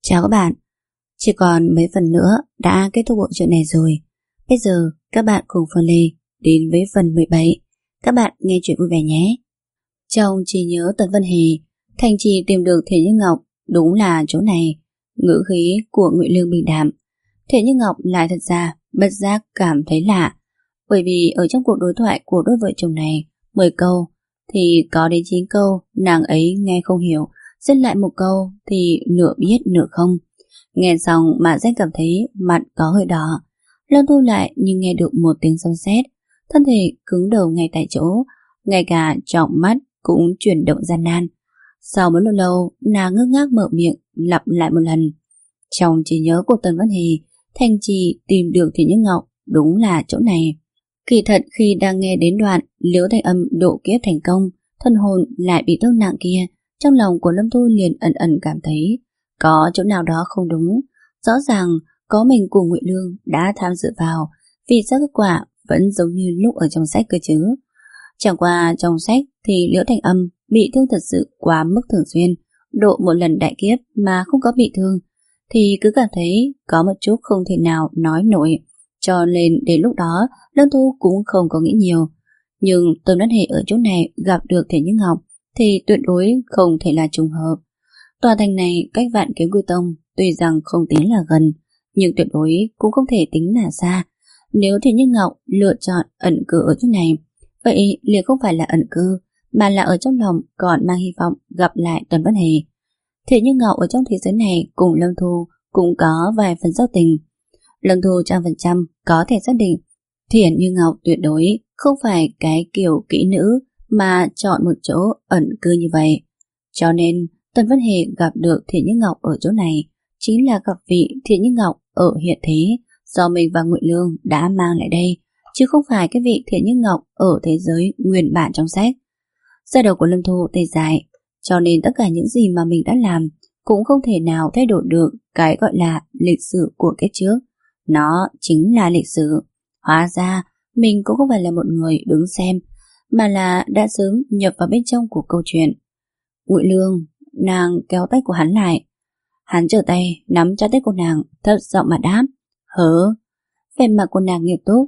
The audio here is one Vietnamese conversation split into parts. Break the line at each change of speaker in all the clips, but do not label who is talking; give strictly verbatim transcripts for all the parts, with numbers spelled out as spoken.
Chào các bạn, chỉ còn mấy phần nữa đã kết thúc bộ truyện này rồi. Bây giờ các bạn cùng Phương Lê đến với phần mười bảy. Các bạn nghe chuyện vui vẻ nhé. Trong trí nhớ Tần Vân Hề, Thành Trì tìm được Thể Như Ngọc, đúng là chỗ này. Ngữ khí của Ngụy Lương bình đạm. Thể Như Ngọc lại thật ra bất giác cảm thấy lạ, bởi vì ở trong cuộc đối thoại của đôi vợ chồng này, mười câu thì có đến chín câu nàng ấy nghe không hiểu, dứt lại một câu thì nửa biết nửa không. Nghe xong mà Danh cảm thấy mặt có hơi đỏ. Lâm thu lại nhưng nghe được một tiếng sấm sét, thân thể cứng đầu ngay tại chỗ, ngay cả trọng mắt cũng chuyển động gian nan. Sau một lúc lâu, nàng ngơ ngác mở miệng lặp lại một lần. Trong trí nhớ của Tần Vân Hề, Thành Trì tìm được Thể Như Ngọc, đúng là chỗ này. Kỳ thật khi đang nghe đến đoạn Liễu Thanh Âm độ kiếp thành công, thân hồn lại bị thương nặng kia, trong lòng của Lâm Thu liền ẩn ẩn cảm thấy có chỗ nào đó không đúng. Rõ ràng có mình của Ngụy Lương đã tham dự vào, vì sao kết quả vẫn giống như lúc ở trong sách cơ chứ. Chẳng qua trong sách thì Liễu Thanh Âm bị thương thật sự quá mức thường xuyên, độ một lần đại kiếp mà không có bị thương thì cứ cảm thấy có một chút không thể nào nói nổi. Cho nên đến lúc đó Lâm Thu cũng không có nghĩ nhiều. Nhưng Tần Vân Hề ở chỗ này gặp được Thể Như Ngọc thì tuyệt đối không thể là trùng hợp. Tòa thành này cách Vạn Kiếm Quy Tông tuy rằng không tính là gần, nhưng tuyệt đối cũng không thể tính là xa. Nếu Thể Như Ngọc lựa chọn ẩn cư ở chỗ này, vậy liền không phải là ẩn cư, mà là ở trong lòng còn mang hy vọng gặp lại Tần Vân Hề. Thể Như Ngọc ở trong thế giới này cùng Lâm Thu cũng có vài phần giao tình. Lâm Thu trăm phần trăm có thể xác định Thể Như Ngọc tuyệt đối không phải cái kiểu kỹ nữ mà chọn một chỗ ẩn cư như vậy. Cho nên Tần Vân Hề gặp được Thể Như Ngọc ở chỗ này chính là gặp vị Thể Như Ngọc ở hiện thế do mình và Ngụy Lương đã mang lại đây, chứ không phải cái vị Thể Như Ngọc ở thế giới nguyên bản trong sách. Da đầu của Lâm Thu tê dại, cho nên tất cả những gì mà mình đã làm cũng không thể nào thay đổi được cái gọi là lịch sử của kiếp trước. Nó chính là lịch sử. Hóa ra mình cũng không phải là một người đứng xem, mà là đã sớm nhập vào bên trong của câu chuyện. Ngụy Lương, nàng kéo tay của hắn lại. Hắn trở tay nắm chặt tay của nàng, thấp giọng mà đáp. Hớ. Vẻ mặt của nàng nghiêm túc.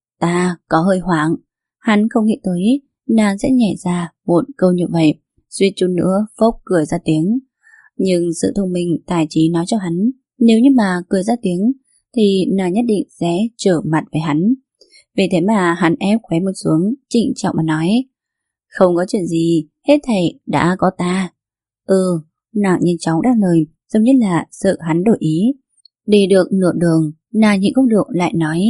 Ta có hơi hoảng. Hắn không nghĩ tới nàng sẽ nhảy ra một câu như vậy, suýt chút nữa phốc cười ra tiếng. Nhưng sự thông minh tài trí nói cho hắn, nếu như mà cười ra tiếng thì nàng nhất định sẽ trở mặt với hắn. Vì thế mà hắn ép khóe môi xuống, trịnh trọng mà nói. Không có chuyện gì, hết thảy đã có ta. Ừ, nàng nhanh chóng đáp lời, giống như là sợ hắn đổi ý. Đi được nửa đường, nàng nhịn không được lại nói.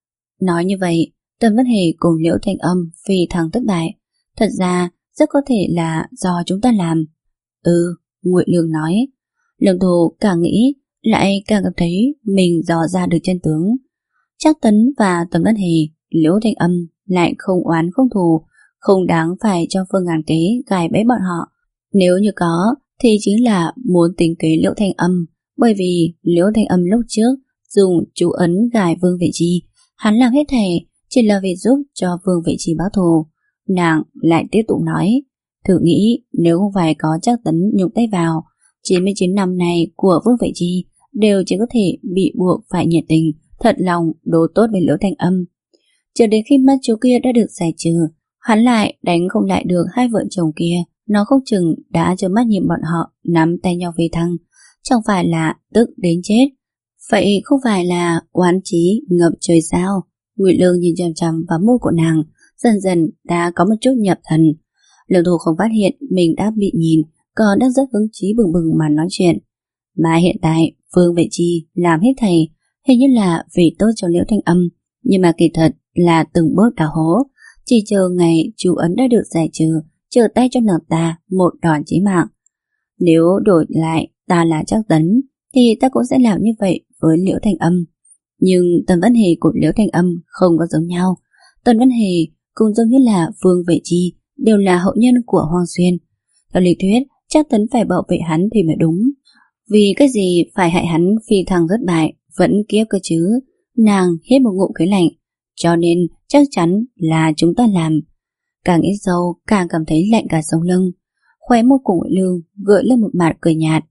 Nói như vậy, Tần Vân Hề cùng Liễu Thanh Âm phi thăng thất bại. Thật ra, rất có thể là do chúng ta làm. Ừ, Ngụy Lương nói. Lâm Thu càng nghĩ, lại càng cảm thấy mình dò ra được chân tướng. Trác Tấn và Tần Vân Hề, Liễu Thanh Âm lại không oán không thù, không đáng phải cho phương ngàn kế gài bẫy bọn họ. Nếu như có thì chính là muốn tính kế Liễu Thanh Âm, bởi vì Liễu Thanh Âm lúc trước dùng chú ấn gài Vương Vệ Chi, hắn làm hết thảy chỉ là vì giúp cho Vương Vệ Chi báo thù. Nàng lại tiếp tục nói, thử nghĩ nếu không phải có Trác Tấn nhúng tay vào, chín mươi chín năm này của Vương Vệ Chi đều chỉ có thể bị buộc phải nhiệt tình, thật lòng đối tốt với Liễu Thanh Âm. Chờ đến khi mắt chú kia đã được giải trừ, hắn lại đánh không lại được hai vợ chồng kia, nó không chừng đã trơ mắt nhìn bọn họ nắm tay nhau về thăng, chẳng phải là tức đến chết. Vậy không phải là oán chí ngập trời sao? Ngụy Lương nhìn chằm chằm vào môi của nàng, dần dần đã có một chút nhập thần. Lâm Thu không phát hiện mình đã bị nhìn, còn đang rất hứng chí bừng bừng mà nói chuyện. Mà hiện tại Vương Vệ Chi làm hết thầy, hình như là vì tốt cho Liễu Thanh Âm, nhưng mà kỳ thật là từng bước đào hố, chỉ chờ ngày chú ấn đã được giải trừ, chờ tay cho nàng ta một đòn chí mạng. Nếu đổi lại ta là Trác Tấn thì ta cũng sẽ làm như vậy với Liễu Thanh Âm. Nhưng Tần Vân Hề cùng Liễu Thanh Âm không có giống nhau. Tần Vân Hề cũng giống như là Vương Vệ Chi đều là hậu nhân của Hoàng Xuyên. Theo lý thuyết Trác Tấn phải bảo vệ hắn thì mới đúng. Vì cái gì phải hại hắn phi thăng thất bại, vẫn kiếp cơ chứ. Nàng hít một ngụm khí lạnh. Cho nên chắc chắn là chúng ta làm. Càng nghĩ sâu càng cảm thấy lạnh cả sống lưng. Khóe môi của Ngụy Lương gợi lên một mặt cười nhạt.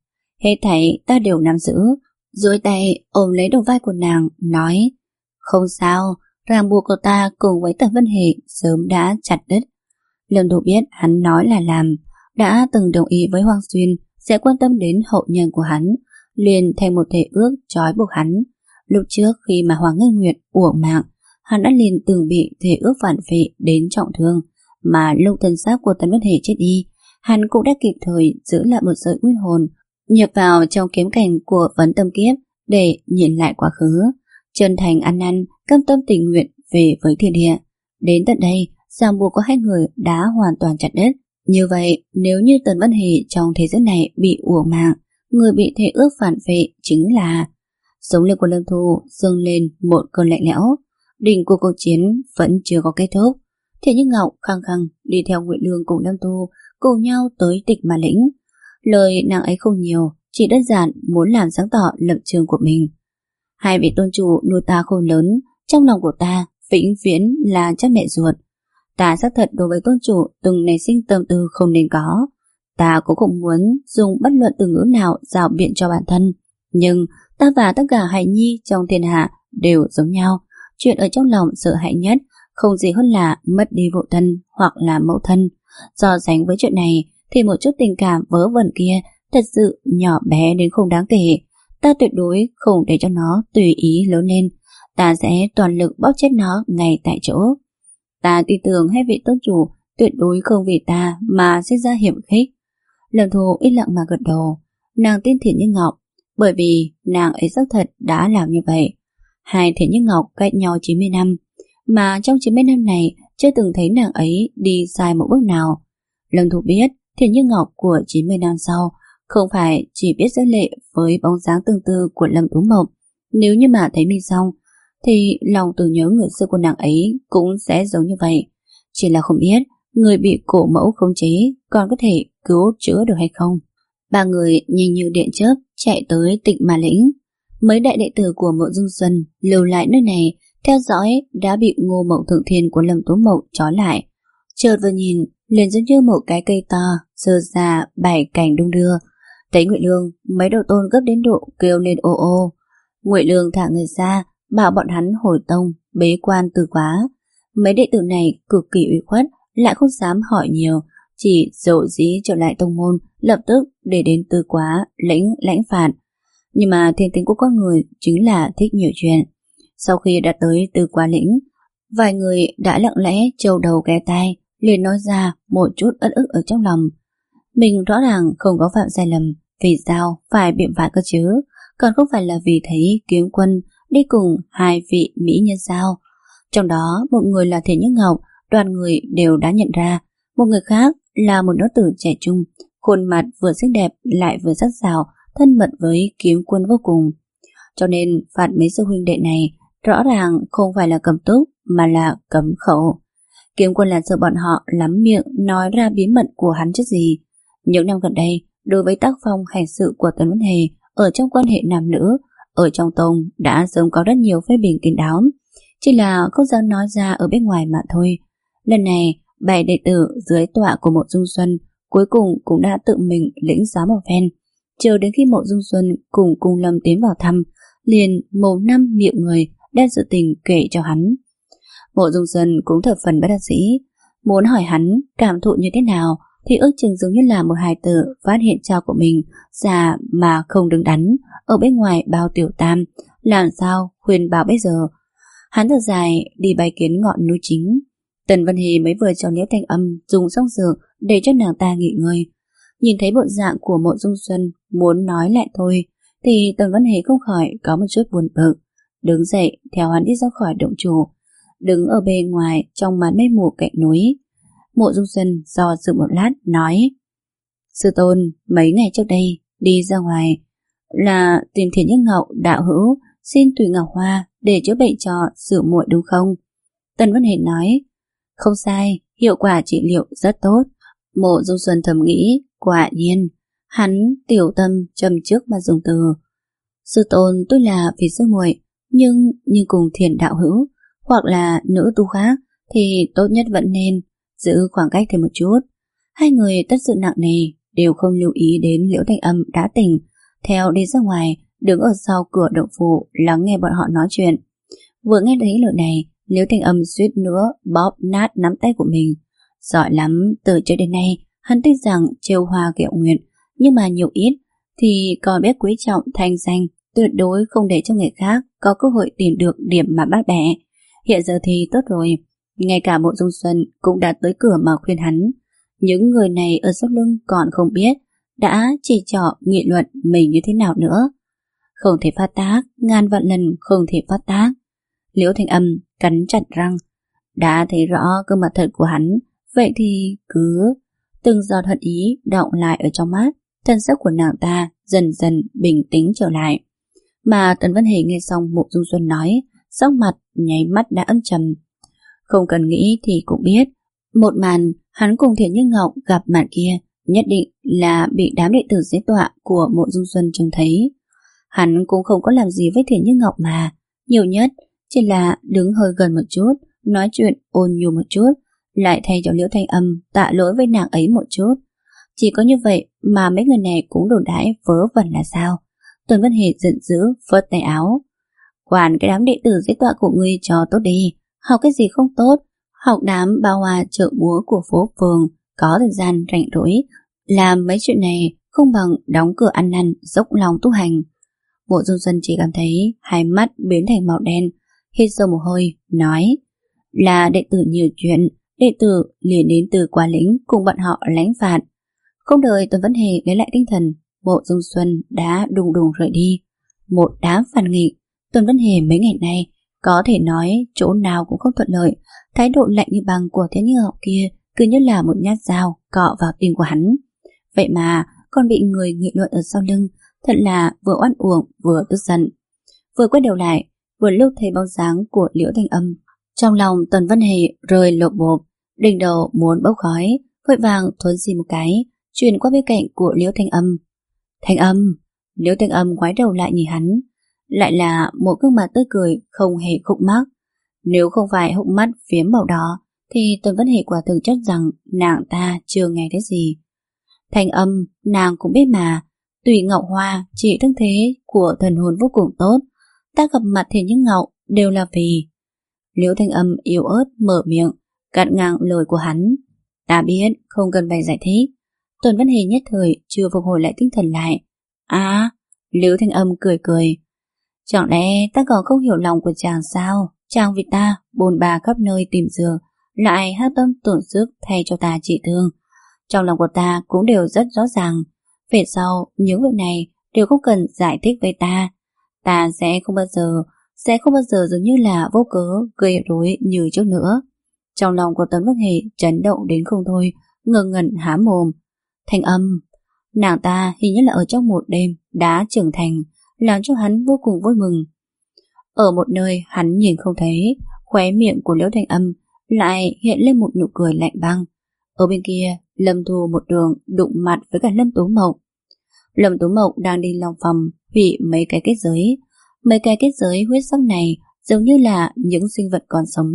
hết thảy ta đều nắm giữ. Duỗi tay ôm lấy đầu vai của nàng, nói: Không sao, ràng buộc của ta cùng với Tần Vân Hề sớm đã chặt đứt. Lâm Thủ biết hắn nói là làm, đã từng đồng ý với Hoàng Xuyên sẽ quan tâm đến hậu nhân của hắn, liền thành một thể ước trói buộc hắn. Lúc trước khi mà Hoàng Ngân Nguyệt uổng mạng, hắn đã liền từng bị thể ước phản vệ đến trọng thương, mà lúc thân xác của Tần Vân Hề chết đi, hắn cũng đã kịp thời giữ lại một sợi nguyên hồn, nhập vào trong kiếm cảnh của vấn tâm kiếp để nhìn lại quá khứ, chân thành ăn năn, cam tâm tình nguyện về với thiên địa. Đến tận đây, ràng buộc của hai người đã hoàn toàn chặt đứt. Như vậy, nếu như Tần Vân Hề trong thế giới này bị uổng mạng, người bị thể ước phản vệ chính là... Sống lưng của Lâm Thu dâng lên một cơn lạnh lẽo. Đỉnh của cuộc chiến vẫn chưa có kết thúc. Thế nhưng Ngọc khăng khăng đi theo Ngụy Lương cùng Lâm Thu cùng nhau tới Tịch Ma Lĩnh. Lời nàng ấy không nhiều, chỉ đơn giản muốn làm sáng tỏ lập trường của mình. Hai vị tôn chủ nuôi ta khôn lớn, trong lòng của ta vĩnh viễn là cha mẹ ruột. Ta xác thật đối với tôn chủ từng nảy sinh tâm tư không nên có. Ta cũng không muốn dùng bất luận từ ngữ nào rào biện cho bản thân. Nhưng ta và tất cả hài nhi trong thiên hạ đều giống nhau. Chuyện ở trong lòng sợ hãi nhất không gì hơn là mất đi phụ thân hoặc là mẫu thân. So sánh với chuyện này thì một chút tình cảm vớ vẩn kia thật sự nhỏ bé đến không đáng kể. Ta tuyệt đối không để cho nó tùy ý lớn lên. Ta sẽ toàn lực bóp chết nó ngay tại chỗ. Ta tin tưởng hai vị tôn chủ tuyệt đối không vì ta mà sinh ra hiểm khích. Lâm Thu ít lặng mà gật đầu. Nàng tin Thiện Như Ngọc, bởi vì nàng ấy xác thật đã làm như vậy. Hai Thiện Như Ngọc cách nhau chín mươi năm, mà trong chín mươi năm này chưa từng thấy nàng ấy đi sai một bước nào. Lâm Thu biết Thiện Như Ngọc của chín mươi năm sau không phải chỉ biết rơi lệ với bóng dáng tương tư của Lâm Tú Mộng. Nếu như mà thấy Minh xong thì lòng tưởng nhớ người xưa của nàng ấy cũng sẽ giống như vậy. Chỉ là không biết người bị cổ mẫu khống chế còn có thể cứu chữa được hay không. Ba người nhanh như điện chớp chạy tới Tịch Ma Lĩnh. Mấy đại đệ tử của Mộ Dung Xuân lưu lại nơi này theo dõi đã bị Ngô Mộng Thượng Thiên của Lâm Tú Mộng trói lại. Chợt vừa nhìn liền giống như một cái cây to giơ ra bảy cành đung đưa. Thấy Ngụy Lương, mấy đầu tôn gấp đến độ kêu lên ô ô. Ngụy Lương thả người ra, bảo bọn hắn hồi tông bế quan từ quá. Mấy đệ tử này cực kỳ uy khuất, lại không dám hỏi nhiều, chỉ dỗ dí trở lại tông môn, lập tức để đến Tư Quá lĩnh lãnh phạt. Nhưng mà thiên tính của con người chính là thích nhiều chuyện. Sau khi đã tới Tư Quá lĩnh, vài người đã lặng lẽ trâu đầu ghé tai, liền nói ra một chút ất ức ở trong lòng. Mình rõ ràng không có phạm sai lầm, vì sao phải biện phạt cơ chứ? Còn không phải là vì thấy Kiếm Quân đi cùng hai vị mỹ nhân sao? Trong đó một người là Thiện Như Ngọc, đoàn người đều đã nhận ra. Một người khác là một nữ tử trẻ trung, khuôn mặt vừa xinh đẹp lại vừa sắc sảo, thân mật với Kiếm Quân vô cùng. Cho nên phạt mấy sư huynh đệ này rõ ràng không phải là cấm túc mà là cấm khẩu. Kiếm Quân là sợ bọn họ lắm miệng nói ra bí mật của hắn chứ gì. Những năm gần đây, đối với tác phong hành sự của Tần Vân Hề ở trong quan hệ nam nữ, ở trong tông đã sớm có rất nhiều phê bình kín đáo, chỉ là không dám nói ra ở bên ngoài mà thôi. Lần này, bảy đệ tử dưới tọa của Mộ Dung Xuân cuối cùng cũng đã tự mình lĩnh giáo một phen. Chờ đến khi Mộ Dung Xuân cùng Cung Lâm tiến vào thăm, liền mồm năm miệng người đem sự tình kể cho hắn. Mộ Dung Xuân cũng thập phần bất đắc dĩ, muốn hỏi hắn cảm thụ như thế nào, thì ước chừng giống như là một hài tử phát hiện cha của mình già mà không đứng đắn, ở bên ngoài bao tiểu tam, làm sao khuyên bảo bây giờ. Hắn thở dài đi bái kiến ngọn núi chính. Tần Vân Hề mới vừa cho Liễu Thanh Âm dùng xong dược để cho nàng ta nghỉ ngơi. Nhìn thấy bộ dạng của Mộ Dung Xuân muốn nói lại thôi, thì Tần Vân Hề không khỏi có một chút buồn bực. Đứng dậy theo hắn đi ra khỏi động chủ, đứng ở bên ngoài trong màn mây mù cạnh núi. Mộ Dung Xuân do dự một lát nói: Sư tôn mấy ngày trước đây đi ra ngoài là tìm Thiện Như Ngọc đạo hữu xin Tùy Ngọc Hoa để chữa bệnh cho Sử muội đúng không? Tần Vân Hề nói: Không sai, hiệu quả trị liệu rất tốt. Mộ Dung Xuân thầm nghĩ, quả nhiên hắn tiểu tâm châm trước mà dùng từ. Sư tôn tôi là vì sư muội, nhưng nhưng cùng Thiện đạo hữu hoặc là nữ tu khác thì tốt nhất vẫn nên giữ khoảng cách thêm một chút. Hai người tất sự nặng nề đều không lưu ý đến Liễu Thanh Âm đã tỉnh, theo đi ra ngoài, đứng ở sau cửa động phủ lắng nghe bọn họ nói chuyện. Vừa nghe thấy lời này, Liễu Thanh Âm suýt nữa bóp nát nắm tay của mình. Giỏi lắm, từ trước đến nay hắn tin rằng trêu hoa ghẹo nguyện, nhưng mà nhiều ít thì còn biết quý trọng thanh danh, tuyệt đối không để cho người khác có cơ hội tìm được điểm mà bắt bẻ. Hiện giờ thì tốt rồi, ngay cả Mộ Dung Xuân cũng đã tới cửa mà khuyên hắn. Những người này ở sau lưng còn không biết đã chỉ trỏ nghị luận mình như thế nào nữa. Không thể phát tác, ngàn vạn lần không thể phát tác. Liễu Thanh Âm cắn chặt răng, đã thấy rõ gương mặt thật của hắn, vậy thì cứ từng giọt hận ý đọng lại ở trong mắt. Thân sắc của nàng ta dần dần bình tĩnh trở lại. Mà Tần Văn Hề nghe xong Mộ Dung Xuân nói, sắc mặt nháy mắt đã âm trầm. Không cần nghĩ thì cũng biết, một màn hắn cùng Thiện Như Ngọc gặp mặt kia nhất định là bị đám đệ tử dưới tọa của Mộ Dung Xuân trông thấy. Hắn cũng không có làm gì với Thiện Như Ngọc mà, nhiều nhất chỉ là đứng hơi gần một chút, nói chuyện ôn nhu một chút, lại thay cho Liễu Thanh Âm tạ lỗi với nàng ấy một chút. Chỉ có như vậy mà mấy người này cũng đồn đãi vớ vẩn là sao? Tần Văn Hề giận dữ phớt tay áo. Quản cái đám đệ tử dưới tọa của ngươi cho tốt đi, học cái gì không tốt, học đám bao hoa chợ búa của phố phường, có thời gian rảnh rỗi làm mấy chuyện này không bằng đóng cửa ăn năn dốc lòng tu hành. Mộ Dung Xuân chỉ cảm thấy hai mắt biến thành màu đen, hít sâu một hơi, nói là đệ tử nhiều chuyện, đệ tử liền đến từ Quá Lĩnh cùng bọn họ lãnh phạt. Không đợi Tần Văn Hề lấy lại tinh thần, Mộ Dung Xuân đã đùng đùng rời đi. Một đám phản nghịch. Tần Văn Hề mấy ngày nay có thể nói chỗ nào cũng không thuận lợi. Thái độ lạnh như băng của Thiến Như Ngọc kia cứ như là một nhát dao cọ vào tim của hắn. Vậy mà còn bị người nghị luận ở sau lưng, thật là vừa oan uổng vừa tức giận. Vừa quay đầu lại, vừa lưu thấy bóng dáng của Liễu Thanh Âm, trong lòng Tần Văn Hề rơi lộp bộp, đỉnh đầu muốn bốc khói, vội vàng thuấn di một cái, chuyển qua bên cạnh của Liễu Thanh Âm. Thanh Âm, Liễu Thanh Âm ngoái đầu lại nhìn hắn, lại là một gương mặt tươi cười không hề khúc mắc. Nếu không phải hốc mắt phiếm màu đỏ, thì Tần Văn Hề quả thực chắc rằng nàng ta chưa nghe thấy gì. Thanh Âm, nàng cũng biết mà, Tùy Ngọc Hoa chỉ thương thế của thần hồn vô cùng tốt, ta gặp mặt Thiền Như Ngọc đều là vì. Liễu Thanh Âm yếu ớt mở miệng, cắt ngang lời của hắn. Ta biết, không cần phải giải thích. Tần Văn Hề nhất thời chưa phục hồi lại tinh thần lại. À, Liễu Thanh Âm cười cười. Chẳng lẽ ta còn không hiểu lòng của chàng sao? Chàng vì ta bồn bà khắp nơi tìm dược, lại hát tâm tổn sức thay cho ta trị thương. Trong lòng của ta cũng đều rất rõ ràng. Về sau, những việc này đều không cần giải thích với ta. Ta sẽ không bao giờ, sẽ không bao giờ giống như là vô cớ gây rối như trước nữa. Trong lòng của Tần Văn Hề chấn động đến không thôi, ngơ ngẩn há mồm. Thanh Âm, nàng ta hình như là ở trong một đêm đã trưởng thành, làm cho hắn vô cùng vui mừng. Ở một nơi hắn nhìn không thấy, khóe miệng của Liễu Thanh Âm lại hiện lên một nụ cười lạnh băng. Ở bên kia, Lâm Thu một đường đụng mặt với cả Lâm Tú Mộng. Lâm Tú Mộng đang đi lòng phòng hủy mấy cái kết giới. Mấy cái kết giới huyết sắc này giống như là những sinh vật còn sống,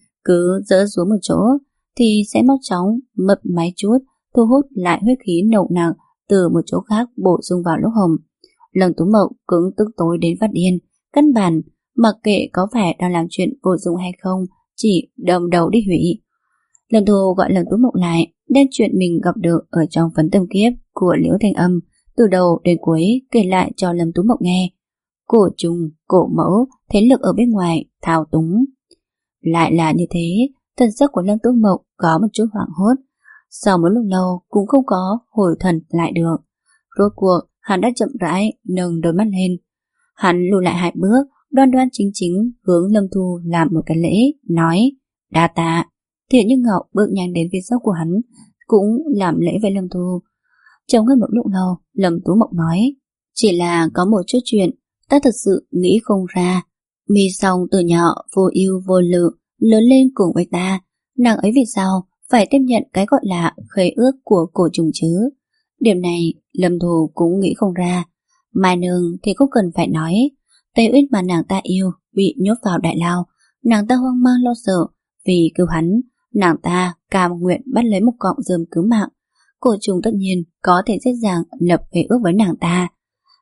cứ dỡ xuống một chỗ thì sẽ mau chóng mấp máy chút, thu hút lại huyết khí nồng nặng từ một chỗ khác bổ sung vào lỗ hồng. Lâm Tú Mộng cũng tức tối đến phát điên, căn bản mặc kệ có phải đang làm chuyện vô dụng hay không, chỉ đâm đầu đi hủy. Lâm Thu gọi Lâm Tú Mộng lại, đem chuyện mình gặp được ở trong vấn tâm kiếp của Liễu Thanh Âm từ đầu đến cuối kể lại cho Lâm Tú Mộng nghe. Cổ trùng, cổ mẫu, thế lực ở bên ngoài, thao túng. Lại là như thế, thần sắc của Lâm Tú Mộng có một chút hoảng hốt. Sau một lúc lâu cũng không có hồi thần lại được. Rốt cuộc, hắn đã chậm rãi nâng đôi mắt lên. Hắn lùi lại hai bước, đoan đoan chính chính hướng Lâm Thu làm một cái lễ, nói đa tạ. Thiện Như Ngọc bước nhanh đến phía sau của hắn, cũng làm lễ với Lâm Thu. Trong hơn một lúc lâu, Lâm Tú Mộng nói, chỉ là có một chút chuyện ta thật sự nghĩ không ra. Mi Song từ nhỏ vô ưu vô lự, lớn lên cùng với ta, nàng ấy vì sao phải tiếp nhận cái gọi là khế ước của cổ trùng chứ? Điểm này Lâm Thu cũng nghĩ không ra. Mai Nương thì cũng cần phải nói, Tây Uyết mà nàng ta yêu bị nhốt vào đại lao, nàng ta hoang mang lo sợ, vì cứu hắn, nàng ta cam nguyện bắt lấy một cọng rơm cứu mạng. Cổ trùng tất nhiên có thể dễ dàng lập khế ước với nàng ta.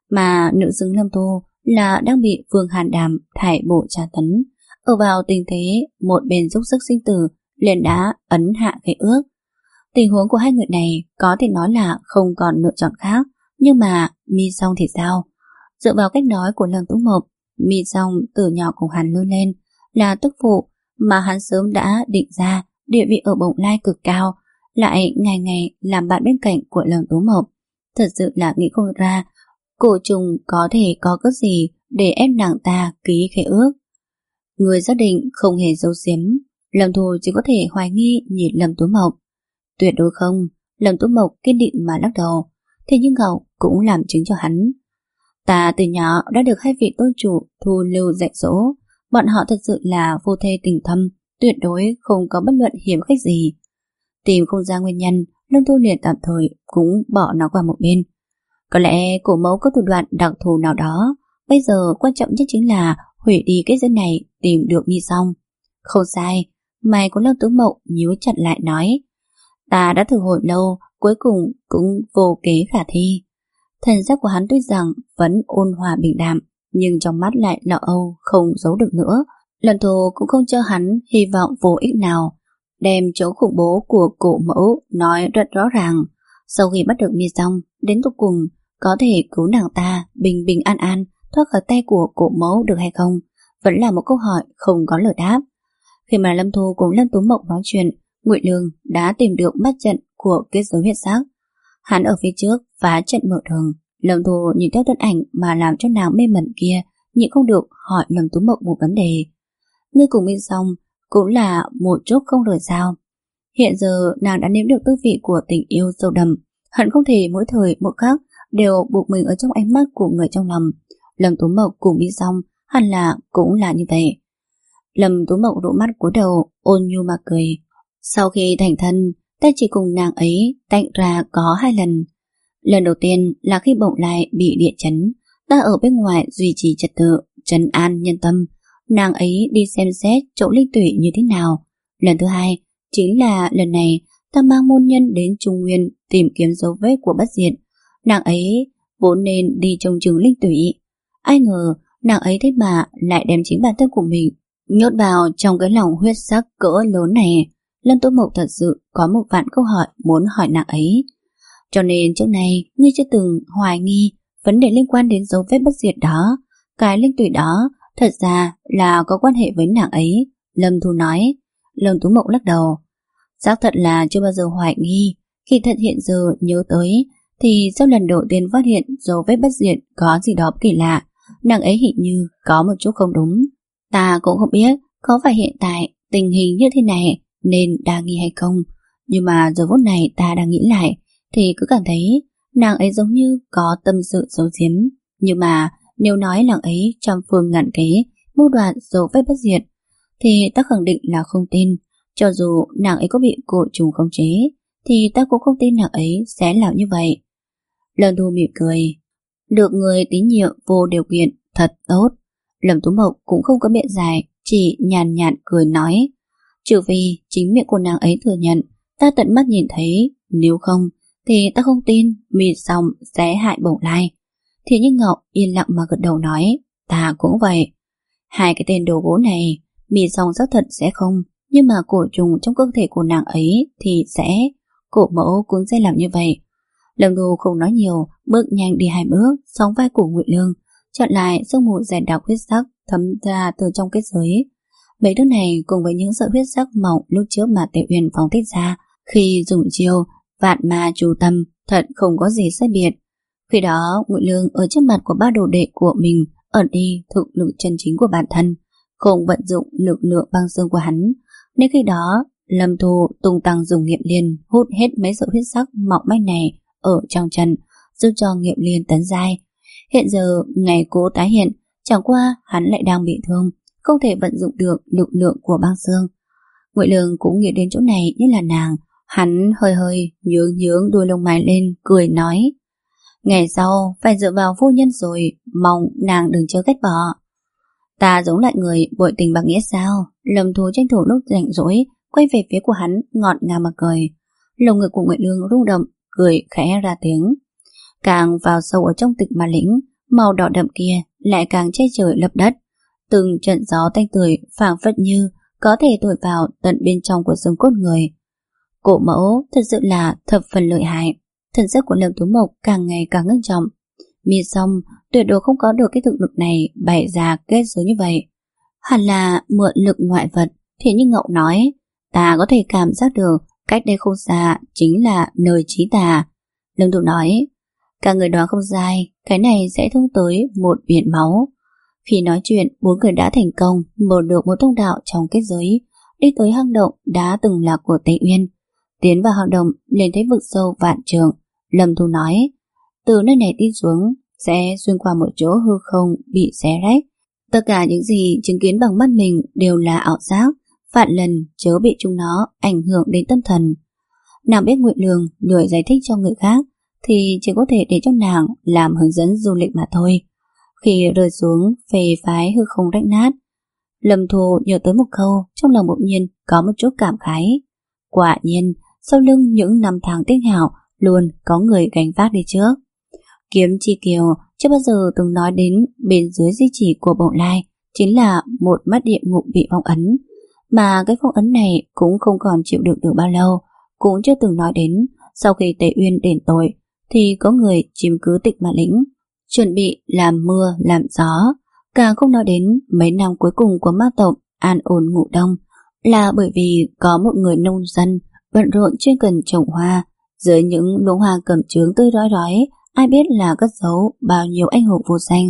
mà nữ xứng Lâm Thu là đang bị Vương Hàn Đàm thải bộ tra tấn, ở vào tình thế một bên dốc sức sinh tử liền đã ấn hạ khế ước. Tình huống của hai người này có thể nói là không còn lựa chọn khác, nhưng mà Mi Song thì sao? Dựa vào cách nói của Lâm Tú Mộc, Mi Song từ nhỏ cùng hắn lớn lên, là tức phụ mà hắn sớm đã định ra địa vị ở Bồng Lai cực cao, lại ngày ngày làm bạn bên cạnh của Lâm Tú Mộc. Thật sự là nghĩ không ra Cổ Trùng có thể có cớ gì để ép nàng ta ký khế ước. Người xác định không hề giấu giếm, Lâm Thu chỉ có thể hoài nghi nhìn Lâm Tú Mộc. Tuyệt đối không, Lâm Tú Mộc kiên định mà lắc đầu. Thế nhưng Ngọc cũng làm chứng cho hắn. Ta từ nhỏ đã được hai vị tôn chủ thu lưu dạy dỗ, bọn họ thật sự là vô thê tình thâm, tuyệt đối không có bất luận hiểm khích gì. Tìm không ra nguyên nhân, Lâm Thu liền tạm thời cũng bỏ nó qua một bên. Có lẽ cổ mẫu có thủ đoạn đặc thù nào đó, bây giờ quan trọng nhất chính là hủy đi cái dân này, tìm được Mi Song. Không sai, mày của Lâm Tú Mộc nhíu chặt lại nói. Ta đã thử hồi lâu, cuối cùng cũng vô kế khả thi. Thần sắc của hắn tuy rằng vẫn ôn hòa bình đạm, nhưng trong mắt lại lo âu không giấu được nữa. Lần Thu cũng không cho hắn hy vọng vô ích nào, đem chỗ khủng bố của cổ mẫu nói rất rõ ràng. Sau khi bắt được Mi Song, đến cuối cùng có thể cứu nàng ta bình bình an an thoát khỏi tay của cổ mẫu được hay không, vẫn là một câu hỏi không có lời đáp. Khi mà Lâm Thu cùng Lâm Tú Mộc nói chuyện, Ngụy Lương đã tìm được mắt trận của kết giới huyết sắc. Hắn ở phía trước phá trận mở đường. Lâm Thu nhìn theo thân ảnh mà làm cho nàng mê mẩn kia, nhịn không được hỏi Lâm Tú Mộc một vấn đề. Ngươi cùng Mi Song cũng là một chút không rời sao? Hiện giờ nàng đã nếm được tư vị của tình yêu sâu đậm, hận không thể mỗi thời mỗi khắc đều buộc mình ở trong ánh mắt của người trong lòng. Lâm Tú Mộc cùng Mi Song hẳn là cũng là như vậy. Lâm Tú Mộc rũ mắt cúi đầu, ôn nhu mà cười. Sau khi thành thân, ta chỉ cùng nàng ấy tách ra có hai lần. Lần đầu tiên là khi Bồng Lai bị địa chấn, ta ở bên ngoài duy trì trật tự, trấn an nhân tâm. Nàng ấy đi xem xét chỗ linh tủy như thế nào. Lần thứ hai chính là lần này ta mang môn nhân đến Trung Nguyên tìm kiếm dấu vết của Bất Diệt. Nàng ấy vốn nên đi trông chừng linh tủy, ai ngờ nàng ấy thế mà lại đem chính bản thân của mình nhốt vào trong cái lòng huyết sắc cỡ lớn này. Lâm Tú Mộc thật sự có một vạn câu hỏi muốn hỏi nàng ấy. Cho nên trước này ngươi chưa từng hoài nghi vấn đề liên quan đến dấu vết bất diệt đó. Cái linh tủy đó thật ra là có quan hệ với nàng ấy, Lâm Thu nói. Lâm Tú Mộc lắc đầu. Xác thật là chưa bao giờ hoài nghi. Khi thật hiện giờ nhớ tới thì sau lần đầu tiên phát hiện dấu vết bất diệt có gì đó kỳ lạ, nàng ấy hình như có một chút không đúng. Ta cũng không biết có phải hiện tại tình hình như thế này nên đa nghi hay không, nhưng mà giờ phút này ta đang nghĩ lại thì cứ cảm thấy nàng ấy giống như có tâm sự giấu giếm. Nhưng mà nếu nói nàng ấy trăm phương ngàn kế mưu đoạt dấu vết bất diệt thì ta khẳng định là không tin. Cho dù nàng ấy có bị cổ trùng khống chế thì ta cũng không tin nàng ấy sẽ làm như vậy. Lâm Thu mỉm cười. Được người tín nhiệm vô điều kiện thật tốt. Lâm Tú Mộc cũng không có biện giải, chỉ nhàn nhạt cười nói. Trừ vì chính miệng của nàng ấy thừa nhận, ta tận mắt nhìn thấy, nếu không thì ta không tin Mi Song sẽ hại Bồng Lai. Thì như Ngọc yên lặng mà gật đầu nói, ta cũng vậy. Hai cái tên đồ gỗ này, Mi Song xác thật sẽ không, nhưng mà cổ trùng trong cơ thể của nàng ấy thì sẽ, cổ mẫu cũng sẽ làm như vậy. Lâm Thu không nói nhiều, bước nhanh đi hai bước, sóng vai của Ngụy Lương, chọn lại sương mù rèn đặc huyết sắc thấm ra từ trong kết giới. Mấy thứ này cùng với những sợi huyết sắc mỏng lúc trước mà Tề Uyên phóng thích ra khi dùng chiêu vạn ma chú tâm, thật không có gì sai biệt. Khi đó Ngụy Lương ở trước mặt của ba đồ đệ của mình ẩn đi thực lực chân chính của bản thân, không vận dụng lực lượng băng xương của hắn, nên khi đó Lâm Thu tung tăng dùng nghiệm liên hút hết mấy sợi huyết sắc mỏng manh này ở trong chân, giúp cho nghiệm liên tấn giai. Hiện giờ ngày cố tái hiện, chẳng qua hắn lại đang bị thương, không thể vận dụng được lực lượng của băng xương. Ngụy Lương cũng nghĩ đến chỗ này như là nàng, hắn hơi hơi nhướng nhướng đuôi lông mày lên, cười nói: ngày sau phải dựa vào phu nhân rồi, mong nàng đừng chớ ghét bỏ. Ta giống lại người bội tình bạc nghĩa sao? Lâm Thu tranh thủ lúc rảnh rỗi quay về phía của hắn, ngọt ngào mà cười. Lồng ngực của Ngụy Lương rung động, cười khẽ ra tiếng. Càng vào sâu ở trong tịch ma lĩnh, màu đỏ đậm kia lại càng che trời lấp đất. Từng trận gió tanh tưởi phảng phất như có thể thổi vào tận bên trong của xương cốt người. Cổ mẫu thật sự là thập phần lợi hại. Thần sắc của Lâm Tú Mộc càng ngày càng ngưng trọng. Mi Song tuyệt đối không có được cái thực lực này bày ra kết giới như vậy. Hẳn là mượn lực ngoại vật. Thế nhưng Ngậu nói, ta có thể cảm giác được cách đây không xa chính là nơi trí tà. Lâm Tú nói, cả người đoán không sai, cái này sẽ thông tới một biển máu. Khi nói chuyện, bốn người đã thành công mở được một thông đạo trong kết giới, đi tới hang động đã từng là của Tây Uyên. Tiến vào hang động lên thấy vực sâu vạn trượng. Lâm Thu nói, từ nơi này đi xuống sẽ xuyên qua một chỗ hư không bị xé rách. Tất cả những gì chứng kiến bằng mắt mình đều là ảo giác, vạn lần chớ bị chúng nó ảnh hưởng đến tâm thần. Nàng biết Ngụy Lương lười giải thích cho người khác thì chỉ có thể để cho nàng làm hướng dẫn du lịch mà thôi. Khi rơi xuống phê phái hư không rách nát, Lâm Thu nhớ tới một câu, trong lòng bỗng nhiên có một chút cảm khái. Quả nhiên, sau lưng những năm tháng tinh hảo luôn có người gánh vác đi trước. Kiếm Chi Kiều chưa bao giờ từng nói đến bên dưới di chỉ của Bồng Lai chính là một mắt địa ngục bị phong ấn, mà cái phong ấn này cũng không còn chịu đựng được bao lâu. Cũng chưa từng nói đến sau khi Tề Uyên đền tội thì có người chiếm cứ Tịch Mã Lĩnh, chuẩn bị làm mưa làm gió. Càng không nói đến mấy năm cuối cùng của ma tộc an ổn ngủ đông là bởi vì có một người nông dân bận rộn chuyên cần trồng hoa. Dưới những luống hoa cẩm chướng tươi rói rói, ai biết là cất giấu bao nhiêu anh hùng vô danh.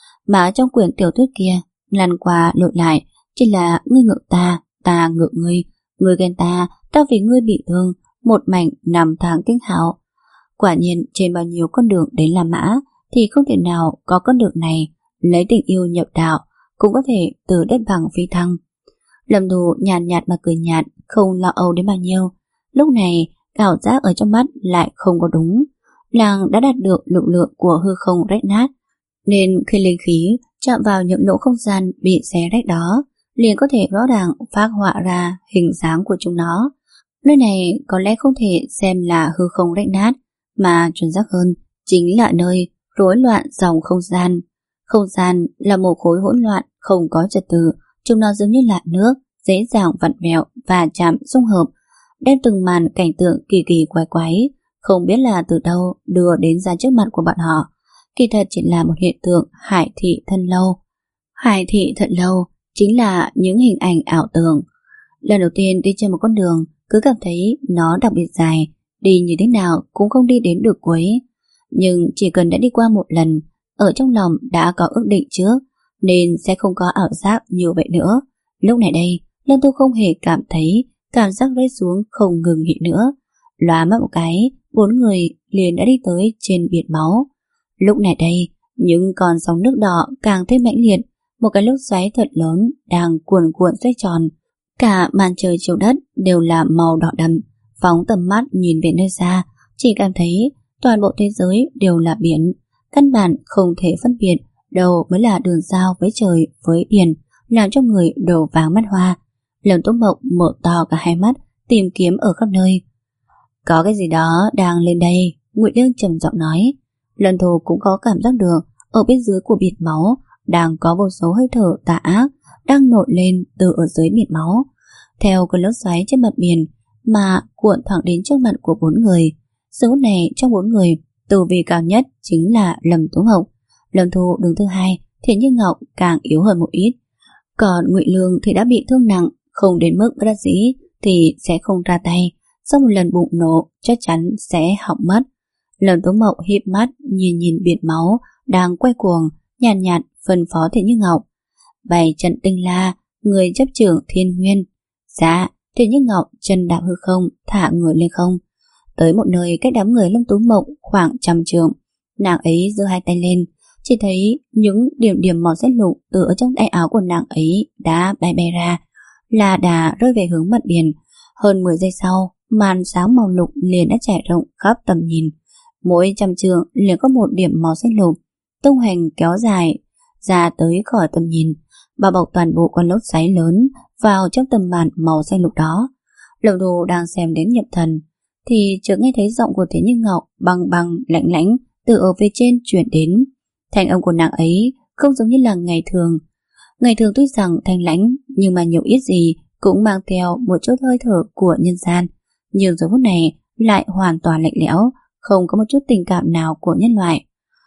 Mà trong quyển tiểu thuyết kia, lần qua lộn lại chỉ là ngươi ngược ta, ta ngược ngươi, ngươi ghen ta, ta vì ngươi bị thương, một mảnh năm tháng kinh hạo. Quả nhiên trên bao nhiêu con đường đến La Mã thì không thể nào có con đường này lấy tình yêu nhập đạo, cũng có thể từ đất bằng phi thăng. Lâm Thu nhàn nhạt mà cười nhạt, không lo âu đến bao nhiêu. Lúc này cảm giác ở trong mắt lại không có đúng. Nàng đã đạt được lực lượng của hư không rách nát, nên khi linh khí chạm vào những lỗ không gian bị xé rách đó, liền có thể rõ ràng phác họa ra hình dáng của chúng nó. Nơi này có lẽ không thể xem là hư không rách nát, mà chuẩn xác hơn chính là nơi rối loạn dòng không gian. Không gian là một khối hỗn loạn không có trật tự, chúng nó giống như là nước, dễ dàng vặn vẹo và chạm dung hợp, đem từng màn cảnh tượng kỳ kỳ quái quái không biết là từ đâu đưa đến ra trước mặt của bọn họ. Kỳ thật chỉ là một hiện tượng hải thị thân lâu. Hải thị thật lâu chính là những hình ảnh ảo tưởng. Lần đầu tiên đi trên một con đường, cứ cảm thấy nó đặc biệt dài, đi như thế nào cũng không đi đến được cuối. Nhưng chỉ cần đã đi qua một lần, ở trong lòng đã có ước định trước, nên sẽ không có ảo giác như vậy nữa. Lúc này đây, Lâm Tu không hề cảm thấy cảm giác rơi xuống không ngừng nghỉ nữa. Lóa mắt một cái, bốn người liền đã đi tới trên biển máu. Lúc này đây, những con sóng nước đỏ càng thêm mãnh liệt, một cái lốc xoáy thật lớn đang cuồn cuộn xoay tròn. Cả màn trời chiếu đất đều là màu đỏ đậm. Phóng tầm mắt nhìn về nơi xa, chỉ cảm thấy toàn bộ thế giới đều là biển. Căn bản không thể phân biệt đâu mới là đường giao với trời với biển, làm cho người đầu váng mắt hoa. Lâm Túc Mộc mở to cả hai mắt, tìm kiếm ở khắp nơi. Có cái gì đó đang lên đây, Ngụy Lương trầm giọng nói. Lần Thù cũng có cảm giác được ở bên dưới của biển máu đang có vô số hơi thở tà ác đang nổi lên từ ở dưới biển máu, theo cơn lốc xoáy trên mặt biển mà cuộn thẳng đến trước mặt của bốn người. Số này trong bốn người, tu vi cao nhất chính là Lâm Tú Ngọc. Lâm Thu đứng thứ hai, Thiện Như Ngọc càng yếu hơn một ít. Còn Ngụy Lương thì đã bị thương nặng, không đến mức bất đắc dĩ thì sẽ không ra tay. Sau một lần bùng nổ chắc chắn sẽ hỏng mất. Lâm Tú Mộng híp mắt nhìn nhìn biển máu đang quay cuồng, nhàn nhạt, nhạt phân phó Thiện Như Ngọc. Bày trận tinh la, người chấp trưởng thiên nguyên. Dạ, Thiện Như Ngọc chân đạp hư không, thả người lên không. Tới một nơi cách đám người Lâm Tú Mộng khoảng trăm trượng. Nàng ấy giơ hai tay lên, chỉ thấy những điểm điểm màu sét lục từ ở trong tay áo của nàng ấy đã bay bay ra, là đà rơi về hướng mặt biển. Hơn mười giây sau, màn sáng màu lục liền đã trải rộng khắp tầm nhìn. Mỗi trăm trượng liền có một điểm màu xanh lục tung hành kéo dài ra tới khỏi tầm nhìn, bao bọc toàn bộ con lốc xoáy lớn vào trong tầm màn màu xanh lục đó. Lầu Đồ đang xem đến nhập thần thì chợt nghe thấy giọng của Thế Như Ngọc băng băng lạnh lãnh từ ở phía trên truyền đến. Thanh âm của nàng ấy không giống như là ngày thường. Ngày thường tuy rằng thanh lãnh, nhưng mà nhiều ít gì cũng mang theo một chút hơi thở của nhân gian. Nhưng giờ phút này lại hoàn toàn lạnh lẽo, không có một chút tình cảm nào của nhân loại.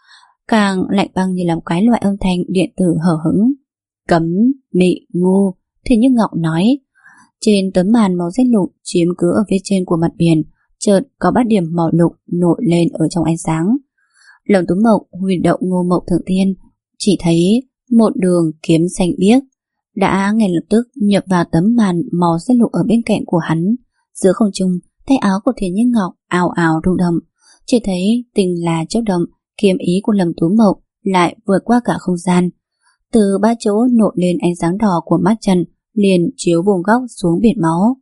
Càng lạnh băng như là một cái loại âm thanh điện tử hở hững. Cấm, mị, ngu, thì như Ngọc nói. Trên tấm màn màu xanh lục chiếm cứ ở phía trên của mặt biển, chợt có bát điểm màu lục nổi lên ở trong ánh sáng. Lâm Tú Mộc huy động Ngô Mộc Thượng Thiên, chỉ thấy một đường kiếm xanh biếc đã ngay lập tức nhập vào tấm màn màu xanh lục ở bên cạnh của hắn. Giữa không trung, tay áo của Thiền Như Ngọc ào ào rung động, chỉ thấy tình là chớp động, kiếm ý của Lâm Tú Mộc lại vượt qua cả không gian. Từ ba chỗ nổi lên ánh sáng đỏ của mắt chân, liền chiếu vùng góc xuống biển máu.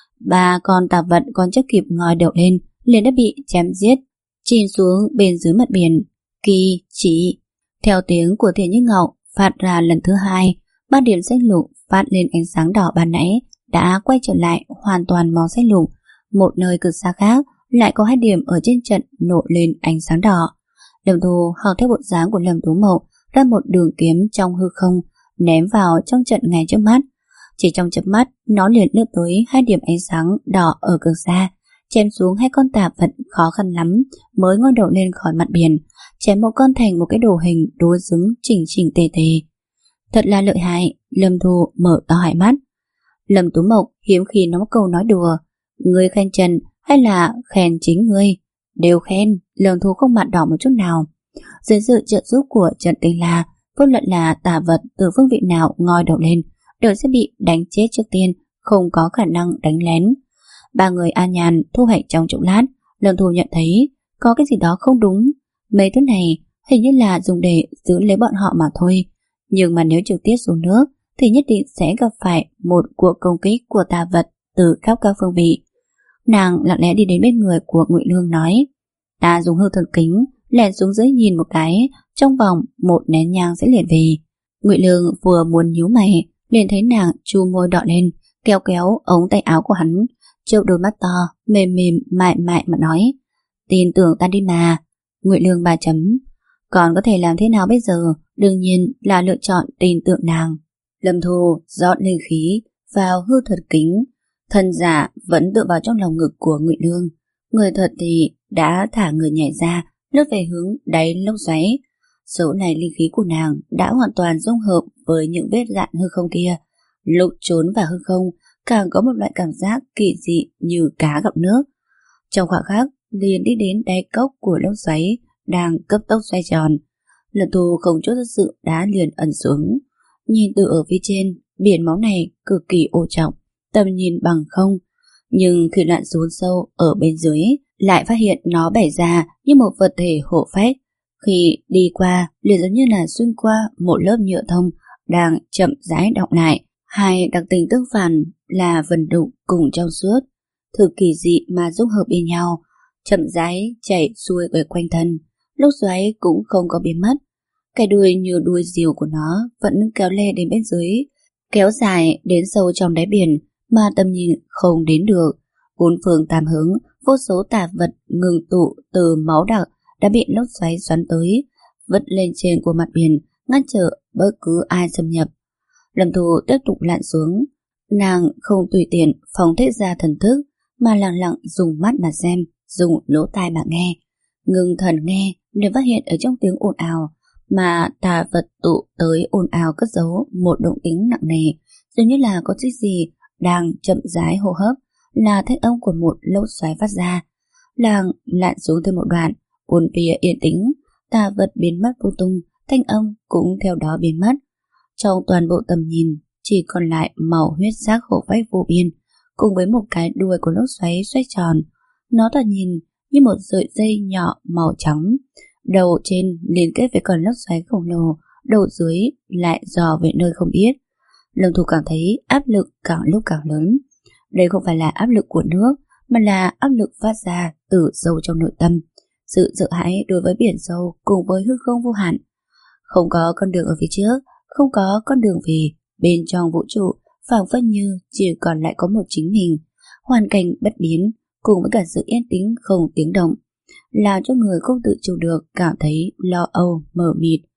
Ba con tà vật còn chưa kịp ngoi đầu lên, liền đã bị chém giết, chìm xuống bên dưới mặt biển. Kỳ chỉ theo tiếng của Thiền Như Ngọc phát ra lần thứ hai, ba điểm xanh lục phát lên ánh sáng đỏ ban nãy đã quay trở lại hoàn toàn màu xanh lục. Một nơi cực xa khác lại có hai điểm ở trên trận nổi lên ánh sáng đỏ. Lâm Thu học theo bộ dáng của Lâm Tú Mộc ra một đường kiếm trong hư không, ném vào trong trận ngay trước mắt. Chỉ trong chớp mắt, nó liền lướt tới hai điểm ánh sáng đỏ ở cực xa, chém xuống hai con tà vật khó khăn lắm mới ngoi đầu lên khỏi mặt biển, chém một con thành một cái đồ hình đối xứng chỉnh chỉnh tề tề. Thật là lợi hại. Lâm Thu mở to hai mắt. Lâm Tú Mộc hiếm khi nói một câu nói đùa. Ngươi khen Trần hay là khen chính ngươi? Đều khen. Lâm Thu không mặt đỏ một chút nào. Dưới sự trợ giúp của Trần Tinh La, vô luận là tà vật từ phương vị nào ngoi đầu lên đều sẽ bị đánh chết trước tiên, không có khả năng đánh lén. Ba người an nhàn thu hoạch trong chốc lát, Lâm Thu nhận thấy có cái gì đó không đúng. Mấy thứ này hình như là dùng để giữ lấy bọn họ mà thôi, nhưng mà nếu trực tiếp xuống nước thì nhất định sẽ gặp phải một cuộc công kích của tà vật từ khắp các phương vị. Nàng lặng lẽ đi đến bên người của Ngụy Lương nói: ta dùng hư thần kính lẻn xuống dưới nhìn một cái, trong vòng một nén nhang sẽ liền về. Ngụy Lương vừa muốn nhíu mày, liền thấy nàng chu môi đỏ lên, kéo kéo ống tay áo của hắn, trêu đôi mắt to mềm mềm mại mại mà nói: tin tưởng ta đi mà. Ngụy Lương ba chấm: còn có thể làm thế nào bây giờ? Đương nhiên là lựa chọn tin tưởng nàng. Lâm Thu dọn linh khí vào hư thuật kính, thân giả vẫn tựa vào trong lòng ngực của Ngụy Lương, người thật thì đã thả người nhảy ra, lướt về hướng đáy lốc xoáy. Số này linh khí của nàng đã hoàn toàn dung hợp với những vết dạn hư không kia. Lúc trốn vào hư không càng có một loại cảm giác kỳ dị như cá gặp nước. Trong khoảnh khắc liền đi đến đáy cốc của lốc xoáy đang cấp tốc xoay tròn. Lâm Thu không chút do dự đã liền ẩn xuống. Nhìn từ ở phía trên, biển máu này cực kỳ ô trọng, tầm nhìn bằng không. Nhưng khi lặn xuống sâu ở bên dưới, lại phát hiện nó bẻ ra như một vật thể hổ phách. Khi đi qua, liền giống như là xuyên qua một lớp nhựa thông đang chậm rãi đọng lại. Hai đặc tính tương phản là vần đục cùng trong suốt, thực kỳ dị mà dung hợp bên nhau, chậm rãi chảy xuôi ở quanh thân. Lốc xoáy cũng không có biến mất. Cái đuôi như đuôi diều của nó vẫn kéo lê đến bên dưới, kéo dài đến sâu trong đáy biển mà tầm nhìn không đến được. Bốn phương tám hướng, vô số tà vật ngừng tụ từ máu đặc đã bị lốc xoáy xoắn tới, vứt lên trên của mặt biển, ngăn trở bất cứ ai xâm nhập. Lâm Thu tiếp tục lặn xuống. Nàng không tùy tiện phóng thích ra thần thức, mà lặng lặng dùng mắt mà xem, dùng lỗ tai mà nghe. Ngưng thần nghe, để phát hiện ở trong tiếng ồn ào mà tà vật tụ tới ồn ào cất giấu một động tĩnh nặng nề, dường như là có chiếc gì đang chậm rãi hô hấp, là thanh âm của một lốc xoáy phát ra. Nàng lặn xuống thêm một đoạn, bốn phía yên tĩnh, tà vật biến mất vô tung, thanh âm cũng theo đó biến mất. Trong toàn bộ tầm nhìn chỉ còn lại màu huyết sắc hổ phách vô biên, cùng với một cái đuôi của lốc xoáy xoay tròn. Nó thoạt nhìn như một sợi dây nhỏ màu trắng, đầu trên liên kết với con lốc xoáy khổng lồ, đầu dưới lại dò về nơi không biết. Lâm Thu cảm thấy áp lực càng lúc càng lớn. Đây không phải là áp lực của nước, mà là áp lực phát ra từ sâu trong nội tâm, sự sợ hãi đối với biển sâu cùng với hư không vô hạn. Không có con đường ở phía trước, không có con đường về. Bên trong vũ trụ phảng phất như chỉ còn lại có một chính mình. Hoàn cảnh bất biến cùng với cả sự yên tĩnh không tiếng động, làm cho người không tự chủ được cảm thấy lo âu mờ mịt.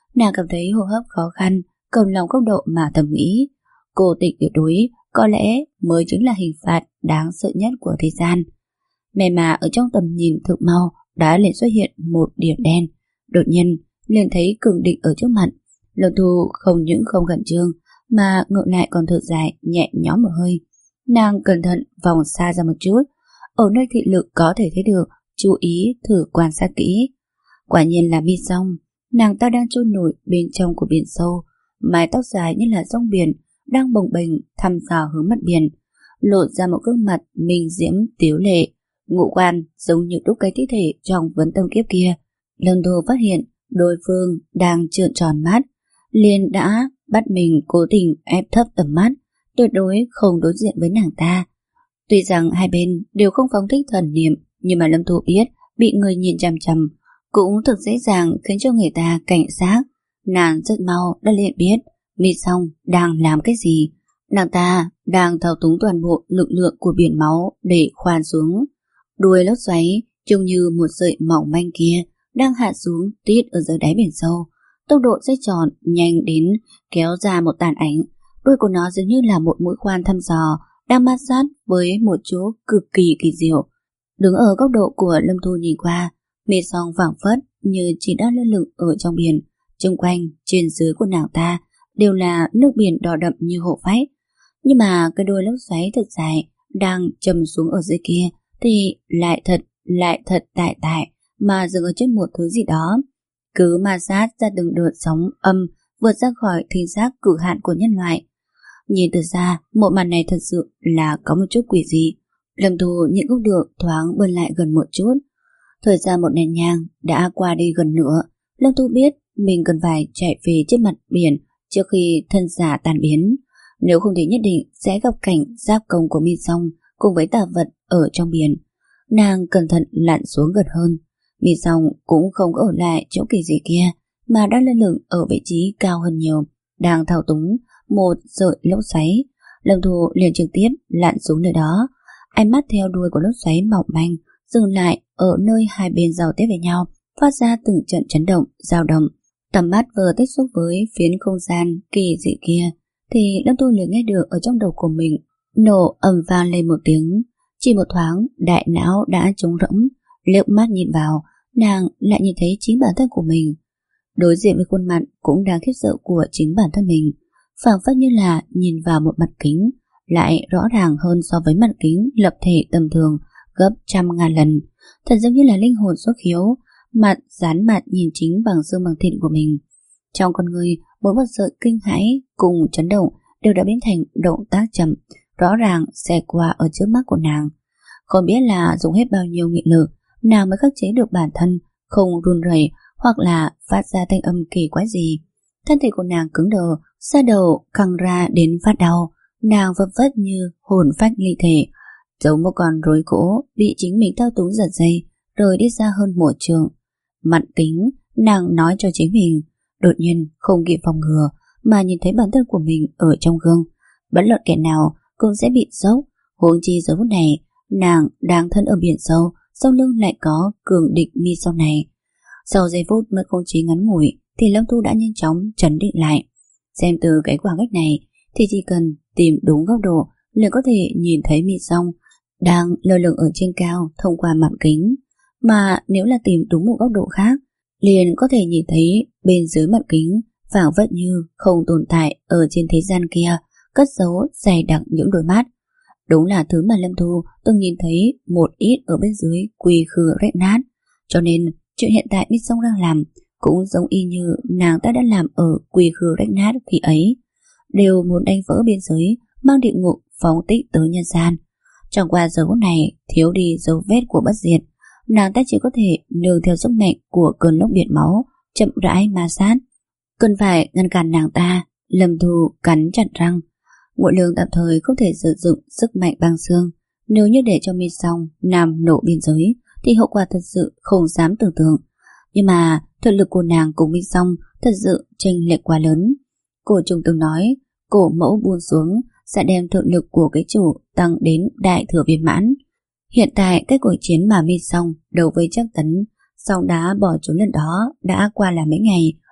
Nàng cảm thấy hô hấp khó khăn, cầm lòng góc độ mà thầm nghĩ. Cô tịch tuyệt đối có lẽ mới chính là hình phạt đáng sợ nhất của thế gian. May mà ở trong tầm nhìn thực mau đã liền xuất hiện một điểm đen. Đột nhiên liền thấy cường địch ở trước mặt. Lâm Thu không những không khẩn trương mà ngược lại còn thở dài nhẹ nhõm một hơi. Nàng cẩn thận vòng xa ra một chút, ở nơi thị lực có thể thấy được, chú ý thử quan sát kỹ. Quả nhiên là Mi Song, nàng ta đang trôi nổi bên trong của biển sâu, mái tóc dài như là rong biển đang bồng bềnh thăm dò hướng mặt biển, lộ ra một gương mặt minh diễm tiếu lệ, ngũ quan giống như đúc cái thi thể trong vấn tâm kiếp kia. Lâm Thu phát hiện đối phương đang trợn tròn mắt, liền đã bắt mình cố tình ép thấp tầm mắt, tuyệt đối không đối diện với nàng ta. Tuy rằng hai bên đều không phóng thích thần niệm, nhưng mà Lâm Thu biết bị người nhìn chằm chằm cũng thực dễ dàng khiến cho người ta cảnh giác. Nàng rất mau đã liền biết Mi Song đang làm cái gì. Nàng ta đang thao túng toàn bộ lực lượng của biển máu để khoan xuống. Đuôi lốc xoáy trông như một sợi mỏng manh kia đang hạ xuống tít ở dưới đáy biển sâu. Tốc độ xoay tròn nhanh đến kéo ra một tàn ảnh. Đuôi của nó dường như là một mũi khoan thăm dò đang ma sát với một chỗ cực kỳ kỳ diệu. Đứng ở góc độ của Lâm Thu nhìn qua, Mi Song phảng phất như chỉ đang lơ lửng ở trong biển. Xung quanh trên dưới của nàng ta đều là nước biển đỏ đậm như hồ phách. Nhưng mà cái đuôi lốc xoáy thật dài đang chầm xuống ở dưới kia thì lại thật, lại thật tại tại mà dừng ở trên một thứ gì đó. Cứ ma sát ra từng đợt sóng âm vượt ra khỏi thính giác cực hạn của nhân loại. Nhìn từ xa, một màn này thật sự là có một chút quỷ dị. Lâm Thu nhịn không được thoáng bơi lại gần một chút. Thời gian một nén nhang đã qua đi gần nữa. Lâm Thu biết mình cần phải chạy về trên mặt biển trước khi thân giả tan biến. Nếu không thì nhất định sẽ gặp cảnh giáp công của Mi Song cùng với tà vật ở trong biển. Nàng cẩn thận lặn xuống gần hơn. Mi Song cũng không có ở lại chỗ kỳ dị kia mà đã lơ lửng ở vị trí cao hơn nhiều, đang thao túng một sợi lốc xoáy. Lâm Thu liền trực tiếp lặn xuống nơi đó, ánh mắt theo đuôi của lốc xoáy mỏng manh dừng lại ở nơi hai bên giao tiếp với nhau, phát ra từng trận chấn động, dao động. Tầm mắt vừa tiếp xúc với phiến không gian kỳ dị kia thì Lâm Thu liền nghe được ở trong đầu của mình nổ ầm vang lên một tiếng. Chỉ một thoáng đại não đã trống rỗng, liếc mắt nhìn vào, nàng lại nhìn thấy chính bản thân của mình. Đối diện với khuôn mặt cũng đang khiếp sợ của chính bản thân mình, phảng phất như là nhìn vào một mặt kính, lại rõ ràng hơn so với mặt kính lập thể tầm thường gấp trăm ngàn lần. Thật giống như là linh hồn xuất khiếu, mặt dán mặt nhìn chính bằng xương bằng thịt của mình. Trong con người, mỗi một sợi kinh hãi cùng chấn động đều đã biến thành động tác chậm, rõ ràng xẹt qua ở trước mắt của nàng. Không biết là dùng hết bao nhiêu nghị lực, nàng mới khắc chế được bản thân, không run rẩy hoặc là phát ra thanh âm kỳ quái gì. Thân thể của nàng cứng đờ, da đầu căng ra đến phát đau, nàng vấp vất như hồn phách ly thể, giống một con rối gỗ bị chính mình thao túng giật dây, rồi đi xa hơn một trường. Mặt kính, nàng nói cho chính mình, đột nhiên không kịp phòng ngừa mà nhìn thấy bản thân của mình ở trong gương. Bất luận kẻ nào cũng sẽ bị sốc, huống chi giờ phút này nàng đang thân ở biển sâu, sau lưng lại có cường địch Mi Song này. Sau giây phút mới không chế ngắn ngủi thì Lâm Thu đã nhanh chóng trấn định lại. Xem từ cái khoảng cách này thì chỉ cần tìm đúng góc độ liền có thể nhìn thấy Mi Song đang lơ lửng ở trên cao thông qua mặt kính, mà nếu là tìm đúng một góc độ khác liền có thể nhìn thấy bên dưới mặt kính phảng phất như không tồn tại ở trên thế gian kia, cất giấu dày đặc những đôi mắt. Đúng là thứ mà Lâm Thu từng nhìn thấy một ít ở bên dưới quỳ khư rách nát. Cho nên chuyện hiện tại Mi Song đang làm cũng giống y như nàng ta đã làm ở quỳ khư rách nát khi ấy, đều muốn đánh vỡ biên giới, mang địa ngục phóng tích tới nhân gian. Chẳng qua giờ phút này thiếu đi dấu vết của bất diệt, nàng ta chỉ có thể nương theo sức mạnh của cơn lốc biển máu chậm rãi ma sát. Cần phải ngăn cản nàng ta. Lâm Thu cắn chặt răng. Ngụy Lương tạm thời không thể sử dụng sức mạnh băng xương. Nếu như để cho Mi Song nằm nổ biên giới thì hậu quả thật sự không dám tưởng tượng. Nhưng mà thực lực của nàng cùng Mi Song thật sự chênh lệch quá lớn. Cổ trùng từng nói cổ mẫu buông xuống sẽ đem thực lực của cái chủ tăng đến đại thừa viên mãn. Hiện tại cái cuộc chiến mà Mi Song đấu với Trác Tấn Song đã bỏ trốn lần đó đã qua là mấy ngày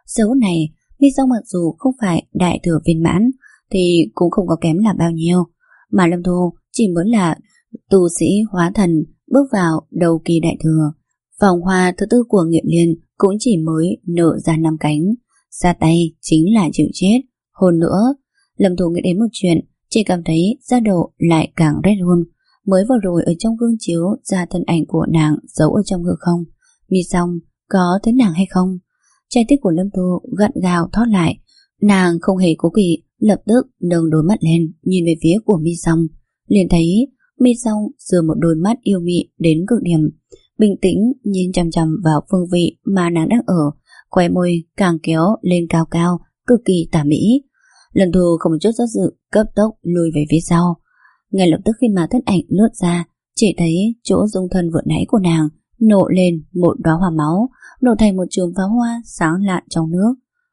Giờ phút này, Mi Song mặc dù không phải đại thừa viên mãn thì cũng không có kém là bao nhiêu, mà Lâm Thu chỉ mới là tu sĩ hóa thần bước vào đầu kỳ đại thừa. Vòng hoa thứ tư của Nghiệm Liên cũng chỉ mới nở ra năm cánh, ra tay chính là chịu chết. Hơn nữa, Lâm Thu nghĩ đến một chuyện, chỉ cảm thấy da đầu lại càng rét run. Mới vừa rồi ở trong gương chiếu ra thân ảnh của nàng giấu ở trong hư không. Mi Song có thấy nàng hay không? Trái tim của Lâm Thu gắt gao thót lại. Nàng không hề cố kỵ, lập tức nâng đôi mắt lên nhìn về phía của Mi Song. Liền thấy Mi Song giơ một đôi mắt yêu mị đến cực điểm, bình tĩnh nhìn chằm chằm vào phương vị mà nàng đang ở, khóe môi càng kéo lên cao cao, cực kỳ tà mỹ. Lâm Thu không một chút do dự, cấp tốc lùi về phía sau. Ngay lập tức khi mà thân ảnh lướt ra, chỉ thấy chỗ dung thân vừa nãy của nàng nổ lên một đóa hoa máu, nổ thành một chùm pháo hoa sáng lạn trong nước.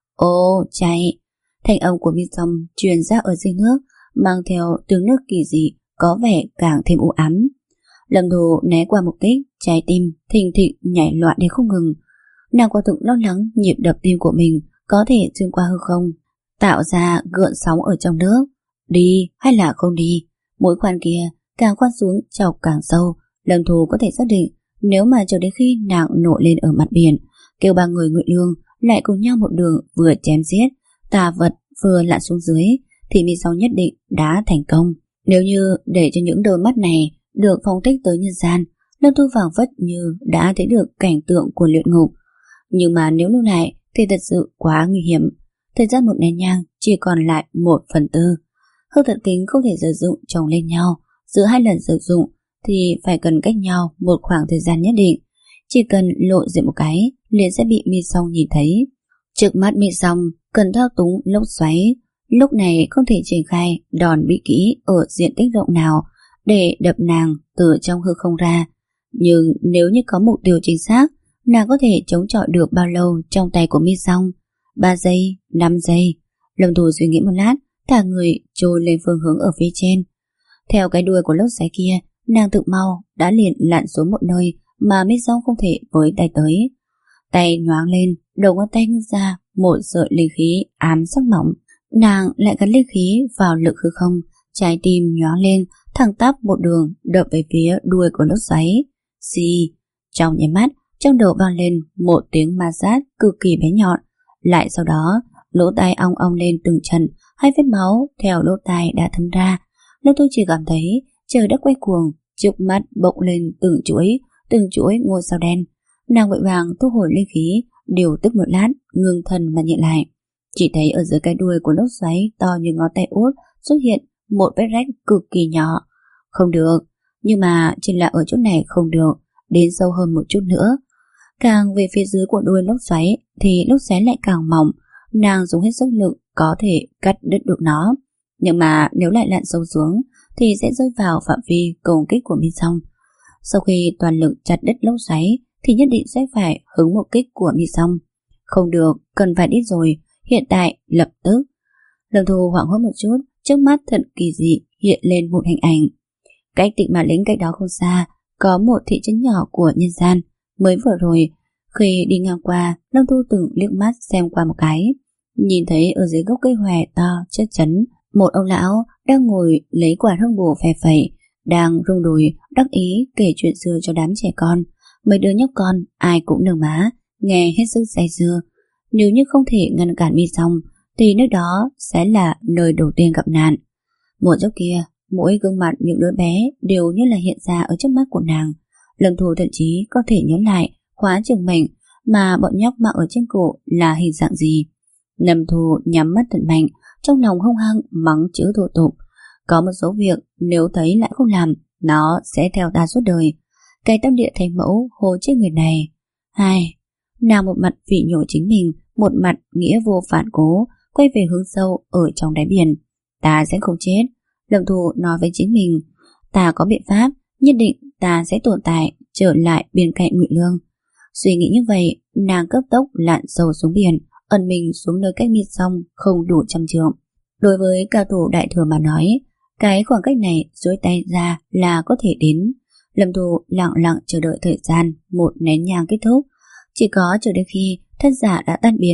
Ô, chạy! Thanh âm của Mi Song truyền ra ở dưới nước, mang theo tiếng nước kỳ dị, có vẻ càng thêm u ám. Lâm Thu né qua một kích, trái tim thình thịch nhảy loạn đến không ngừng. Nàng quả thực lo lắng nhịp đập tim của mình có thể xuyên qua hư không, tạo ra gợn sóng ở trong nước. Đi hay là không đi? Mũi khoan kia càng khoan xuống chọc càng sâu. Lâm Thu có thể xác định nếu mà chờ đến khi nàng nổi lên ở mặt biển, kêu ba người Ngụy Lương lại cùng nhau một đường vừa chém giết tà vật vừa lặn xuống dưới, thì Mi Song nhất định đã thành công. Nếu như để cho những đôi mắt này được phóng thích tới nhân gian, Lâm Thu phảng phất như đã thấy được cảnh tượng của luyện ngục. Nhưng mà nếu lưu lại thì thật sự quá nguy hiểm. Thời gian một nén nhang chỉ còn lại một phần tư. Hư thật kính không thể sử dụng chồng lên nhau, giữa hai lần sử dụng thì phải cần cách nhau một khoảng thời gian nhất định. Chỉ cần lộ diện một cái liền sẽ bị Mi Song nhìn thấy. Trước mắt Mi Song cần thao túng lốc xoáy, lúc này không thể triển khai đòn bí kỹ ở diện tích rộng nào để đập nàng từ trong hư không ra. Nhưng nếu như có mục tiêu chính xác, nàng có thể chống chọi được bao lâu trong tay của Mi Song? Ba giây, năm giây. Lâm Thu suy nghĩ một lát, thả người trôi lên phương hướng ở phía trên. Theo cái đuôi của lốc xoáy kia, nàng tự mau đã liền lặn xuống một nơi mà Mi Song không thể với tay tới. Tay nhoáng lên, đầu ngón tay ngưng ra một sợi linh khí ám sắc mỏng. Nàng lại gắn linh khí vào lực hư không, trái tim nhoáng lên, thẳng tắp một đường đập về phía đuôi của lốc xoáy. Xì! Trong nháy mắt, trong đầu vang lên một tiếng ma sát cực kỳ bé nhọn. Lại sau đó, lỗ tai ong ong lên từng trận, hai vết máu theo lỗ tai đã thấm ra. Lâm Thu chỉ cảm thấy trời đất quay cuồng, trước mắt bỗng lên từng chuỗi, từng chuỗi ngôi sao đen. Nàng vội vàng thu hồi linh khí, điều tức một lát, ngưng thần mà nhìn lại. Chỉ thấy ở dưới cái đuôi của lốc xoáy to như ngón tay út xuất hiện một vết rách cực kỳ nhỏ. Không được, nhưng mà chỉ là ở chỗ này không được, đến sâu hơn một chút nữa. Càng về phía dưới của đuôi lốc xoáy thì lốc xoáy lại càng mỏng. Nàng dùng hết sức lực có thể cắt đứt được nó, nhưng mà nếu lại lặn sâu xuống thì sẽ rơi vào phạm vi công kích của Mi Song. Sau khi toàn lực chặt đứt lốc xoáy thì nhất định sẽ phải hứng một kích của Mi Song. Không được, cần phải đi rồi, hiện tại, lập tức. Lâm Thu hoảng hốt một chút, trước mắt thật kỳ dị hiện lên một hình ảnh. Cách Tịnh Mà Lĩnh cách đó không xa có một thị trấn nhỏ của nhân gian. Mới vừa rồi, khi đi ngang qua, Lâm Thu từng liếc mắt xem qua một cái, nhìn thấy ở dưới gốc cây hòe to chất chấn, một ông lão đang ngồi lấy quả hương bù phè phẩy, đang rung đùi đắc ý kể chuyện xưa cho đám trẻ con. Mấy đứa nhóc con ai cũng nở má, nghe hết sức say sưa. Nếu như không thể ngăn cản Mi Song thì nơi đó sẽ là nơi đầu tiên gặp nạn. Một giấc kia, mỗi gương mặt những đứa bé đều như là hiện ra ở trước mắt của nàng. Lâm Thu thậm chí có thể nhớ lại khóa trường mệnh mà bọn nhóc mặc ở trên cổ là hình dạng gì. Lâm Thu nhắm mắt thật mạnh, trong lòng hung hăng mắng chữ thô tục. Có một số việc nếu thấy lại không làm, nó sẽ theo ta suốt đời. Cái tâm địa thánh mẫu hồ chết người này. Hai, nàng một mặt vị nhổ chính mình, một mặt nghĩa vô phản cố, quay về hướng sâu ở trong đáy biển. Ta sẽ không chết. Lâm Thu nói với chính mình, ta có biện pháp, nhất định ta sẽ tồn tại trở lại bên cạnh Ngụy Lương. Suy nghĩ như vậy, nàng cấp tốc lặn sâu xuống biển, ẩn mình xuống nơi cách Mi Song không đủ trăm trượng. Đối với cao thủ đại thừa mà nói, cái khoảng cách này duỗi tay ra là có thể đến. Lâm Thu lặng lặng chờ đợi thời gian một nén nhang kết thúc, chỉ có chờ đến khi thân giả đã tan biến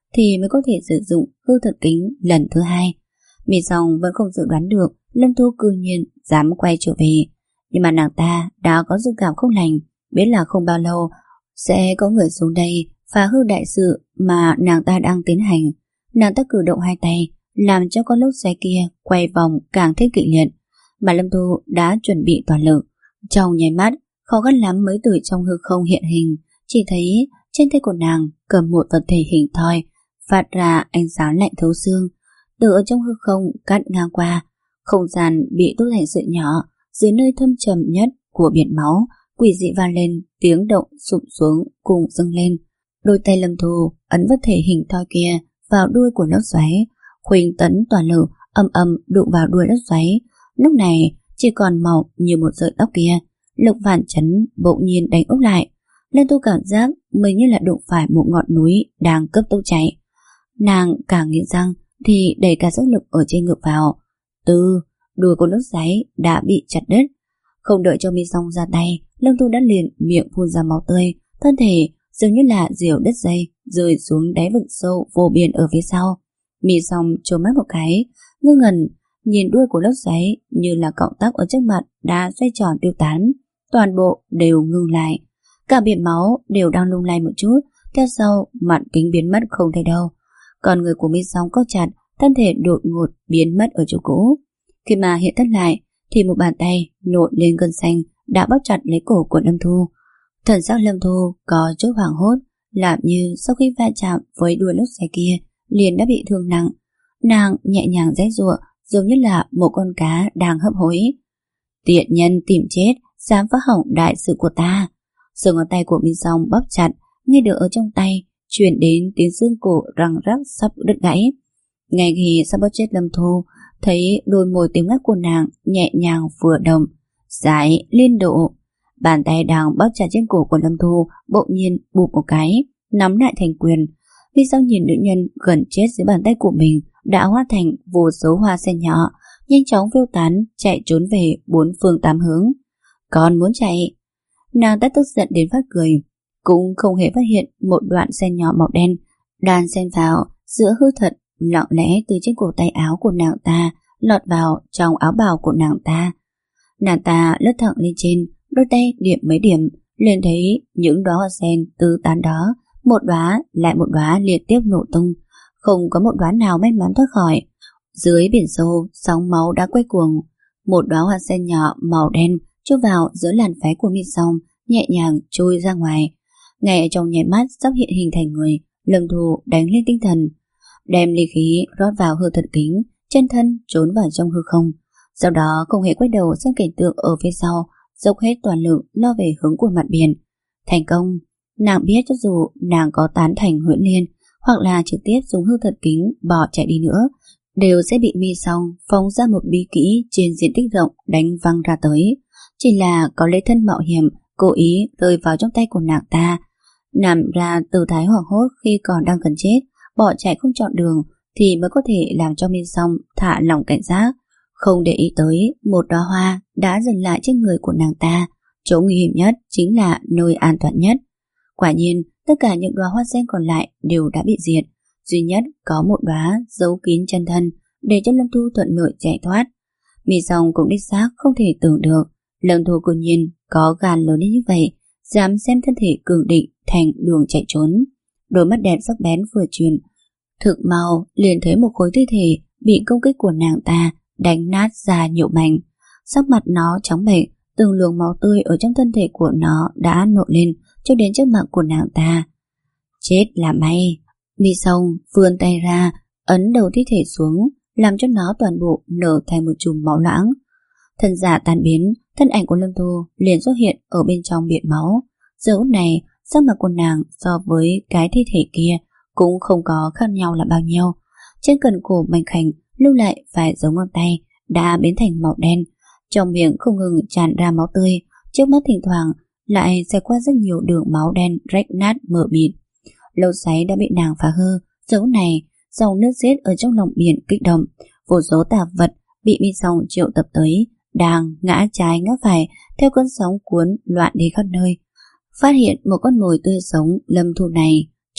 thì mới có thể sử dụng hư thật kính lần thứ hai. Mi Song vẫn không dự đoán được Lâm Thu cư nhiên dám quay trở về, nhưng mà nàng ta đã có dự cảm không lành, biết là không bao lâu sẽ có người xuống đây phá hư đại sự mà nàng ta đang tiến hành. Nàng ta cử động hai tay làm cho con lốc xoáy kia quay vòng càng thêm kịch liệt, mà Lâm Thu đã chuẩn bị toàn lực. Trong nháy mắt, khó khăn lắm mới từ trong hư không hiện hình, chỉ thấy trên tay của nàng cầm một vật thể hình thoi phát ra ánh sáng lạnh thấu xương, từ ở trong hư không cắt ngang qua. Không gian bị đốt thành sợi nhỏ, dưới nơi thâm trầm nhất của biển máu quỷ dị vang lên tiếng động sụp xuống cùng dâng lên. Đôi tay Lâm Thu ấn vật thể hình thoi kia vào đuôi của lốc xoáy, khuynh tấn toàn lực âm âm đụng vào đuôi lốc xoáy. Lúc này chỉ còn màu như một sợi tóc kia. Lục Vạn Chấn bỗng nhiên đánh úp lại. Lâm Thu cảm giác mình như là đụng phải một ngọn núi đang cấp tốc chạy. Nàng càng nghiến răng thì đẩy cả sức lực ở trên ngực vào. Từ đuôi của lốc xoáy đã bị chặt đứt. Không đợi cho Mi Song ra tay, Lâm Thu đã liền miệng phun ra máu tươi, thân thể dường như là diều đứt dây rơi xuống đáy vực sâu vô biên ở phía sau. Mi Song trố mắt một cái, ngơ ngẩn nhìn đuôi của lốc xoáy như là cọng tóc ở trước mặt đã xoay tròn tiêu tán, toàn bộ đều ngừng lại. Cả biển máu đều đang lung lay một chút, theo sau mạn kính biến mất không thấy đâu. Còn người của Mi Song co chặt, thân thể đột ngột biến mất ở chỗ cũ. Khi mà hiện tất lại thì một bàn tay nổi lên gân xanh đã bóp chặt lấy cổ của Lâm Thu. Thần sắc Lâm Thu có chút hoảng hốt, làm như sau khi va chạm với đuôi lốc xoáy kia liền đã bị thương nặng. Nàng nhẹ nhàng giãy giụa giống như là một con cá đang hấp hối. Tiện nhân tìm chết, dám phá hỏng đại sự của ta. Sờ ngón tay của Mi Song bóp chặt, nghe được ở trong tay truyền đến tiếng xương cổ răng rắc sắp đứt gãy. Ngay khi sắp bóp chết Lâm Thu, thấy đôi môi tím ngắt của nàng nhẹ nhàng vừa động, giải liên độ. Bàn tay đang bóp chặt trên cổ của Lâm Thu bỗng nhiên bụp một cái, nắm lại thành quyền. Mi Song nhìn nữ nhân gần chết dưới bàn tay của mình đã hóa thành vô số hoa sen nhỏ, nhanh chóng phiêu tán chạy trốn về bốn phương tám hướng. Còn muốn chạy? Nàng đã tức giận đến phát cười, cũng không hề phát hiện một đoạn sen nhỏ màu đen đan xen vào giữa hư thật, lặng lẽ từ trên cổ tay áo của nàng ta lọt vào trong áo bào của nàng ta. Nàng ta lướt thẳng lên trên, đôi tay điểm mấy điểm, liền thấy những đóa hoa sen tứ tán đó, một đóa lại một đóa liên tiếp nổ tung, không có một đóa nào may mắn thoát khỏi. Dưới biển sâu, sóng máu đã quay cuồng, một đóa hoa sen nhỏ màu đen chui vào giữa làn váy của Mi Song, nhẹ nhàng trôi ra ngoài. Ngay trong nháy mắt sắp hiện hình thành người, Lâm Thu đánh lên tinh thần, đem lý khí rót vào hư thật kính, chân thân trốn vào trong hư không. Sau đó không hề quay đầu xem cảnh tượng ở phía sau, dốc hết toàn lực lo về hướng của mặt biển. Thành công. Nàng biết cho dù nàng có tán thành Huyễn Liên hoặc là trực tiếp dùng hư thật kính bỏ chạy đi nữa, đều sẽ bị Mi Song phóng ra một bí kỹ trên diện tích rộng đánh văng ra tới. Chỉ là có lấy thân mạo hiểm cố ý rơi vào trong tay của nàng ta, nằm ra từ thái hoảng hốt khi còn đang cần chết, bỏ chạy không chọn đường thì mới có thể làm cho Mi Song thả lỏng cảnh giác, không để ý tới một đóa hoa đã dừng lại trên người của nàng ta. Chỗ nguy hiểm nhất chính là nơi an toàn nhất. Quả nhiên, tất cả những đóa hoa sen còn lại đều đã bị diệt, duy nhất có một đóa giấu kín chân thân để cho Lâm Thu thuận lợi chạy thoát. Mi Song cũng đích xác không thể tưởng được Lâm Thu cố nhiên có gan lớn đến như vậy, dám xem thân thể cường định thành đường chạy trốn. Đôi mắt đẹp sắc bén vừa chuyển, thực mau liền thấy một khối thi thể bị công kích của nàng ta đánh nát ra nhiều mảnh. Sắc mặt nó trắng bệch, từng luồng máu tươi ở trong thân thể của nó đã nổi lên cho đến trước mặt của nàng ta. Chết là may. Mi Song vươn tay ra, ấn đầu thi thể xuống, làm cho nó toàn bộ nở thành một chùm máu loãng. Thân giả tan biến, thân ảnh của Lâm Thu liền xuất hiện ở bên trong biển máu. Giờ phút này, sắc mặt của nàng so với cái thi thể kia cũng không có khác nhau là bao nhiêu. Trên cần cổ mảnh khảnh lưu lại vài dấu ngón tay đã biến thành màu đen, trong miệng không ngừng tràn ra máu tươi, trước mắt thỉnh thoảng lại xẹt qua rất nhiều đường máu đen rách nát mờ mịt. Lốc xoáy đã bị nàng phá hư. Giờ phút này, dòng nước xiết ở trong lòng biển kích động, vô số tà vật bị Mi Song triệu tập tới đang ngã trái ngã phải theo cơn sóng cuốn loạn đi khắp nơi. Phát hiện một con mồi tươi sống, Lâm Thu này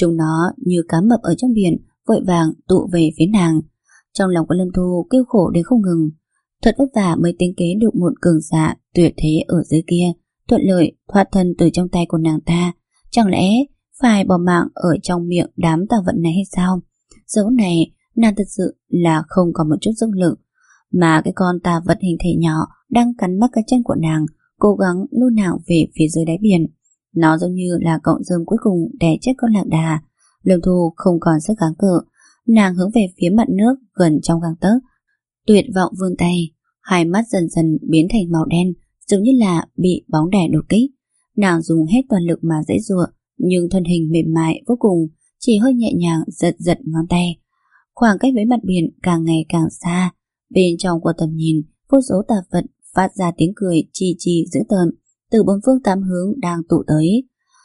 Chúng nó như cá mập ở trong biển, vội vàng tụ về phía nàng. Trong lòng của Lâm Thu kêu khổ đến không ngừng. Thật vất vả mới tính kế được một cường giả tuyệt thế ở dưới kia, thuận lợi thoát thân từ trong tay của nàng ta. Chẳng lẽ phải bỏ mạng ở trong miệng đám tà vận này hay sao? Giờ phút này nàng thật sự là không có một chút sức lực, mà cái con tà vật hình thể nhỏ đang cắn mắt cái chân của nàng, cố gắng lôi nàng về phía dưới đáy biển. Nó giống như là cọng rơm cuối cùng đè chết con lạc đà. Lâm Thu không còn sức kháng cự, nàng hướng về phía mặt nước gần trong gang tấc, tuyệt vọng vươn tay, hai mắt dần dần biến thành màu đen, giống như là bị bóng đè đột kích. Nàng dùng hết toàn lực mà giãy giụa, nhưng thân hình mềm mại vô cùng, chỉ hơi nhẹ nhàng giật giật ngón tay. Khoảng cách với mặt biển càng ngày càng xa, bên trong của tầm nhìn, vô số tà vật phát ra tiếng cười chi chi dữ tợn từ bốn phương tám hướng đang tụ tới.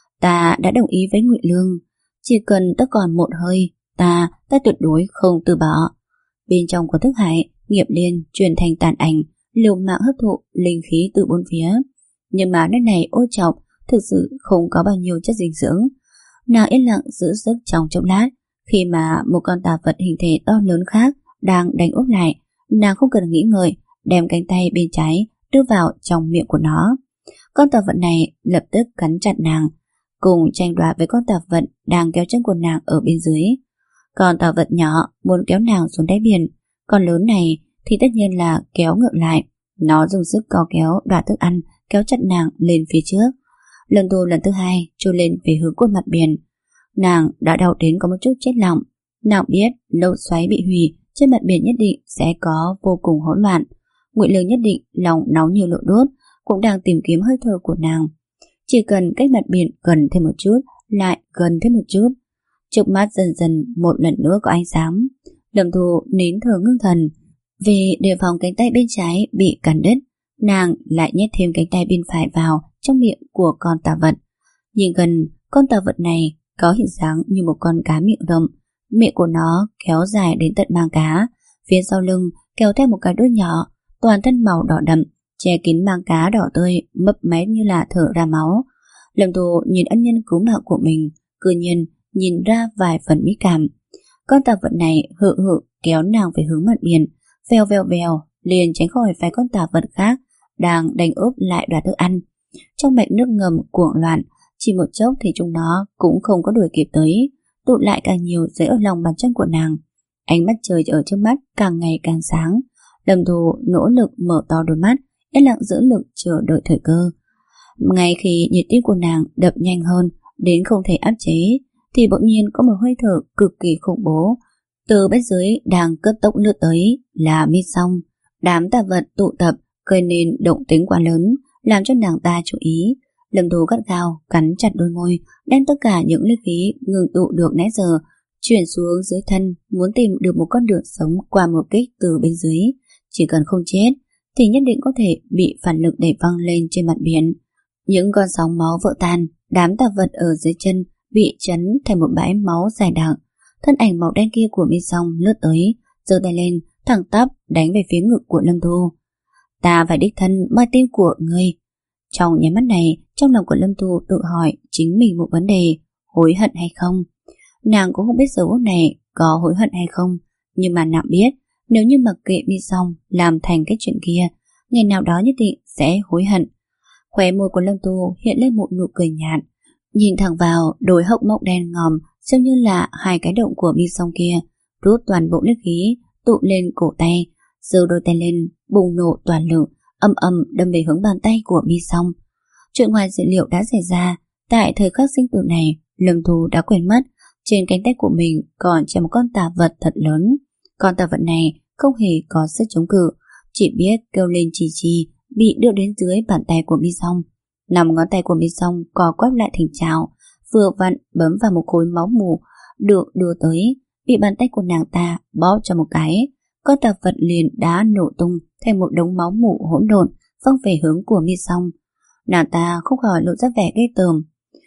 Ta đã đồng ý với Ngụy Lương, chỉ cần ta còn một hơi, ta ta tuyệt đối không từ bỏ. Bên trong của thức hải, nghiệp liên chuyển thành tàn ảnh, liều mạng hấp thụ linh khí từ bốn phía. Nhưng mà nơi này ô trọc, thực sự không có bao nhiêu chất dinh dưỡng. Nàng yên lặng giữ sức trong chốc lát, khi mà một con tà vật hình thể to lớn khác đang đánh úp lại, nàng không cần nghĩ ngợi, đem cánh tay bên trái đưa vào trong miệng của nó. Con tà vật này lập tức cắn chặt nàng, cùng tranh đoạt với con tà vật đang kéo chân của nàng ở bên dưới. Con tà vật nhỏ muốn kéo nàng xuống đáy biển, con lớn này thì tất nhiên là kéo ngược lại. Nó dùng sức co kéo đoạt thức ăn, kéo chặt nàng lên phía trước. Lần Thu lần thứ hai trôi lên về hướng của mặt biển. Nàng đã đau đến có một chút chết lặng. Nàng biết lốc xoáy bị hủy, trên mặt biển nhất định sẽ có vô cùng hỗn loạn. Ngụy Lương nhất định lòng nóng như lửa đốt, cũng đang tìm kiếm hơi thở của nàng. Chỉ cần cách mặt biển gần thêm một chút, lại gần thêm một chút. Trước mắt dần dần một lần nữa có ánh sáng. Lâm Thu nín thở ngưng thần. Vì đề phòng cánh tay bên trái bị cắn đứt, nàng lại nhét thêm cánh tay bên phải vào trong miệng của con tà vật. Nhìn gần, con tà vật này có hình dáng như một con cá miệng rộng. Miệng của nó kéo dài đến tận mang cá, phía sau lưng kéo theo một cái đuôi nhỏ, toàn thân màu đỏ đậm, che kín mang cá đỏ tươi, mấp máy như là thở ra máu. Lâm Thu nhìn ân nhân cứu mạng của mình, cư nhiên nhìn ra vài phần mỹ cảm. Con tà vật này hự hự kéo nàng về hướng mặt biển, vèo vèo vèo liền tránh khỏi vài con tà vật khác đang đánh úp lại đoạt thức ăn. Trong mạch nước ngầm cuồng loạn, chỉ một chốc thì chúng nó cũng không có đuổi kịp tới, tụ lại càng nhiều dưới ở lòng bàn chân của nàng. Ánh mắt trời ở trước mắt càng ngày càng sáng. Lâm Thu nỗ lực mở to đôi mắt, yên lặng giữ lực chờ đợi thời cơ. Ngay khi nhịp tim của nàng đập nhanh hơn đến không thể áp chế, thì bỗng nhiên có một hơi thở cực kỳ khủng bố từ bên dưới đang cấp tốc lướt tới, là Mi Song. Đám tà vật tụ tập gây nên động tĩnh quá lớn, làm cho nàng ta chú ý. Lâm Thu gắt gao cắn chặt đôi môi, đem tất cả những linh khí ngừng tụ được nãy giờ chuyển xuống dưới thân, muốn tìm được một con đường sống qua một kích từ bên dưới. Chỉ cần không chết thì nhất định có thể bị phản lực đẩy văng lên trên mặt biển. Những con sóng máu vỡ tan, đám tà vật ở dưới chân bị chấn thành một bãi máu dài đặc. Thân ảnh màu đen kia của Mi Song lướt tới, giơ tay lên, thẳng tắp đánh về phía ngực của Lâm Thu. Ta phải đích thân moi tim của ngươi. Trong nháy mắt này, trong lòng của Lâm Thu tự hỏi chính mình một vấn đề: hối hận hay không? Nàng cũng không biết giờ phút này có hối hận hay không, nhưng mà nàng biết nếu như mặc kệ Mi Song làm thành cái chuyện kia, ngày nào đó nhất định sẽ hối hận. Khóe môi của Lâm Thu hiện lên một nụ cười nhạt, nhìn thẳng vào đôi hốc mốc đen ngòm giống như là hai cái động của Mi Song kia, rút toàn bộ linh khí tụ lên cổ tay, giơ đôi tay lên, bùng nổ toàn lực, âm âm đâm về hướng bàn tay của Mi Song. Chuyện ngoài dự liệu đã xảy ra. Tại thời khắc sinh tử này, Lâm Thu đã quên mất trên cánh tay của mình còn treo một con tà vật thật lớn. Con tà vật này không hề có sức chống cự, chỉ biết kêu lên chì chì, bị đưa đến dưới bàn tay của Mi Song. Nằm ngón tay của Mi Song co quắp lại thành chảo, vừa vặn bấm vào một khối máu mù được đưa tới, bị bàn tay của nàng ta bóp cho một cái. Con tà vật liền đã nổ tung thành một đống máu mù hỗn độn văng về hướng của Mi Song. Nàng ta không khỏi lộ ra vẻ ghê tởm.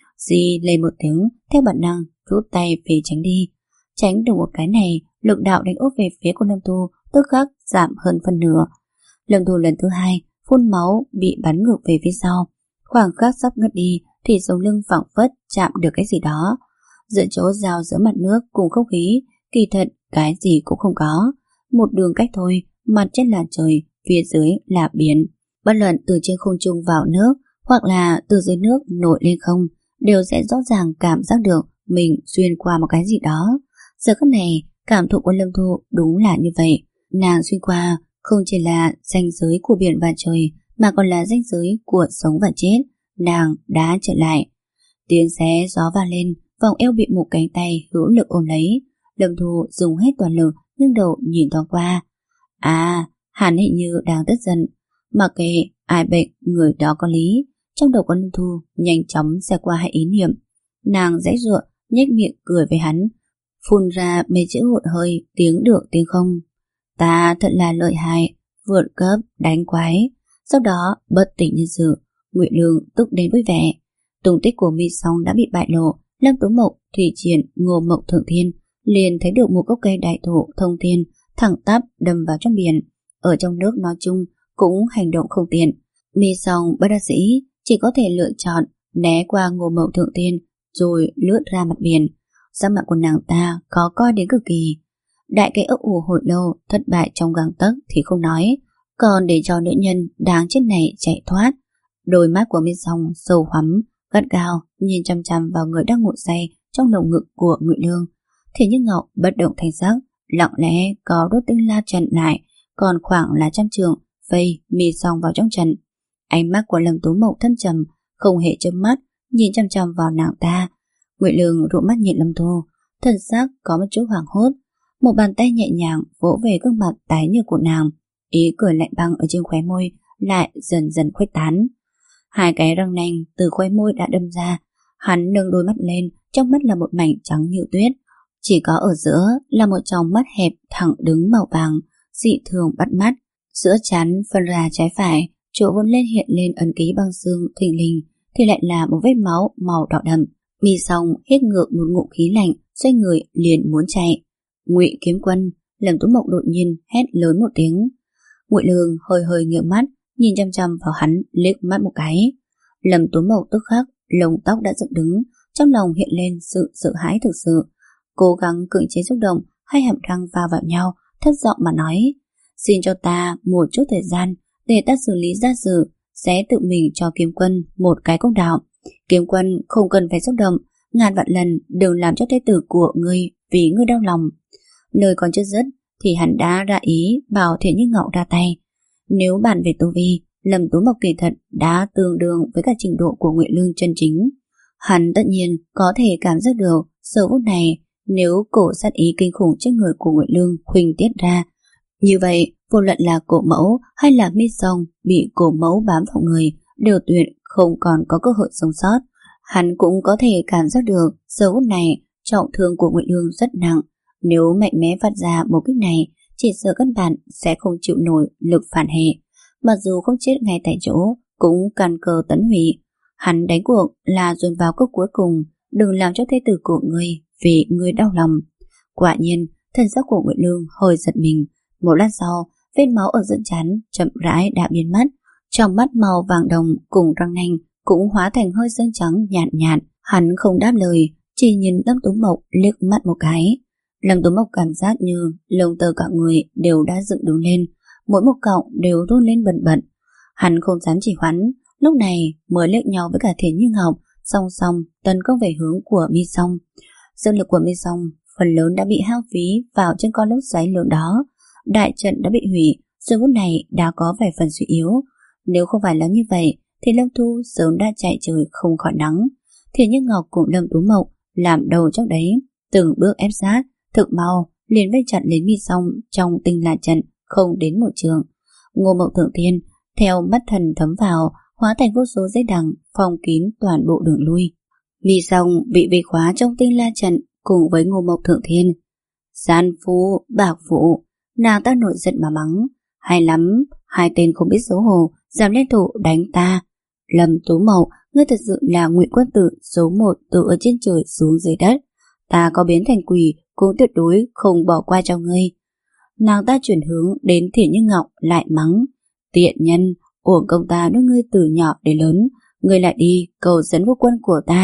Di lên một tiếng, theo bản năng rút tay về tránh đi. Tránh được một cái này, lực đạo đánh úp về phía của Lâm Thu tức khắc giảm hơn phân nửa. Lâm Thu lần thứ hai phun máu bị bắn ngược về phía sau. Khoảng khắc sắp ngất đi thì sống lưng phẳng phất chạm được cái gì đó. giữa chỗ giao giữa mặt nước cùng không khí, kỳ thật cái gì cũng không có. Một đường cách thôi, mặt trên là trời, phía dưới là biển. Bất luận từ trên không trung vào nước hoặc là từ dưới nước nổi lên không, đều sẽ rõ ràng cảm giác được mình xuyên qua một cái gì đó. Giờ khắc này, cảm thụ của Lâm Thu đúng là như vậy. Nàng xuyên qua không chỉ là ranh giới của biển và trời, mà còn là ranh giới của sống và chết. Nàng đã trở lại. Tiếng xé gió vang lên, vòng eo bị một cánh tay hữu lực ôm lấy. Lâm Thu dùng hết toàn lực, nghiêng đầu nhìn thoáng qua. À, hắn hình như đang tức giận. Mặc kệ ai bệnh, người đó có lý. Trong đầu của Lâm Thu nhanh chóng xe qua hai ý niệm. Nàng giãy giụa, nhếch miệng cười với hắn, phun ra mấy chữ hụt hơi, tiếng được tiếng không. Ta thật là lợi hại, vượt cấp, đánh quái. Sau đó bất tỉnh nhân sự, Ngụy Lương tức đến vui vẻ. Tung tích của Mi Song đã bị bại lộ. Lâm Tú Mộc, Thủy Triển, Ngô Mộc Thượng Thiên liền thấy được một gốc cây đại thụ thông thiên thẳng tắp đâm vào trong biển. Ở trong nước nói chung cũng hành động không tiện. Mi Song bất đắc dĩ chỉ có thể lựa chọn né qua Ngô Mộc Thượng Thiên rồi lướt ra mặt biển. Sắc mặt của nàng ta khó coi đến cực kỳ. Đại cái ấp ủ hồi lâu, thất bại trong gang tấc thì không nói, còn để cho nữ nhân đáng chết này chạy thoát. Đôi mắt của Mi Song sâu hoắm, gắt gao nhìn chăm chăm vào người đang ngủ say trong lồng ngực của Ngụy Lương. Thế nhưng Ngọc bất động thanh sắc, lặng lẽ có đốt tinh la trận lại, còn khoảng là trăm trượng vây Mi Song vào trong trận. Ánh mắt của Lâm Tú Mộc thâm trầm, không hề chớp mắt, nhìn chăm chăm vào nàng ta. Ngụy Lương rũ mắt nhìn Lâm Thu, thần sắc có một chút hoảng hốt. Một bàn tay nhẹ nhàng vỗ về gương mặt tái nhợt của nàng, ý cười lạnh băng ở trên khóe môi lại dần dần khuếch tán. Hai cái răng nanh từ khóe môi đã đâm ra. Hắn nâng đôi mắt lên, trong mắt là một mảnh trắng như tuyết, chỉ có ở giữa là một tròng mắt hẹp thẳng đứng màu vàng, dị thường bắt mắt. Giữa trán phân ra trái phải, chỗ vốn lên hiện lên ấn ký băng xương thình lình, thì lại là một vết máu màu đỏ đậm. Mi Song hít ngược một ngụm khí lạnh, xoay người liền muốn chạy. Ngụy Kiếm Quân! Lâm Tú Mộc đột nhiên hét lớn một tiếng. Ngụy Lương hơi hơi nghiêng mắt, nhìn chăm chăm vào hắn, liếc mắt một cái. Lâm Tú Mộc tức khắc lông tóc đã dựng đứng, trong lòng hiện lên sự sợ hãi thực sự. Cố gắng cưỡng chế xúc động, hai hàm răng va vào nhau, thất giọng mà nói: xin cho ta một chút thời gian để ta xử lý ra sự, sẽ tự mình cho Kiếm Quân một cái công đạo. Kiếm Quân không cần phải xúc động, ngàn vạn lần đừng làm cho thế tử của ngươi vì ngươi đau lòng. Lời còn chưa dứt thì hắn đã ra ý bảo Thiện Như Ngọc ra tay. Nếu bàn về tu vi, Lâm Tú Mộc kỳ thật đã tương đương với cả trình độ của Ngụy Lương chân chính. Hắn tất nhiên có thể cảm giác được giờ phút này, nếu cổ sát ý kinh khủng trên người của Ngụy Lương huỳnh tiết ra, như vậy vô luận là cổ mẫu hay là Mi Song bị cổ mẫu bám vào người đều tuyệt không còn có cơ hội sống sót. Hắn cũng có thể cảm giác được giờ phút này trọng thương của Ngụy Lương rất nặng. Nếu mạnh mẽ phát ra một kích này, chỉ sợ căn bản sẽ không chịu nổi lực phản hệ. Mặc dù không chết ngay tại chỗ, cũng căn cơ tấn hủy. Hắn đánh cuộc là dồn vào cốc cuối cùng, đừng làm cho thế tử của ngươi vì ngươi đau lòng. Quả nhiên, thần sắc của Ngụy Lương hơi giật mình. Một lát sau, vết máu ở giữa trán chậm rãi đã biến mất. Trong mắt màu vàng đồng cùng răng nanh cũng hóa thành hơi xương trắng nhạt nhạt. Hắn không đáp lời, chỉ nhìn Lâm Tú Mộc liếc mắt một cái. Lâm Tú Mộc cảm giác như lông tơ cả người đều đã dựng đứng lên, mỗi một cọng đều run lên bần bật. Hắn không dám chỉ hoãn, lúc này mới liếc nhau với cả Thiến Như Ngọc, song song tấn công về hướng của Mi Song. Dương lực của Mi Song phần lớn đã bị hao phí vào trên con lốc xoáy lớn đó. Đại trận đã bị hủy, giờ phút này đã có vài phần suy yếu. Nếu không phải là như vậy thì Lâm Thu sớm đã chạy trời không khỏi nắng. Thiến Như Ngọc cùng Lâm Tú Mộc làm đầu trong đấy, từng bước ép sát, thực mau liền vây chặt lấy Mi Song trong tinh la trận không đến một trường. Ngô Mộc Thượng Thiên theo mắt thần thấm vào, hóa thành vô số dây đằng phong kín toàn bộ đường lui. Mi Song bị vây khóa trong tinh la trận cùng với Ngô Mộc Thượng Thiên. Gian phu, bạc phụ, nàng ta nổi giận mà mắng: hay lắm, hai tên không biết xấu hổ, dám lên thủ đánh ta. Lâm Tú Mộc, ngươi thật sự là Ngụy Quân Tử số một từ ở trên trời xuống dưới đất. Ta có biến thành quỷ cũng tuyệt đối không bỏ qua cho ngươi. Nàng ta chuyển hướng đến Thiện Như Ngọc lại mắng: tiện nhân, uổng công ta nuôi ngươi từ nhỏ đến lớn, ngươi lại đi cầu dẫn vô quân của ta,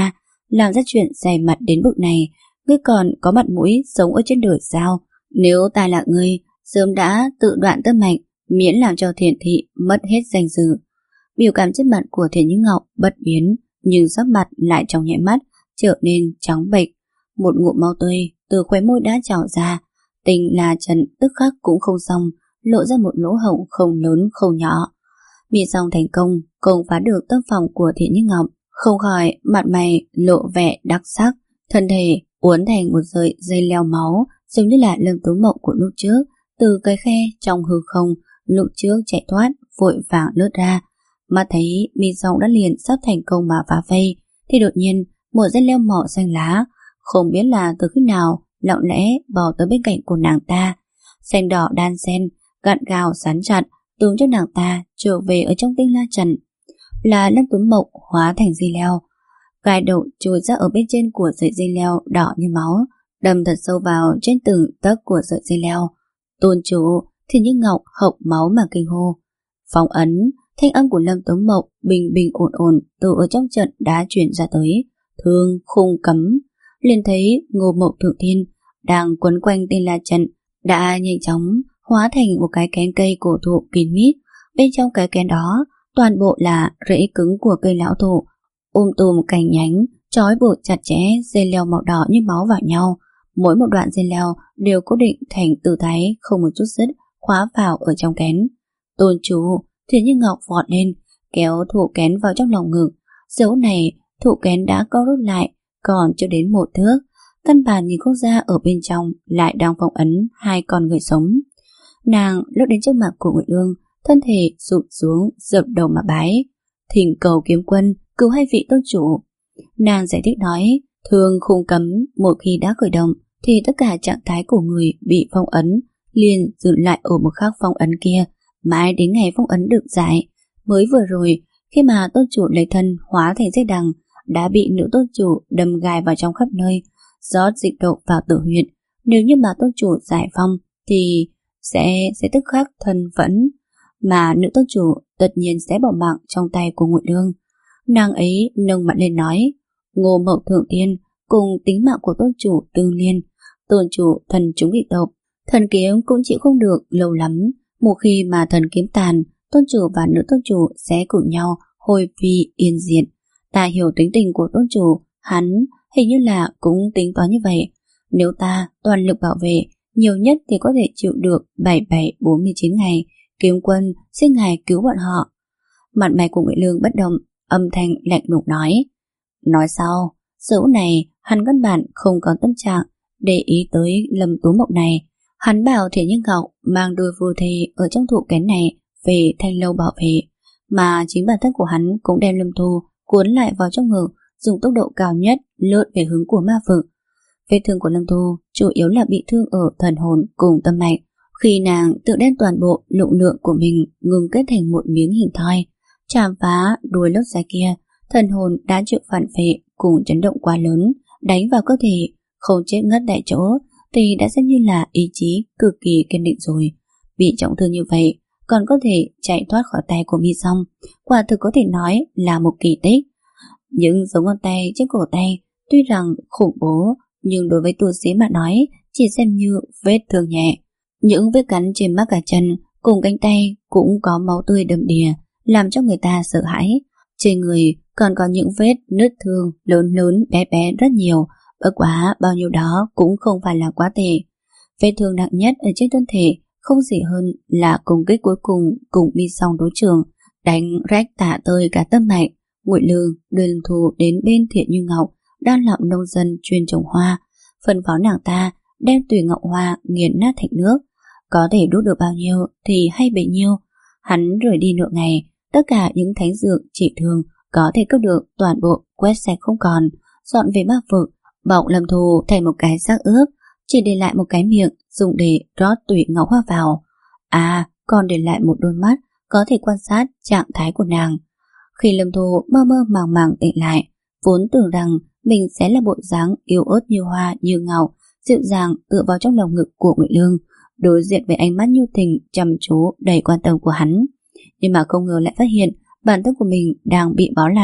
làm ra chuyện dày mặt đến bực này, ngươi còn có mặt mũi sống ở trên đời sao? Nếu ta là ngươi, sớm đã tự đoạn tâm mạch, miễn làm cho Thiện thị mất hết danh dự. Biểu cảm trên mặt của Thiện Như Ngọc bất biến, nhưng sắc mặt lại trong nhẹ mắt trở nên trắng bệch. Một ngụm máu tươi từ khóe môi đã trào ra, Tình La Trần tức khắc cũng không xong, lộ ra một lỗ hổng không lớn không nhỏ. Mi Song thành công công phá được tâm phòng của Thiện Như Ngọc, không khỏi mặt mày lộ vẻ đặc sắc, thân thể uốn thành một sợi dây leo máu, giống như là Lâm Tú Mộng của lúc trước, từ cái khe trong hư không lúc trước chạy thoát, vội vàng lướt ra. Mà thấy Mi Song đã liền sắp thành công mà phá vây, thì đột nhiên một dây leo mỏ xanh lá, không biết là từ khi nào lặng lẽ bò tới bên cạnh của nàng ta, xanh đỏ đan xen, gạn gào sán chặt, tướng cho nàng ta trở về ở trong Tinh La Trần. Là Lâm Tú Mộng hóa thành dây leo, gai đậu trôi ra ở bên trên của sợi dây leo đỏ như máu, đâm thật sâu vào trên từng tấc của sợi dây leo. Tôn chủ thì như Ngọc hộc máu mà kinh hô. Phong ấn, thanh âm của Lâm Tú Mộng bình bình ổn ổn từ ở trong trận đã truyền ra tới. Thương khung cấm, liền thấy Ngô Mộng Thượng Thiên đang quấn quanh Tinh La Trần đã nhanh chóng hóa thành một cái kén cây cổ thụ kín mít. Bên trong cái kén đó toàn bộ là rễ cứng của cây lão thụ, ôm tùm cành nhánh, trói buộc chặt chẽ dây leo màu đỏ như máu vào nhau. Mỗi một đoạn dây leo đều cố định thành tư thái không một chút dứt, khóa vào ở trong kén. Tôn chủ, Thiện Như Ngọc vọt lên, kéo thụ kén vào trong lòng ngực. Dẫu này thụ kén đã co rút lại, còn chưa đến một thước, căn bản nhìn không ra ở bên trong lại đang phong ấn hai con người sống. Nàng lướt đến trước mặt của Nguyệt Lương, thân thể sụp xuống, dập đầu mà bái. Thỉnh cầu kiếm quân cứu hai vị tôn chủ. Nàng giải thích nói, thương khung cấm một khi đã khởi động thì tất cả trạng thái của người bị phong ấn liền dừng lại ở một khắc phong ấn kia, mãi đến ngày phong ấn được giải. Mới vừa rồi, khi mà tôn chủ lấy thân hóa thành dây đằng, đã bị nữ tôn chủ đâm gai vào trong khắp nơi, rót dịch độc vào tử huyệt. Nếu như mà tôn chủ giải phong thì sẽ sẽ tức khắc thân vẫn, mà nữ tôn chủ tất nhiên sẽ bỏ mạng trong tay của Ngụy Lương. Nàng ấy nâng mặt lên nói, Ngô Mộng Thượng Tiên cùng tính mạng của tôn chủ tương liên, tôn chủ thần chúng bị tộc, thần kiếm cũng chịu không được lâu lắm. Một khi mà thần kiếm tàn, tôn chủ và nữ tôn chủ sẽ cùng nhau hồi phi yên diệt. Ta hiểu tính tình của tôn chủ, hắn hình như là cũng tính toán như vậy. Nếu ta toàn lực bảo vệ, nhiều nhất thì có thể chịu được bảy bảy bốn mươi chín ngày. Kiếm quân xin ngài cứu bọn họ. Mặt mày của Ngụy Lương bất động, âm thanh lạnh lùng nói. Nói sau, dẫu này hắn căn bản không có tâm trạng để ý tới Lâm Tú Mộng này. Hắn bảo Thiện Như Ngọc mang đôi phù thề ở trong thụ kén này về thanh lâu bảo vệ, mà chính bản thân của hắn cũng đem Lâm Thu cuốn lại vào trong ngực, dùng tốc độ cao nhất lướt về hướng của ma vực. Vết thương của Lâm Thu chủ yếu là bị thương ở thần hồn cùng tâm mạch. Khi nàng tự đem toàn bộ lực lượng của mình ngừng kết thành một miếng hình thoi, chạm phá đuôi lốc xoáy kia, thần hồn đã chịu phản phệ cùng chấn động quá lớn, đánh vào cơ thể, không chết ngất tại chỗ thì đã xem như là ý chí cực kỳ kiên định rồi. Bị trọng thương như vậy còn có thể chạy thoát khỏi tay của Mi Song, quả thực có thể nói là một kỳ tích. Những dấu ngón tay trên cổ tay tuy rằng khủng bố, nhưng đối với tu sĩ mà nói chỉ xem như vết thương nhẹ. Những vết cắn trên mắt cả chân cùng cánh tay cũng có máu tươi đầm đìa, làm cho người ta sợ hãi. Trên người còn có những vết nứt thương lớn lớn bé bé rất nhiều, bất quá bao nhiêu đó cũng không phải là quá tệ. Vết thương nặng nhất ở trên thân thể không gì hơn là công kích cuối cùng cùng Mi Song đối trường, đánh rách tả tơi cả tâm mạch. Ngụy Lương đưa Lâm Thu đến bên Thiện Như Ngọc đang làm nông dân chuyên trồng hoa, phân phó nàng ta đem tùy ngọc hoa nghiền nát thành nước, có thể đốt được bao nhiêu thì hay bấy nhiêu. Hắn rời đi nửa ngày, tất cả những thánh dược trị thương có thể cướp được toàn bộ quét sạch không còn, dọn về ma vực, bọc Lâm Thu thành một cái xác ướp, chỉ để lại một cái miệng dùng để rót tùy ngọc hoa vào. À, còn để lại một đôi mắt có thể quan sát trạng thái của nàng. Khi Lâm Thu mơ mơ màng màng tỉnh lại, vốn tưởng rằng mình sẽ là bộ dáng yếu ớt như hoa như ngọc, dịu dàng tựa vào trong lòng ngực của Ngụy Lương, đối diện với ánh mắt nhu tình chăm chú đầy quan tâm của hắn. Nhưng mà không ngờ lại phát hiện bản thân của mình đang bị bó lại,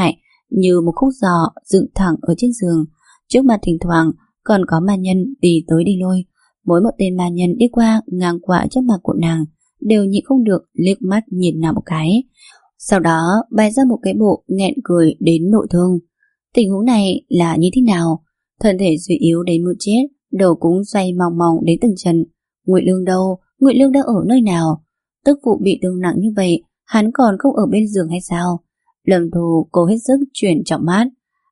như một khúc giò dựng thẳng ở trên giường. Trước mặt thỉnh thoảng còn có ma nhân đi tới đi lui. Mỗi một tên ma nhân đi qua ngang qua trước mặt của nàng đều nhịn không được liếc mắt nhìn nàng một cái, sau đó bày ra một cái bộ nghẹn cười đến nội thương. Tình huống này là như thế nào? Thân thể suy yếu đến muốn chết, đầu cũng xoay mòng mòng đến từng chân. Ngụy Lương đâu? Ngụy Lương đang ở nơi nào? Tức phụ bị thương nặng như vậy, hắn còn không ở bên giường hay sao? Lâm Thù cố hết sức chuyển trọng mắt.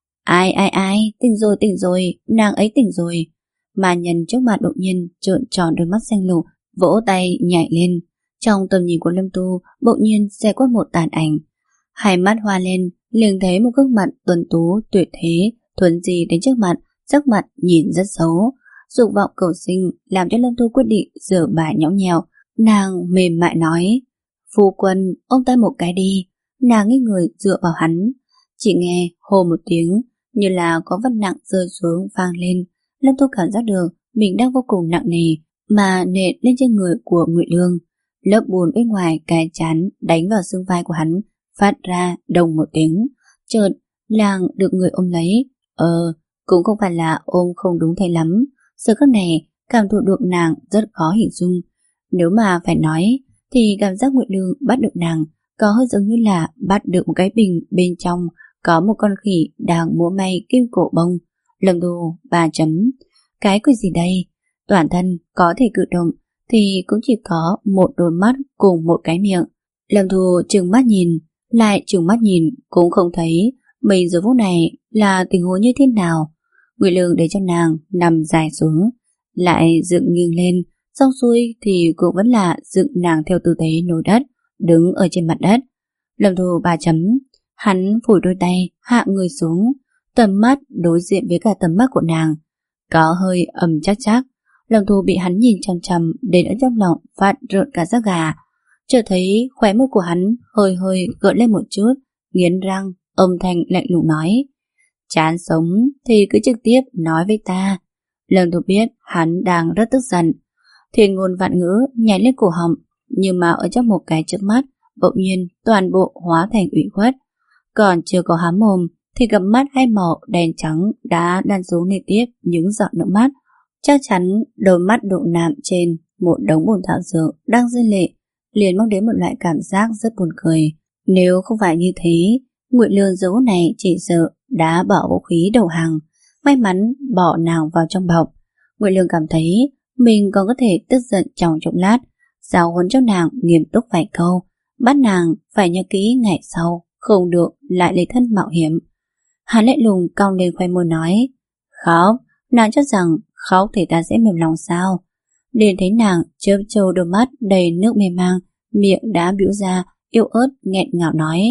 Ai ai ai, tỉnh rồi tỉnh rồi, nàng ấy tỉnh rồi. Mà nhân trước mặt đột nhiên trợn tròn đôi mắt xanh lục, vỗ tay nhảy lên. Trong tầm nhìn của Lâm Tu bỗng nhiên xẹt qua một tàn ảnh. Hai mắt hoa lên, liền thấy một gương mặt tuấn tú tuyệt thế thuần di đến trước mặt, sắc mặt nhìn rất xấu. Dục vọng cầu sinh làm cho Lâm Tu quyết định rửa bài nhõng nhẽo. Nàng mềm mại nói: Phu quân, ôm tay một cái đi. Nàng nghiêng người dựa vào hắn. Chỉ nghe hô một tiếng, như là có vật nặng rơi xuống vang lên. Lâm Tu cảm giác được mình đang vô cùng nặng nề mà nện lên trên người của Ngụy Lương. Lớp bùn bên ngoài cái chán đánh vào xương vai của hắn, phát ra đồng một tiếng. Chợt nàng được người ôm lấy. Ờ, cũng không phải là ôm không đúng thay lắm. Giờ khắc này cảm thụ được nàng rất khó hình dung. Nếu mà phải nói thì cảm giác Ngụy Lương bắt được nàng có hơi giống như là bắt được một cái bình bên trong có một con khỉ đang múa may kim cổ bông. Lâm Tu ba chấm. Cái quỷ gì đây? Toàn thân có thể cử động thì cũng chỉ có một đôi mắt cùng một cái miệng. Lâm Thu trừng mắt nhìn, lại trừng mắt nhìn cũng không thấy mình giờ phút này là tình huống như thế nào. Ngụy Lương để cho nàng nằm dài xuống, lại dựng nghiêng lên, xong xuôi thì cũng vẫn là dựng nàng theo tư thế nổi đất, đứng ở trên mặt đất. Lâm Thu ba chấm. Hắn phủi đôi tay, hạ người xuống, tầm mắt đối diện với cả tầm mắt của nàng, có hơi ầm chắc chắc. Lâm Thu bị hắn nhìn chằm chằm đến ở trong lòng phát rợn cả da gà. Chợt thấy khóe môi của hắn hơi hơi gợn lên một chút, nghiến răng, âm thanh lạnh lùng nói: Chán sống thì cứ trực tiếp nói với ta. Lâm Thu biết hắn đang rất tức giận, thiên ngôn vạn ngữ nhảy lên cổ họng, nhưng mà ở trong một cái chớp mắt, bỗng nhiên toàn bộ hóa thành ủy khuất. Còn chưa có há mồm thì cặp mắt hai màu đen trắng đã đan xuống liên tiếp những giọt nước mắt. Chắc chắn đôi mắt độ nạm trên một đống bùn thảo dược đang rơi lệ, liền mang đến một loại cảm giác rất buồn cười. Nếu không phải như thế, Ngụy Lương dấu này chỉ sợ đã bỏ vũ khí đầu hàng. May mắn bỏ nàng vào trong bọc. Ngụy Lương cảm thấy mình còn có thể tức giận trong chốc lát, giáo huấn cho nàng nghiêm túc vài câu, bắt nàng phải nhớ kỹ ngày sau không được lại lấy thân mạo hiểm. Hắn lạnh lùng cong lên khoe môi nói: Khóc, nàng cho rằng khóc thì ta sẽ mềm lòng sao? Liền thấy nàng chớp châu đôi mắt đầy nước mê mang, miệng đã biểu ra yếu ớt nghẹn ngào nói: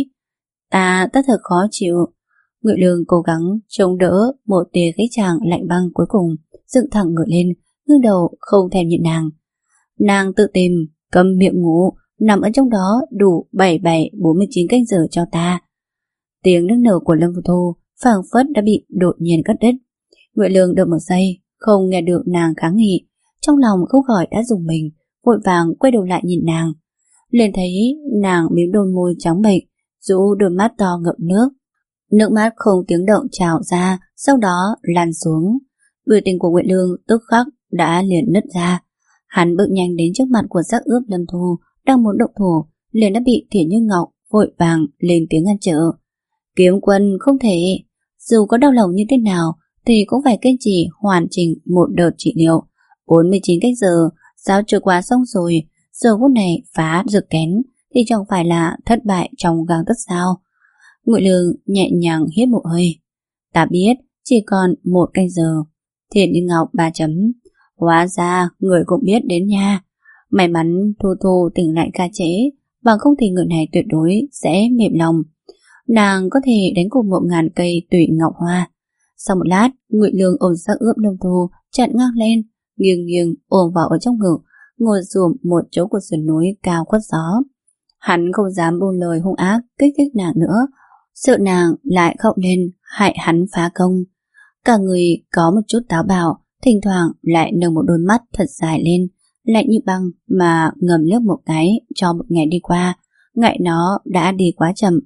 Ta ta thật khó chịu. Ngụy Lương cố gắng chống đỡ một tia cái chàng lạnh băng cuối cùng, dựng thẳng người lên, ngước đầu không thèm nhìn nàng. Nàng tự tìm, câm miệng ngủ, nằm ở trong đó đủ bảy bảy bốn mươi chín canh giờ cho ta. Tiếng nức nở của Lâm Thu phảng phất đã bị đột nhiên cắt đứt. Ngụy Lương đợi một giây, không nghe được nàng kháng nghị, trong lòng không khỏi đã rùng mình, vội vàng quay đầu lại nhìn nàng. Liền thấy nàng mím đôi môi trắng bệch, rũ đôi mắt to ngậm nước. Nước mắt không tiếng động trào ra, sau đó lan xuống. Biểu tình của Ngụy Lương tức khắc đã liền nứt ra. Hắn bước nhanh đến trước mặt của xác ướp Lâm Thu đang muốn động thủ, liền đã bị Thiển Như Ngọc vội vàng lên tiếng ngăn trở. Kiếm quân không thể, dù có đau lòng như thế nào thì cũng phải kiên trì hoàn chỉnh một đợt trị liệu. bốn mươi chín cách giờ, sao trôi qua xong rồi, giờ phút này phá rực kén thì chẳng phải là thất bại trong gang tấc sao? Ngụy Lương nhẹ nhàng hít một hơi. Ta biết, chỉ còn một canh giờ. Thiển Như Ngọc ba chấm. Hóa ra người cũng biết đến nha. May mắn Thu Thu tỉnh lại ca trễ, bằng không thì người này tuyệt đối sẽ mềm lòng. Nàng có thể đánh cùng một ngàn cây tùy ngọc hoa. Sau một lát, Ngụy Lương ôm xác ướp Lâm Thu chặn ngang lên, nghiêng nghiêng ôm vào ở trong ngực, ngồi dùm một chỗ của sườn núi cao khuất gió. Hắn không dám buông lời hung ác kích thích nàng nữa, sợ nàng lại khóc lên hại hắn phá công. Cả người có một chút táo bạo, thỉnh thoảng lại nâng một đôi mắt thật dài lên, lạnh như băng mà ngầm liếc một cái cho một ngày đi qua. Ngại nó đã đi quá chậm.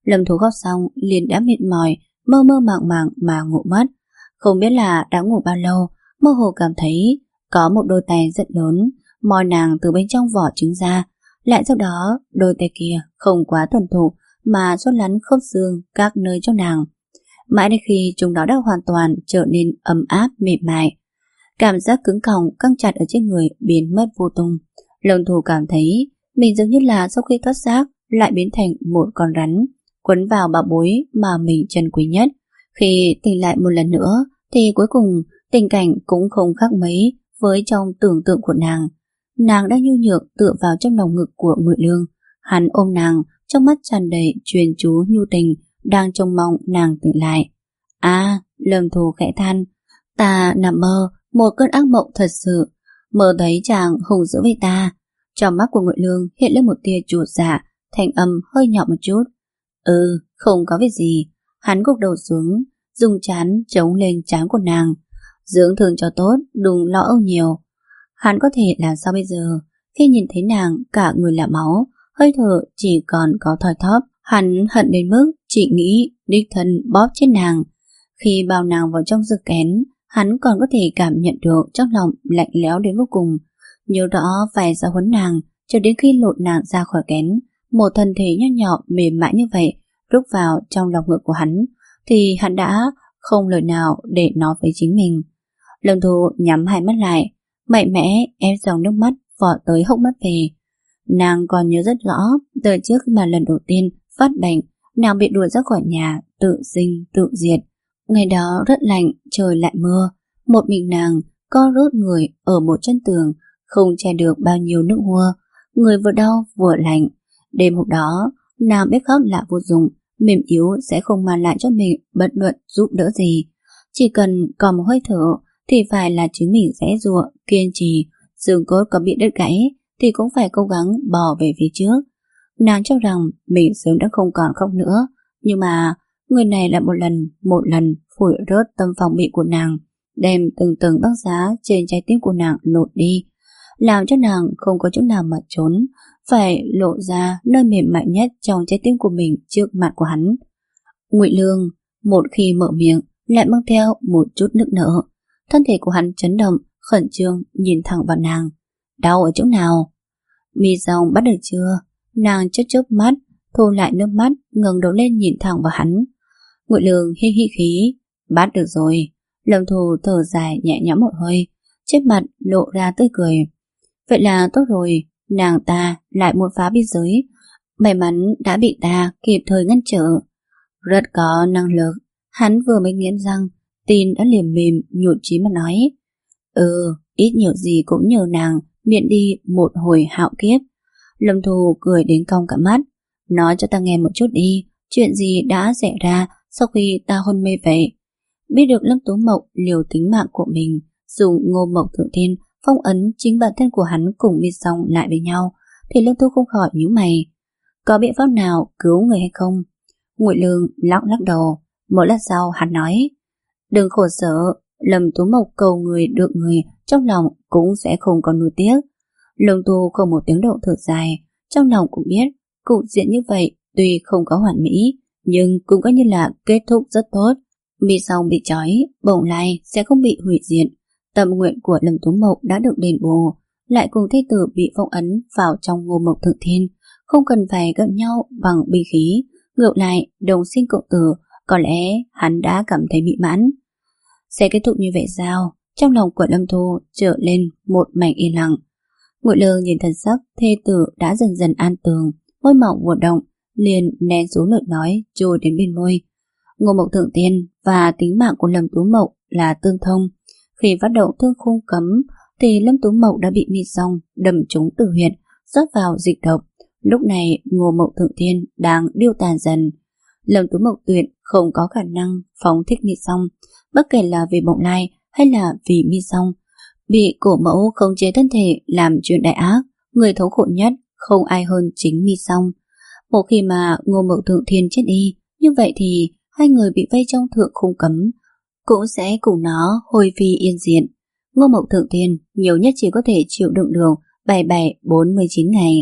Lâm Tú khóc xong liền đã mệt mỏi, mơ mơ màng màng mà ngủ mất. Không biết là đã ngủ bao lâu, mơ hồ cảm thấy có một đôi tay rất lớn moi nàng từ bên trong vỏ trứng ra. Lại sau đó đôi tay kia không quá thuần thục mà xoắn lắn khớp xương các nơi cho nàng, mãi đến khi chúng nó đã hoàn toàn trở nên ấm áp mềm mại. Cảm giác cứng còng căng chặt ở trên người biến mất vô tung. Lâm Thu cảm thấy mình giống như là sau khi thoát xác lại biến thành một con rắn quấn vào bảo bối mà mình trân quý nhất. Khi tỉnh lại một lần nữa thì cuối cùng tình cảnh cũng không khác mấy với trong tưởng tượng của nàng. Nàng đang nhu nhược tựa vào trong lòng ngực của Ngụy Lương. Hắn ôm nàng, trong mắt tràn đầy chuyên chú nhu tình, đang trông mong nàng tỉnh lại. À, Lâm Thu khẽ than, ta nằm mơ một cơn ác mộng thật sự, mơ thấy chàng hùng dữ với ta. Trong mắt của Ngụy Lương hiện lên một tia chột dạ, thanh âm hơi nhỏ một chút. Ừ, không có việc gì. Hắn gục đầu xuống, dùng trán chống lên trán của nàng. Dưỡng thương cho tốt, đừng lo âu nhiều. Hắn có thể làm sao bây giờ? Khi nhìn thấy nàng cả người là máu, hơi thở chỉ còn có thoi thóp, hắn hận đến mức chỉ nghĩ đích thân bóp chết nàng. Khi bao nàng vào trong giường kén, hắn còn có thể cảm nhận được trong lòng lạnh lẽo đến vô cùng. Nhớ rõ vài giáo huấn nàng, cho đến khi lột nàng ra khỏi kén, một thân thể nho nhỏ mềm mại như vậy rút vào trong lòng ngực của hắn, thì hắn đã không lời nào để nói với chính mình. Lâm Thu nhắm hai mắt lại, mạnh mẽ ép dòng nước mắt vọt tới hốc mắt về. Nàng còn nhớ rất rõ, từ trước mà lần đầu tiên phát bệnh, nàng bị đuổi ra khỏi nhà, tự sinh tự diệt. Ngày đó rất lạnh, trời lại mưa, một mình nàng co rút người ở một chân tường, không che được bao nhiêu nước mưa, người vừa đau vừa lạnh. Đêm hôm đó, nàng biết khóc là vô dụng, mềm yếu sẽ không mang lại cho mình bất luận giúp đỡ gì. Chỉ cần còn một hơi thở thì phải là chính mình sẽ giụa, kiên trì, xương cốt có bị đứt gãy thì cũng phải cố gắng bò về phía trước. Nàng cho rằng mình sớm đã không còn khóc nữa, nhưng mà người này lại một lần, một lần phủi rớt tâm phòng bị của nàng, đem từng tầng băng giá trên trái tim của nàng lột đi, làm cho nàng không có chỗ nào mà trốn, phải lộ ra nơi mềm mại nhất trong trái tim của mình trước mặt của hắn. Ngụy Lương một khi mở miệng lại mang theo một chút nức nở. Thân thể của hắn chấn động, khẩn trương nhìn thẳng vào nàng. Đau ở chỗ nào? Mi Dòng bắt được chưa? Nàng chớp chớp mắt, thu lại nước mắt, ngẩng đầu lên nhìn thẳng vào hắn. Ngụy Lương hi hi khí, bắt được rồi. Lâm Thu thở dài nhẹ nhõm một hơi, trên mặt lộ ra tươi cười. Vậy là tốt rồi, nàng ta lại muốn phá biên giới, may mắn đã bị ta kịp thời ngăn trở. Rất có năng lực. Hắn vừa mới nghiến răng, tin đã liềm mềm nhụt chí mà nói. Ừ, ít nhiều gì cũng nhờ nàng miễn đi một hồi hạo kiếp. Lâm Thu cười đến cong cả mắt. Nói cho ta nghe một chút đi, chuyện gì đã xảy ra sau khi ta hôn mê vậy? Biết được Lâm Tú Mộc liều tính mạng của mình, dùng Ngô Mộc Thượng Thiên phong ấn chính bản thân của hắn cùng Mi Song lại với nhau, thì Lâm Thu không khỏi nhíu mày. Có biện pháp nào cứu người hay không? Ngụy Lương lắc lắc đầu. Một lát sau hắn nói, đừng khổ sở, Lâm Tú Mộc cầu người được người, trong lòng cũng sẽ không còn nuối tiếc. Lâm Tu không một tiếng động thở dài, trong lòng cũng biết cục diện như vậy tuy không có hoàn mỹ, nhưng cũng có như là kết thúc rất tốt. Mi Song bị trói, bổng lai sẽ không bị hủy diệt. Tâm nguyện của Lâm Tú Mộc đã được đền bù, lại cùng thê tử bị phong ấn vào trong Ngô Mộc Thượng Thiên, không cần phải gận nhau bằng binh khí, ngược lại đồng sinh cộng tử. Có lẽ hắn đã cảm thấy mỹ mãn. Sẽ kết thúc như vậy sao? Trong lòng của Lâm Thu trở lên một mảnh yên lặng. Ngụy Lương nhìn thần sắc thê tử đã dần dần an tường, môi mỏng vừa động, liền nén xuống lời nói trôi đến bên môi. Ngô Mộc Thượng Tiên và tính mạng của Lâm Tú Mộc là tương thông. Khi phát động thương khung cấm thì Lâm Tú Mộc đã bị Mi Song đâm trúng tử huyệt, rót vào dịch độc. Lúc này Ngô Mộc Thượng Tiên đang điêu tàn dần. Lâm Tú Mộc tuyệt không có khả năng phóng thích Mi Song, bất kể là vì bổng lai hay là vì Mi Song. Bị cổ mẫu khống chế thân thể làm chuyện đại ác, người thống khổ nhất không ai hơn chính Mi Song. Một khi mà Ngô Mộc Thượng Thiên chết đi, như vậy thì hai người bị vây trong thượng khung cấm cũng sẽ cùng nó hồi phi yên diệt. Ngô Mộc Thượng Thiên nhiều nhất chỉ có thể chịu đựng được bảy bảy bốn mươi chín ngày.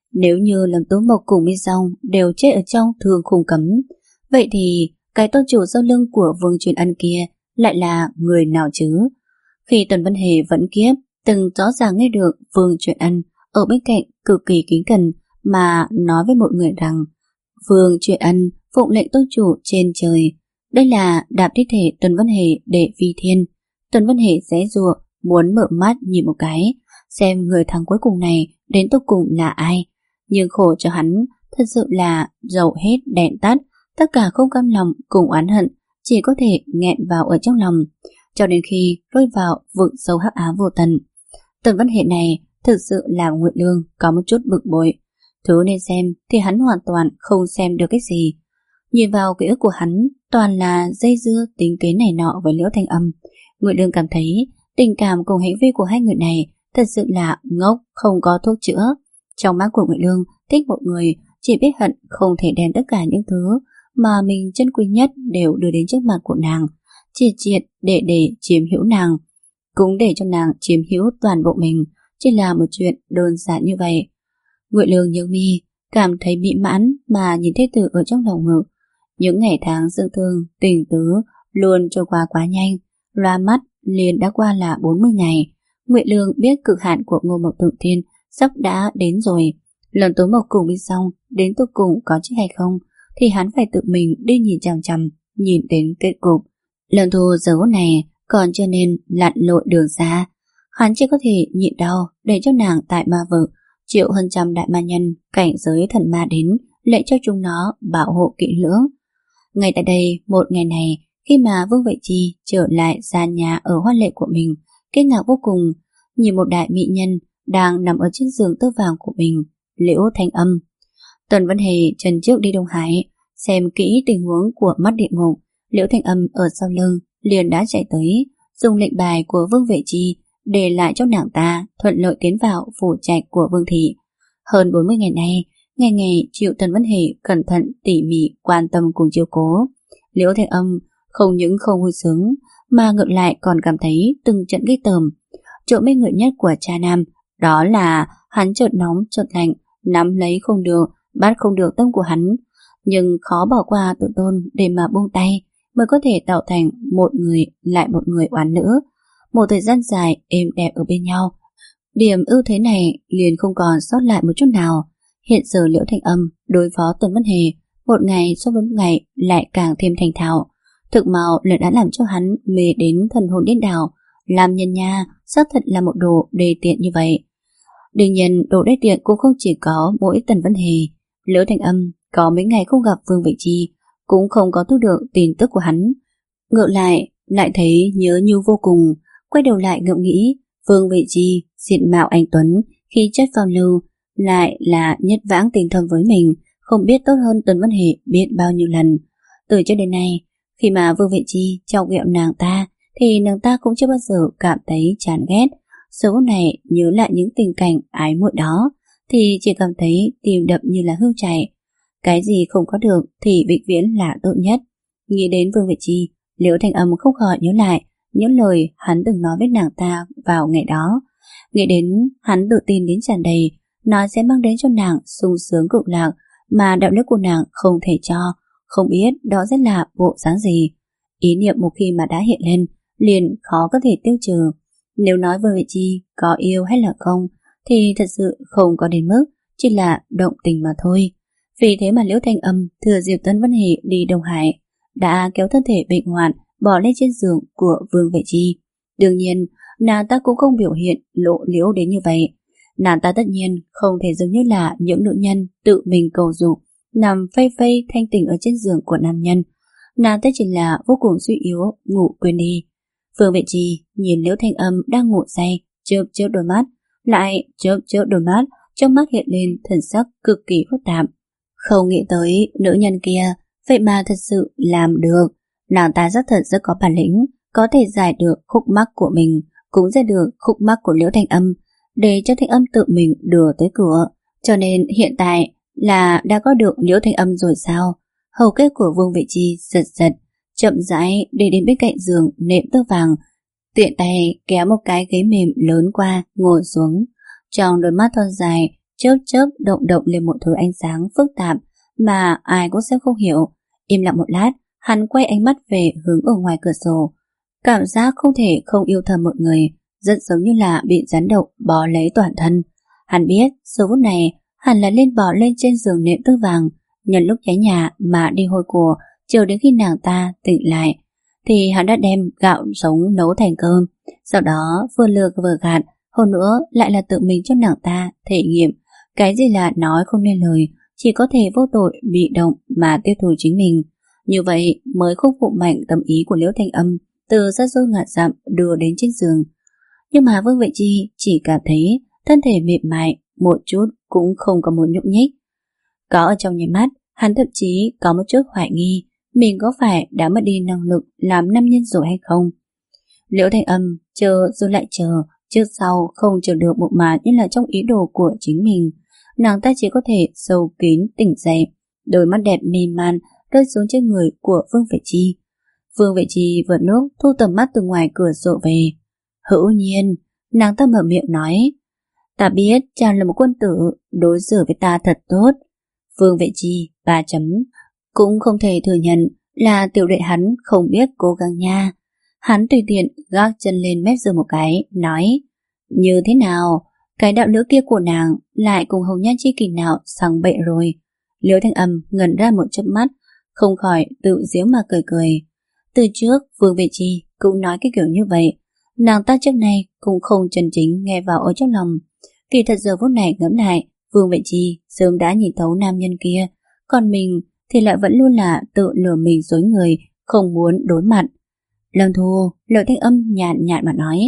Nếu như Lâm Tú Mộc cùng Mi Song đều chết ở trong thương khung cấm, vậy thì cái tôn chủ sau lưng của Vương Truyền Ân kia lại là người nào chứ? Khi Tần Vân Hề vẫn kiếp, từng rõ ràng nghe được Vương Truyền Ân ở bên cạnh cực kỳ kính cẩn mà nói với mọi người rằng Vương Truyền Ân phụng lệnh tôn chủ trên trời. Đây là đạp thi thể Tần Vân Hề để vi thiên. Tần Vân Hề giãy giụa muốn mở mắt nhìn một cái, xem người thắng cuối cùng này đến cuối cùng là ai. Nhưng khổ cho hắn, thật sự là dầu hết đèn tắt, tất cả không cam lòng cùng oán hận, chỉ có thể nghẹn vào ở trong lòng, cho đến khi rơi vào vực sâu hắc ám vô tận. Tần Vân Hề này thực sự làm Nguyệt Lương có một chút bực bội. Thứ nên xem thì hắn hoàn toàn không xem được cái gì. Nhìn vào ký ức của hắn toàn là dây dưa tính kế này nọ với Liễu Thanh Âm. Nguyệt Lương cảm thấy tình cảm cùng hành vi của hai người này thật sự là ngốc, không có thuốc chữa. Trong mắt của Nguyệt Lương thích một người chỉ biết hận, không thể đem tất cả những thứ mà mình trân quý nhất đều đưa đến trước mặt của nàng, chỉ triệt để để chiếm hữu nàng, cũng để cho nàng chiếm hữu toàn bộ mình, chỉ là một chuyện đơn giản như vậy. Nguyệt Lương nhớ mi, cảm thấy mỹ mãn mà nhìn thế tử ở trong lòng ngực. Những ngày tháng dương thương, tình tứ luôn trôi qua quá nhanh, loa mắt liền đã qua là bốn mươi ngày. Nguyệt Lương biết cực hạn của Ngô Mộc Tự Thiên sắp đã đến rồi. Lần Tố Mộc cùng đi xong, đến cuối cùng có chết hay không thì hắn phải tự mình đi nhìn chằm chằm, nhìn đến kết cục. Lần thù dấu này còn chưa nên lặn lội đường xa. Hắn chỉ có thể nhịn đau để cho nàng tại ma vực triệu hơn trăm đại ma nhân cảnh giới thần ma đến lệnh cho chúng nó bảo hộ kỹ lưỡng. Ngay tại đây, một ngày này, khi mà Vương Vệ Chi trở lại gian nhà ở hoa lệ của mình, kinh ngạc vô cùng nhìn một đại mỹ nhân đang nằm ở trên giường tơ vàng của mình, Liễu Thanh Âm. Tần Vân Hề chân trước đi Đông Hải xem kỹ tình huống của mắt địa ngục. Liễu Thanh Âm ở sau lưng liền đã chạy tới, dùng lệnh bài của Vương Vệ Chi để lại cho nàng ta thuận lợi tiến vào phủ trạch của Vương thị. Hơn bốn mươi ngày nay, ngày ngày chịu Tần Vân Hề cẩn thận tỉ mỉ quan tâm cùng chiếu cố. Liễu Thanh Âm không những không vui sướng mà ngược lại còn cảm thấy từng trận ghê tởm. Chỗ mê người nhất của cha nam đó là hắn chợt nóng chợt lạnh, nắm lấy không được, bắt không được tâm của hắn, nhưng khó bỏ qua tự tôn để mà buông tay mới có thể tạo thành một người lại một người oán nữ. Một thời gian dài êm đẹp ở bên nhau, điểm ưu thế này liền không còn sót lại một chút nào. Hiện giờ Liễu Thanh Âm đối phó Tần Vân Hề một ngày so với một ngày lại càng thêm thành thạo. Thực mạo lại đã làm cho hắn mê đến thần hồn điên đảo. Làm nhân nha, xác thật là một đồ đê tiện như vậy. Đương nhiên đồ đê tiện cũng không chỉ có mỗi Tần Vân Hề. Liễu Thanh Âm có mấy ngày không gặp Vương Vệ Chi cũng không có thu được tin tức của hắn. Ngược lại lại thấy nhớ như vô cùng. Quay đầu lại ngẫm nghĩ, Vương Vệ Chi diện mạo anh tuấn, khí chất phong lưu, lại là nhất vãng tình thâm với mình, không biết tốt hơn Tần Vân Hề biết bao nhiêu lần. Từ trước đến nay, khi mà Vương Vệ Chi chọc ghẹo nàng ta thì nàng ta cũng chưa bao giờ cảm thấy chán ghét. Số này nhớ lại những tình cảnh ái muội đó thì chỉ cảm thấy tim đập như là hươu chạy. Cái gì không có được thì vĩnh viễn là tốt nhất. Nghĩ đến Vương Vệ Chi, Liễu Thanh Âm không khỏi nhớ lại những lời hắn từng nói với nàng ta vào ngày đó. Nghĩ đến hắn tự tin đến tràn đầy, nó sẽ mang đến cho nàng sung sướng cực lạc mà đạo đức của nàng không thể cho. Không biết đó sẽ là bộ dáng gì. Ý niệm một khi mà đã hiện lên liền khó có thể tiêu trừ. Nếu nói Vương Vệ Chi có yêu hay là không thì thật sự không có đến mức, chỉ là động tình mà thôi. Vì thế mà Liễu Thanh Âm thừa dịp Tần Vân Hề đi Đông Hải đã kéo thân thể bệnh hoạn bỏ lên trên giường của Vương Vệ Chi. Đương nhiên nàng ta cũng không biểu hiện lộ liễu đến như vậy. Nàng ta tất nhiên không thể giống như là những nữ nhân tự mình cầu dục nằm phây phây thanh tỉnh ở trên giường của nam nhân. Nàng ta chỉ là vô cùng suy yếu, ngủ quên đi. Vương Vệ Chi nhìn Liễu Thanh Âm đang ngủ say, chớp chớp đôi mắt, lại chớp chớp đôi mắt, trong mắt hiện lên thần sắc cực kỳ phức tạp. Không nghĩ tới nữ nhân kia vậy mà thật sự làm được. Nàng ta rất thật rất có bản lĩnh, có thể giải được khúc mắc của mình, cũng giải được khúc mắc của Liễu Thanh Âm, để cho Thanh Âm tự mình đưa tới cửa. Cho nên hiện tại là đã có được Liễu Thanh Âm rồi sao? Hầu kết của Vương Vệ Chi giật giật, chậm rãi để đến bên cạnh giường nệm tơ vàng, tiện tay kéo một cái ghế mềm lớn qua ngồi xuống. Trong đôi mắt thon dài chớp chớp động động lên một thứ ánh sáng phức tạp mà ai cũng sẽ không hiểu. Im lặng một lát, hắn quay ánh mắt về hướng ở ngoài cửa sổ. Cảm giác không thể không yêu thầm một người, rất giống như là bị rắn độc bó lấy toàn thân. Hắn biết giờ phút này hẳn là lên bò lên trên giường nệm tơ vàng, nhân lúc cháy nhà mà đi hôi của, chờ đến khi nàng ta tỉnh lại thì hắn đã đem gạo sống nấu thành cơm, sau đó vừa lừa vừa gạt, hơn nữa lại là tự mình cho nàng ta thể nghiệm cái gì là nói không nên lời, chỉ có thể vô tội bị động mà tiêu thụ chính mình. Như vậy mới không phụ mạnh tâm ý của Liễu Thanh Âm từ xa xôi ngàn dặm đưa đến trên giường. Nhưng mà Vương Vệ Chi chỉ cảm thấy thân thể mềm mại một chút cũng không có một nhúc nhích. Có ở trong nháy mắt, hắn thậm chí có một chút hoài nghi mình có phải đã mất đi năng lực làm nam nhân rồi hay không. Liễu Thanh Âm chờ rồi lại chờ, trước sau không chờ được một mà như là trong ý đồ của chính mình. Nàng ta chỉ có thể sâu kín tỉnh dậy, đôi mắt đẹp mê man rơi xuống trên người của Vương Vệ Chi. Vương Vệ Chi vừa lúc thu tầm mắt từ ngoài cửa sổ về. Hữu Nhiên, nàng ta mở miệng nói, ta biết chàng là một quân tử, đối xử với ta thật tốt. Vương Vệ Chi ba chấm cũng không thể thừa nhận là tiểu đệ hắn không biết cố gắng nha. Hắn tùy tiện gác chân lên mép giường một cái, nói, như thế nào, cái đạo lữ kia của nàng lại cùng hồng nhan chi kỷ nào sang bậy rồi. Liễu Thanh Âm ngẩn ra một chớp mắt, không khỏi tự giễu mà cười cười. Từ trước Vương Vệ Chi cũng nói cái kiểu như vậy, nàng ta trước nay cũng không chân chính nghe vào ở trong lòng. Kỳ thật giờ phút này ngẫm lại, Vương Vệ Chi sớm đã nhìn thấu nam nhân kia, còn mình thì lại vẫn luôn là tự lừa mình dối người, không muốn đối mặt. Lâm Thu, Liễu Thanh Âm nhàn nhạt mà nói.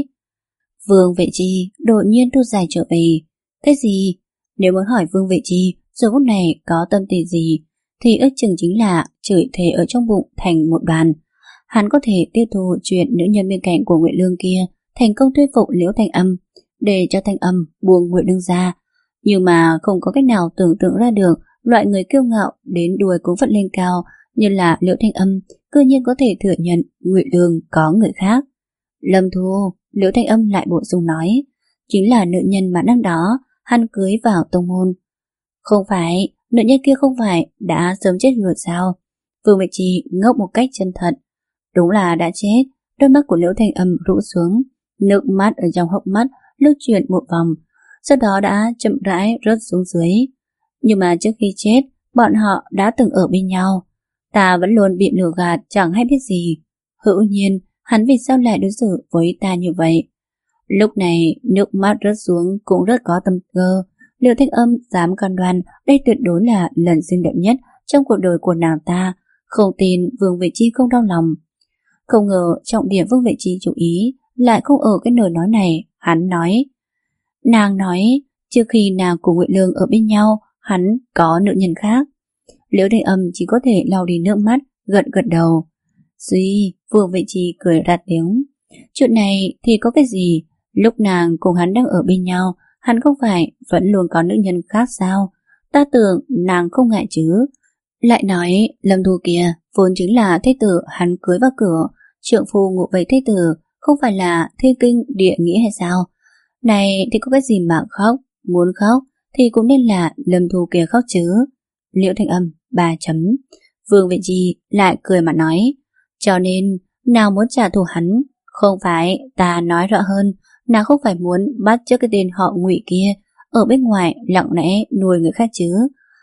Vương Vệ Chi đột nhiên thu dài trở về. Cái gì? Nếu muốn hỏi Vương Vệ Chi giờ phút này có tâm tình gì, thì ước chừng chính là chửi thề ở trong bụng thành một đoàn. Hắn có thể tiếp thu chuyện nữ nhân bên cạnh của Nguyệt Lương kia, thành công thuyết phục Liễu Thanh Âm để cho Thanh Âm buông Nguyệt Lương ra, nhưng mà không có cách nào tưởng tượng ra được loại người kiêu ngạo đến đuôi cũng phận lên cao như là Liễu Thanh Âm cư nhiên có thể thừa nhận Nguyệt Lương có người khác. Lâm Thu, Liễu Thanh Âm lại bổ sung nói, chính là nữ nhân mà năm đó hắn cưới vào tông môn. Không phải, nữ nhân kia không phải đã sớm chết rồi sao? Vương Vệ Chi ngốc một cách chân thật. Đúng là đã chết. Đôi mắt của Liễu Thanh Âm rũ xuống, nước mắt ở trong hốc mắt lưu chuyển một vòng, sau đó đã chậm rãi rớt xuống dưới. Nhưng mà trước khi chết, bọn họ đã từng ở bên nhau. Ta vẫn luôn bị lừa gạt, chẳng hay biết gì. Hữu Nhiên, hắn vì sao lại đối xử với ta như vậy? Lúc này, nước mắt rớt xuống cũng rất có tâm cơ. Liễu Thanh Âm dám cam đoan đây tuyệt đối là lần xinh đẹp nhất trong cuộc đời của nàng ta. Không tin Vương Vệ Chi không đau lòng. Không ngờ trọng điểm Vương Vệ Chi chú ý lại không ở cái lời nói này. Hắn nói, nàng nói trước khi nàng cùng Nguyệt Lương ở bên nhau, hắn có nữ nhân khác. Liễu Thanh Âm chỉ có thể lau đi nước mắt, gật gật đầu. Duy, Vương Vệ Chi cười ra tiếng. Chuyện này thì có cái gì? Lúc nàng cùng hắn đang ở bên nhau, hắn không phải vẫn luôn có nữ nhân khác sao? Ta tưởng nàng không ngại chứ. Lại nói Lâm Thu kia vốn chính là thế tử hắn cưới vào cửa, trượng phu ngụ vậy thế tử không phải là thiên kinh địa nghĩa hay sao? Này thì có cái gì mà khóc? Muốn khóc thì cũng nên là Lâm Thu kia khóc chứ. Liễu Thanh Âm ba chấm. Vương Vệ Chi lại cười mà nói, cho nên nào muốn trả thù hắn. Không phải, ta nói rõ hơn, nàng không phải muốn bắt chước cái tên họ Ngụy kia ở bên ngoài lặng lẽ nuôi người khác chứ.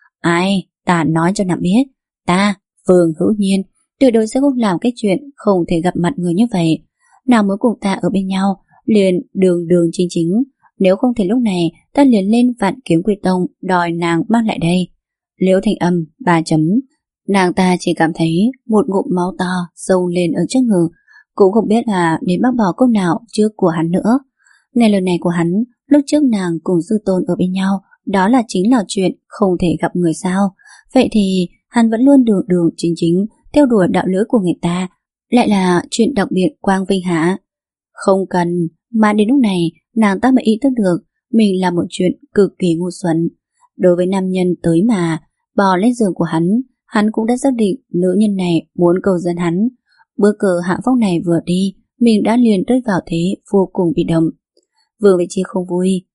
Ai, ta nói cho nàng biết, ta, Vương Hữu Nhiên, tuyệt đối sẽ không làm cái chuyện không thể gặp mặt người như vậy. Nàng muốn cùng ta ở bên nhau, liền đường đường chính chính. Nếu không thì lúc này ta liền lên Vạn Kiếm Quy Tông đòi nàng mang lại đây. Liễu Thanh Âm ba chấm. Nàng ta chỉ cảm thấy một ngụm máu to sâu lên ở trước ngực, cũng không biết là đến bác bỏ câu nào trước của hắn nữa. Nghe lời này của hắn, lúc trước nàng cùng Dư Tôn ở bên nhau, đó là chính là chuyện không thể gặp người sao. Vậy thì hắn vẫn luôn đường đường chính chính theo đuổi đạo lữ của người ta, lại là chuyện đặc biệt quang vinh hả? Không cần, mà đến lúc này nàng ta mới ý thức được mình làm một chuyện cực kỳ ngu xuẩn. Đối với nam nhân tới mà bò lên giường của hắn, hắn cũng đã xác định nữ nhân này muốn cầu dẫn hắn. Bữa cờ hạ phong này vừa đi, mình đã liền rơi vào thế vô cùng bị động. Vương Vệ Chi không vui.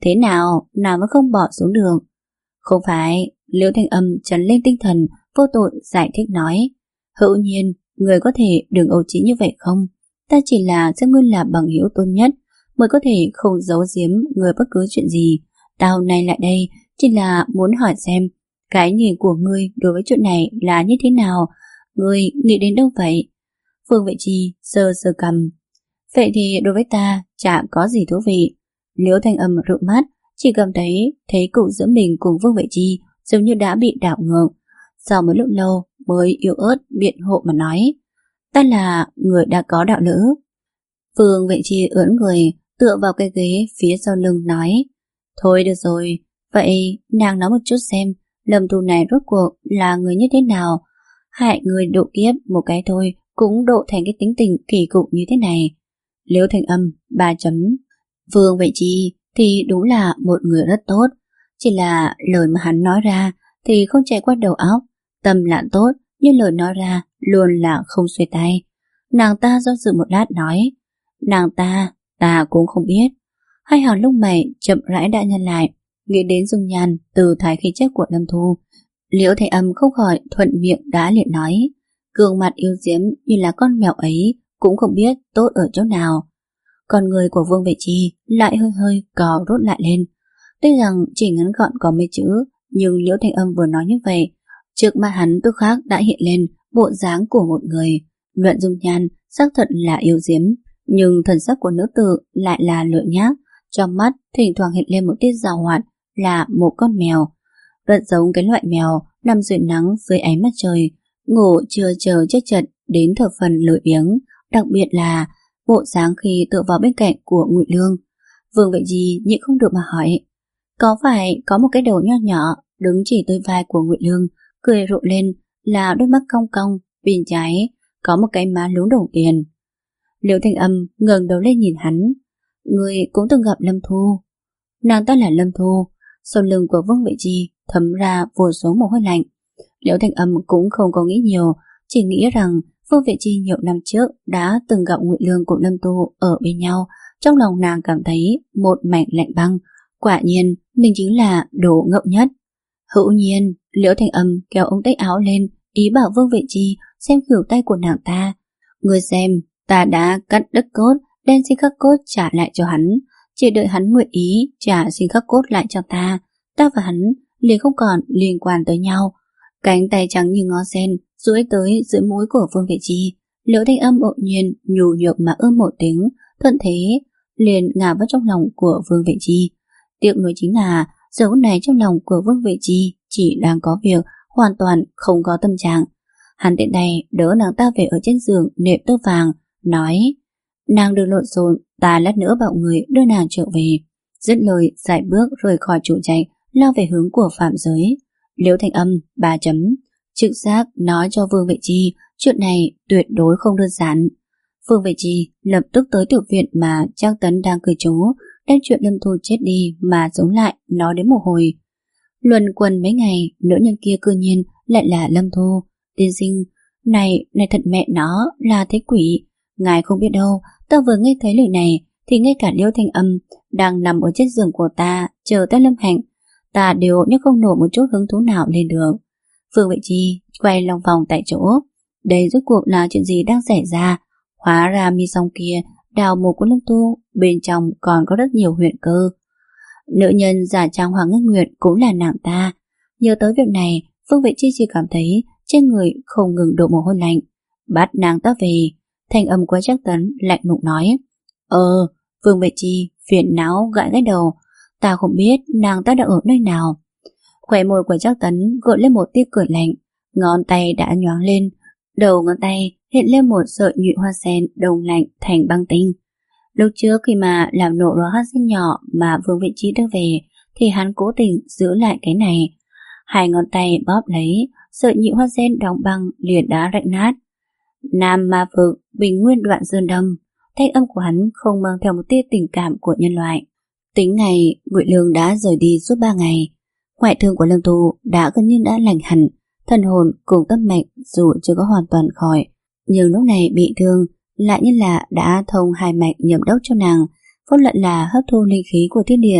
Thế nào, nàng vẫn không bỏ xuống được? Không phải, Liễu Thanh Âm trấn lên tinh thần, vô tội giải thích nói. Hữu nhiên, người có thể đừng ấu trĩ như vậy không? Ta chỉ là xem ngươi là bằng hữu tôn nhất, mới có thể không giấu giếm người bất cứ chuyện gì. Ta hôm nay lại đây chỉ là muốn hỏi xem cái nhìn của ngươi đối với chuyện này là như thế nào. Ngươi nghĩ đến đâu vậy? Phương Vệ Chi sơ sơ cầm. Vậy thì đối với ta chả có gì thú vị. Liễu Thanh Âm rụi mắt, chỉ cảm thấy thấy cục giữa mình cùng Vương Vệ Chi giống như đã bị đảo ngược. Sau một lúc lâu mới yếu ớt biện hộ mà nói, ta là người đã có đạo lữ. Vương Vệ Chi ưỡn người tựa vào cái ghế phía sau lưng nói, thôi được rồi, vậy nàng nói một chút xem Lâm Thu này rốt cuộc là người như thế nào. Hại người độ kiếp một cái thôi cũng độ thành cái tính tình kỳ cục như thế này. Liễu Thanh Âm ba chấm. Vương Vệ Chi thì đúng là một người rất tốt, chỉ là lời mà hắn nói ra thì không chạy qua đầu óc. Tâm lạn tốt, nhưng lời nói ra luôn là không xuôi tay. Nàng ta do dự một lát nói, nàng ta, ta cũng không biết. Hai hàng lông mày chậm rãi đã nhăn lại, nghĩ đến dung nhan từ thái khí chất của Lâm Thu. Liễu Thanh Âm không khỏi thuận miệng đã liền nói, gương mặt yêu diễm như là con mèo ấy cũng không biết tốt ở chỗ nào. Con người của Vương Vệ Chi lại hơi hơi cò rút lại lên. Tuy rằng chỉ ngắn gọn có mấy chữ, nhưng Liễu Thanh Âm vừa nói như vậy, trước mắt hắn tức khác đã hiện lên bộ dáng của một người. Luận dung nhan xác thật là yêu diễm, nhưng thần sắc của nữ tử lại là lười nhác, trong mắt thỉnh thoảng hiện lên một tia giảo hoạt, là một con mèo. Rất giống cái loại mèo nằm dưới nắng dưới ánh mặt trời, ngủ chưa chờ chết chật đến thở phần lười biếng, đặc biệt là bộ dáng khi tựa vào bên cạnh của Ngụy Lương. Vương Vệ Chi nhịn không được mà hỏi, có phải có một cái đầu nho nhỏ đứng chỉ tới vai của Ngụy Lương, cười rộ lên, là đôi mắt cong cong, bên trái có một cái má lún đồng tiền. Liễu Thanh Âm ngẩng đầu lên nhìn hắn, người cũng từng gặp Lâm Thu. Nàng ta là Lâm Thu. Sau lưng của Vương Vệ Chi thấm ra vô số mồ hôi lạnh. Liễu Thanh Âm cũng không có nghĩ nhiều, chỉ nghĩ rằng Vương Vệ Chi nhiều năm trước đã từng gặp Ngụy Lương cùng Lâm Thu ở bên nhau. Trong lòng nàng cảm thấy một mảnh lạnh băng. Quả nhiên mình chính là đồ ngậu nhất. Hữu nhiên, Liễu Thanh Âm kéo ống tay áo lên, ý bảo Vương Vệ Chi xem khỉu tay của nàng ta. Ngươi xem, ta đã cắt đứt cốt, đem xin khắc cốt trả lại cho hắn, chỉ đợi hắn nguyện ý trả xin khắc cốt lại cho ta. Ta và hắn liền không còn liên quan tới nhau. Cánh tay trắng như ngó sen duỗi tới dưới mũi của Vương Vệ Chi. Liễu Thanh Âm bỗng nhiên nhủ nhược mà ưm một tiếng, thuận thế liền ngả vào trong lòng của Vương Vệ Chi. Tiếc nuối chính là giờ phút này trong lòng của Vương Vệ Chi chỉ đang có việc, hoàn toàn không có tâm trạng. Hắn tiện tay đỡ nàng ta về ở trên giường nệm tơ vàng, nói, nàng đừng lộn xộn, ta lát nữa bảo người đưa nàng trở về. Dứt lời giải bước rời khỏi trụ chạy, lao về hướng của phạm giới. Liễu Thanh Âm ba chấm trực giác nói cho Vương Vệ Chi chuyện này tuyệt đối không đơn giản. Vương Vệ Chi lập tức tới tiểu viện mà Trang Tấn đang cư trú, đem chuyện Lâm Thu chết đi mà sống lại nói đến một hồi. Luân quần mấy ngày, nữ nhân kia cư nhiên lại là Lâm Thu. Tiên sinh, này, này thật mẹ nó là thế quỷ. Ngài không biết đâu, ta vừa nghe thấy lời này thì ngay cả Liễu Thanh Âm đang nằm ở trên giường của ta chờ tới Lâm Hạnh, ta đều nhấc không nổi một chút hứng thú nào lên được. Vương Vệ Chi quay lòng vòng tại chỗ. Đây rốt cuộc là chuyện gì đang xảy ra? Hóa ra mi song kia đào mộ của Lâm Thu, bên trong còn có rất nhiều huyện cơ. Nữ nhân giả trang Hoàng Ngân Nguyệt cũng là nàng ta. Nhớ tới việc này, Vương Vệ Chi chỉ cảm thấy trên người không ngừng đổ mồ hôi lạnh. Bắt nàng ta về. Thanh âm của Trác Tấn lạnh lùng nói, Ờ, Vương Vệ Chi phiền não gãi cái đầu, ta không biết nàng ta đã ở nơi nào. Khóe môi của Trác Tấn gợn lên một tia cười lạnh, ngón tay đã nhoáng lên, đầu ngón tay hiện lên một sợi nhụy hoa sen đông lạnh thành băng tinh. Lúc trước khi mà làm nổ lò hát sen nhỏ mà Vương Vệ Chi đưa về, thì hắn cố tình giữ lại cái này. Hai ngón tay bóp lấy, sợi nhụy hoa sen đóng băng liền đá rách nát. Nam ma vực, bình nguyên đoạn sơn đâm. Thanh âm của hắn không mang theo một tia tình cảm của nhân loại. Tính ngày, Ngụy Lương đã rời đi suốt ba ngày. Ngoại thương của Lâm Thu đã gần như đã lành hẳn, thần hồn cùng tâm mạch dù chưa có hoàn toàn khỏi, nhưng lúc này bị thương lại như là đã thông hai mạch nhầm đốc cho nàng, vô luận là hấp thu linh khí của thiên địa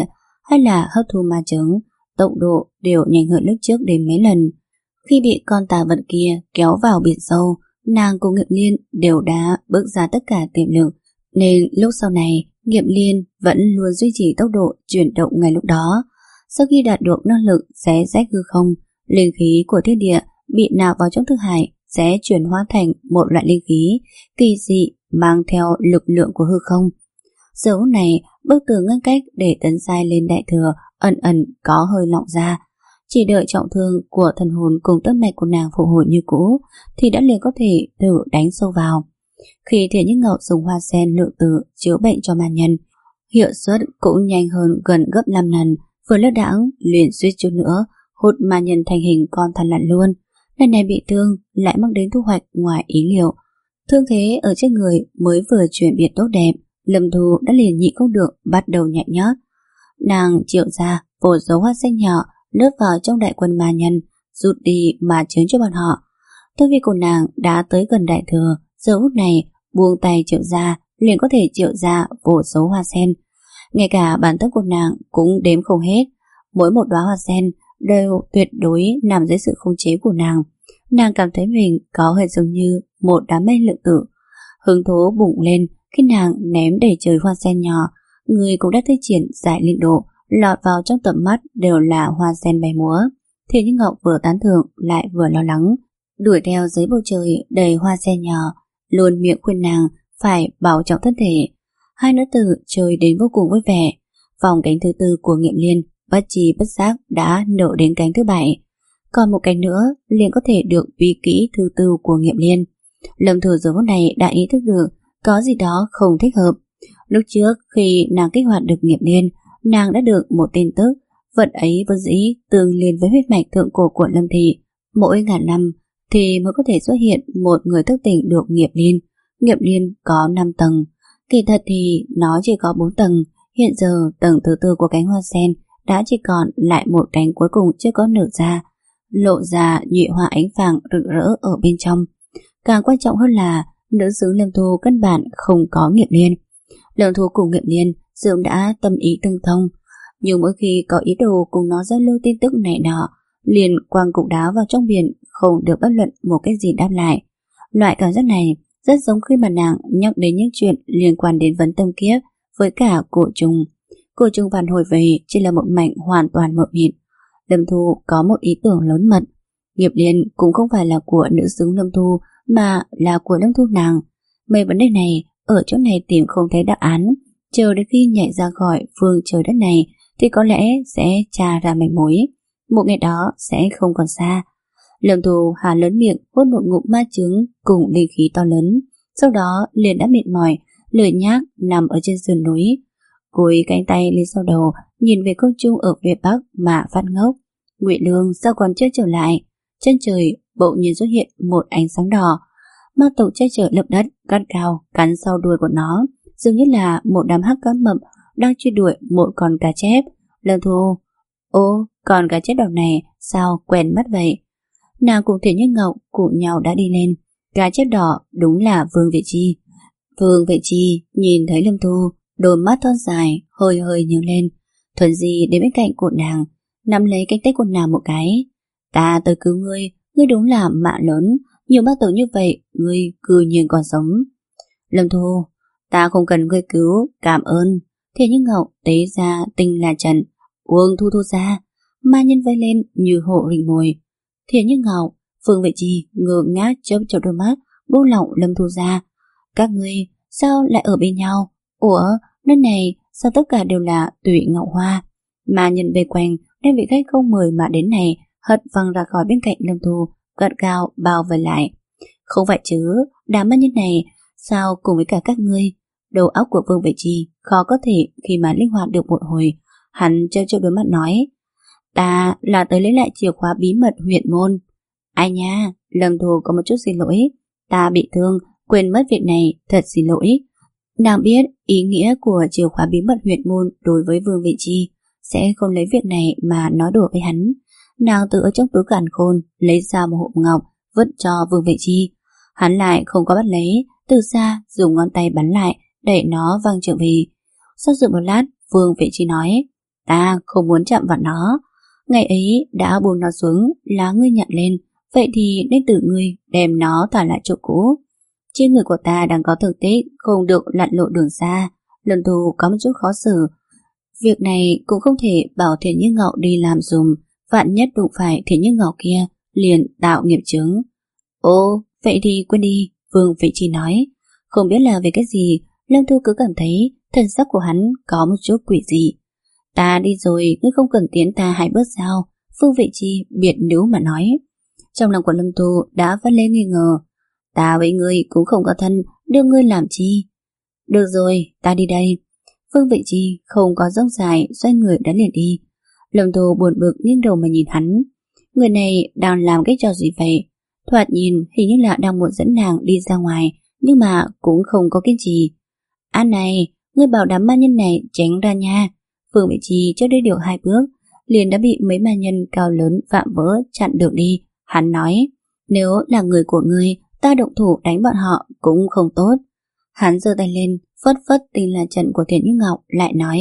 hay là hấp thu ma chứng, tốc độ đều nhanh hơn lúc trước đến mấy lần. Khi bị con tà vật kia kéo vào biển sâu, nàng cùng Nghiệm Liên đều đã bước ra tất cả tiềm lực, nên lúc sau này Nghiệm Liên vẫn luôn duy trì tốc độ chuyển động ngay lúc đó. Sau khi đạt được năng lực xé rách hư không, linh khí của thiên địa bị nạp vào trong thức hải sẽ chuyển hóa thành một loại linh khí kỳ dị mang theo lực lượng của hư không. Giờ phút này, bức tường ngăn cách để tấn giai lên đại thừa ẩn ẩn có hơi lỏng ra. Chỉ đợi trọng thương của thần hồn cùng tấc mạch của nàng phục hồi như cũ thì đã liền có thể thử đánh sâu vào. Khi Thiện Như Ngọc dùng hoa sen lượng tử chữa bệnh cho ma nhân, hiệu suất cũng nhanh hơn gần gấp năm lần. Vừa lơ đãng liền suýt chút nữa hút ma nhân thành hình con thằn lằn luôn. Lần này bị thương lại mang đến thu hoạch ngoài ý liệu. Thương thế ở trên người mới vừa chuyển biến tốt đẹp, Lâm Thu đã liền nhịn không được bắt đầu nhạy nhót. Nàng triệu ra vồ dấu hoa sen nhỏ lướt vào trong đại quân ma nhân, rút đi mà chướng cho bọn họ. Tu vi của nàng đã tới gần đại thừa, giờ phút này buông tay triệu ra liền có thể triệu ra vồ dấu hoa sen. Ngay cả bản thân của nàng cũng đếm không hết, mỗi một đóa hoa sen đều tuyệt đối nằm dưới sự khống chế của nàng. Nàng cảm thấy mình có hơi giống như một đám mây lượng tử. Hứng thú bùng lên khi nàng ném đầy trời hoa sen nhỏ, người cũng đã thi triển giải linh độ, lọt vào trong tầm mắt đều là hoa sen bay múa. Thiện Như Ngọc vừa tán thưởng lại vừa lo lắng, đuổi theo dưới bầu trời đầy hoa sen nhỏ, luôn miệng khuyên nàng phải bảo trọng thân thể. Hai nữ tử chơi đến vô cùng vui vẻ. Vòng cánh thứ tư của Nghiệm Liên bất chi bất giác đã nở đến cánh thứ bảy, còn một cánh nữa liền có thể được vi kỹ thứ tư của Nghiệm Liên. Lâm Thừa giờ phút này đã ý thức được có gì đó không thích hợp. Lúc trước khi nàng kích hoạt được Nghiệm Liên, nàng đã được một tin tức, vật ấy vốn dĩ tương liên với huyết mạch thượng cổ của Lâm Thị. Mỗi ngàn năm thì mới có thể xuất hiện một người thức tỉnh được Nghiệm Liên. Nghiệm Liên có năm tầng, kỳ thật thì nó chỉ có bốn tầng. Hiện giờ tầng thứ tư của cánh hoa sen đã chỉ còn lại một cánh cuối cùng chưa có nở ra, lộ ra nhụy hoa ánh vàng rực rỡ ở bên trong. Càng quan trọng hơn là nữ xứ Lâm Thu căn bản không có Nghiệm Liên. Lâm Thu cùng Nghiệm Liên sớm đã tâm ý tương thông, nhưng mỗi khi có ý đồ cùng nó giao lưu tin tức này nọ, liền quăng cục đá vào trong biển, không được bất luận một cái gì đáp lại. Loại cảm giác này rất giống khi mà nàng nhắc đến những chuyện liên quan đến vấn tâm kiếp với cả cổ trùng. Cổ trùng phản hồi về chỉ là một mảnh hoàn toàn mờ mịt. Lâm Thu có một ý tưởng lớn mật. Nghiệp Liên cũng không phải là của nữ xứng Lâm Thu, mà là của Lâm Thu nàng. Mấy vấn đề này ở chỗ này tìm không thấy đáp án, chờ đến khi nhảy ra khỏi phương trời đất này thì có lẽ sẽ tra ra manh mối. Một ngày đó sẽ không còn xa. Lâm Thu hà lớn miệng hút một ngụm ma trứng cùng linh khí to lớn, sau đó liền đã mệt mỏi, lười nhác nằm ở trên sườn núi, cúi cánh tay lên sau đầu, nhìn về không trung ở phía bắc mà phát ngốc. Ngụy Lương sao còn chưa trở lại? Chân trời bỗng nhiên xuất hiện một ánh sáng đỏ, ma tộc che chở lập đất cắt cao cắn sau đuôi của nó, dường như là một đám hắc cá mập đang truy đuổi một con cá chép. Lâm Thu, ô, con cá chép đỏ này sao quen mắt vậy? Nàng cùng Thiện Như Ngọc cùng nhau đã đi lên. Cá chép đỏ đúng là Vương Vệ Chi. Vương Vệ Chi nhìn thấy Lâm Thu, đôi mắt thon dài hơi hơi nhướng lên, thuần di đến bên cạnh của nàng, nắm lấy cánh tay của nàng một cái. Ta tới cứu ngươi, ngươi đúng là mạ lớn, nhiều ma tử như vậy, ngươi cư nhiên còn sống. Lâm Thu, ta không cần ngươi cứu, cảm ơn. Thiện Như Ngọc tế ra tinh là trần, uông Thu Thu ra. Ma nhân vây lên như hộ rình mồi. Thiện Như Ngọc, Phương Vệ Chi ngơ ngác chớp chớp đôi mắt, buông lỏng Lâm Thu ra. Các ngươi sao lại ở bên nhau? Ủa, nơi này sao tất cả đều là tùy ngọc hoa? Ma nhân vây quanh đem vị khách không mời mà đến này hất văng ra khỏi bên cạnh Lâm Thu, gắt gao bao vây lại. Không phải chứ, đám ma nhân này sao cùng với cả các ngươi? Đầu óc của Vương Vệ Chi khó có thể khi mà linh hoạt được một hồi. Hắn trêu trêu đôi mắt nói, ta là tới lấy lại chìa khóa bí mật huyện môn. Ai nha, Lâm Thu có một chút xin lỗi, ta bị thương, quên mất việc này, thật xin lỗi. Nàng biết ý nghĩa của chìa khóa bí mật huyện môn đối với Vương Vệ Chi, sẽ không lấy việc này mà nói đùa với hắn. Nàng tự ở trong túi càn khôn lấy ra một hộp ngọc vứt cho Vương Vệ Chi. Hắn lại không có bắt lấy, từ xa dùng ngón tay bắn lại, đẩy nó văng trở về. Sau dự một lát, Vương Vệ Chi nói, Ta không muốn chạm vào nó. Ngày ấy đã buông nó xuống là ngươi nhặt lên, vậy thì nên tự ngươi đem nó thả lại chỗ cũ. Trên người của ta đang có thương tích, không được lặn lộ đường xa. Lâm Thu có một chút khó xử. Việc này cũng không thể bảo Thiện Như Ngọc đi làm dùm, vạn nhất đụng phải Thiện Như Ngọc kia liền tạo nghiệp chướng. Ồ, vậy thì quên đi, Vương Vị Chi nói. Không biết là về cái gì, Lâm Thu cứ cảm thấy thần sắc của hắn có một chút quỷ dị. Ta đi rồi, ngươi không cần tiến ta hai bước sao? Vương Vị Chi biệt níu mà nói. Trong lòng của Lâm Thu đã vắt lên nghi ngờ. Ta với ngươi cũng không có thân, đưa ngươi làm chi? Được rồi, ta đi đây. Vương Vị Chi không có dốc dài, xoay người đã liền đi. Lâm Thu buồn bực nghiêng đầu mà nhìn hắn. Người này đang làm cái trò gì vậy? Thoạt nhìn hình như là đang muốn dẫn nàng đi ra ngoài, nhưng mà cũng không có kiên trì. An này, ngươi bảo đám ma nhân này tránh ra nha. Vương Vị Chi trước đây điều hai bước, liền đã bị mấy ma nhân cao lớn vạm vỡ chặn đường đi. Hắn nói, nếu là người của ngươi, ta động thủ đánh bọn họ cũng không tốt. Hắn giơ tay lên, phất phất tinh là trận của Thiện Như Ngọc, lại nói,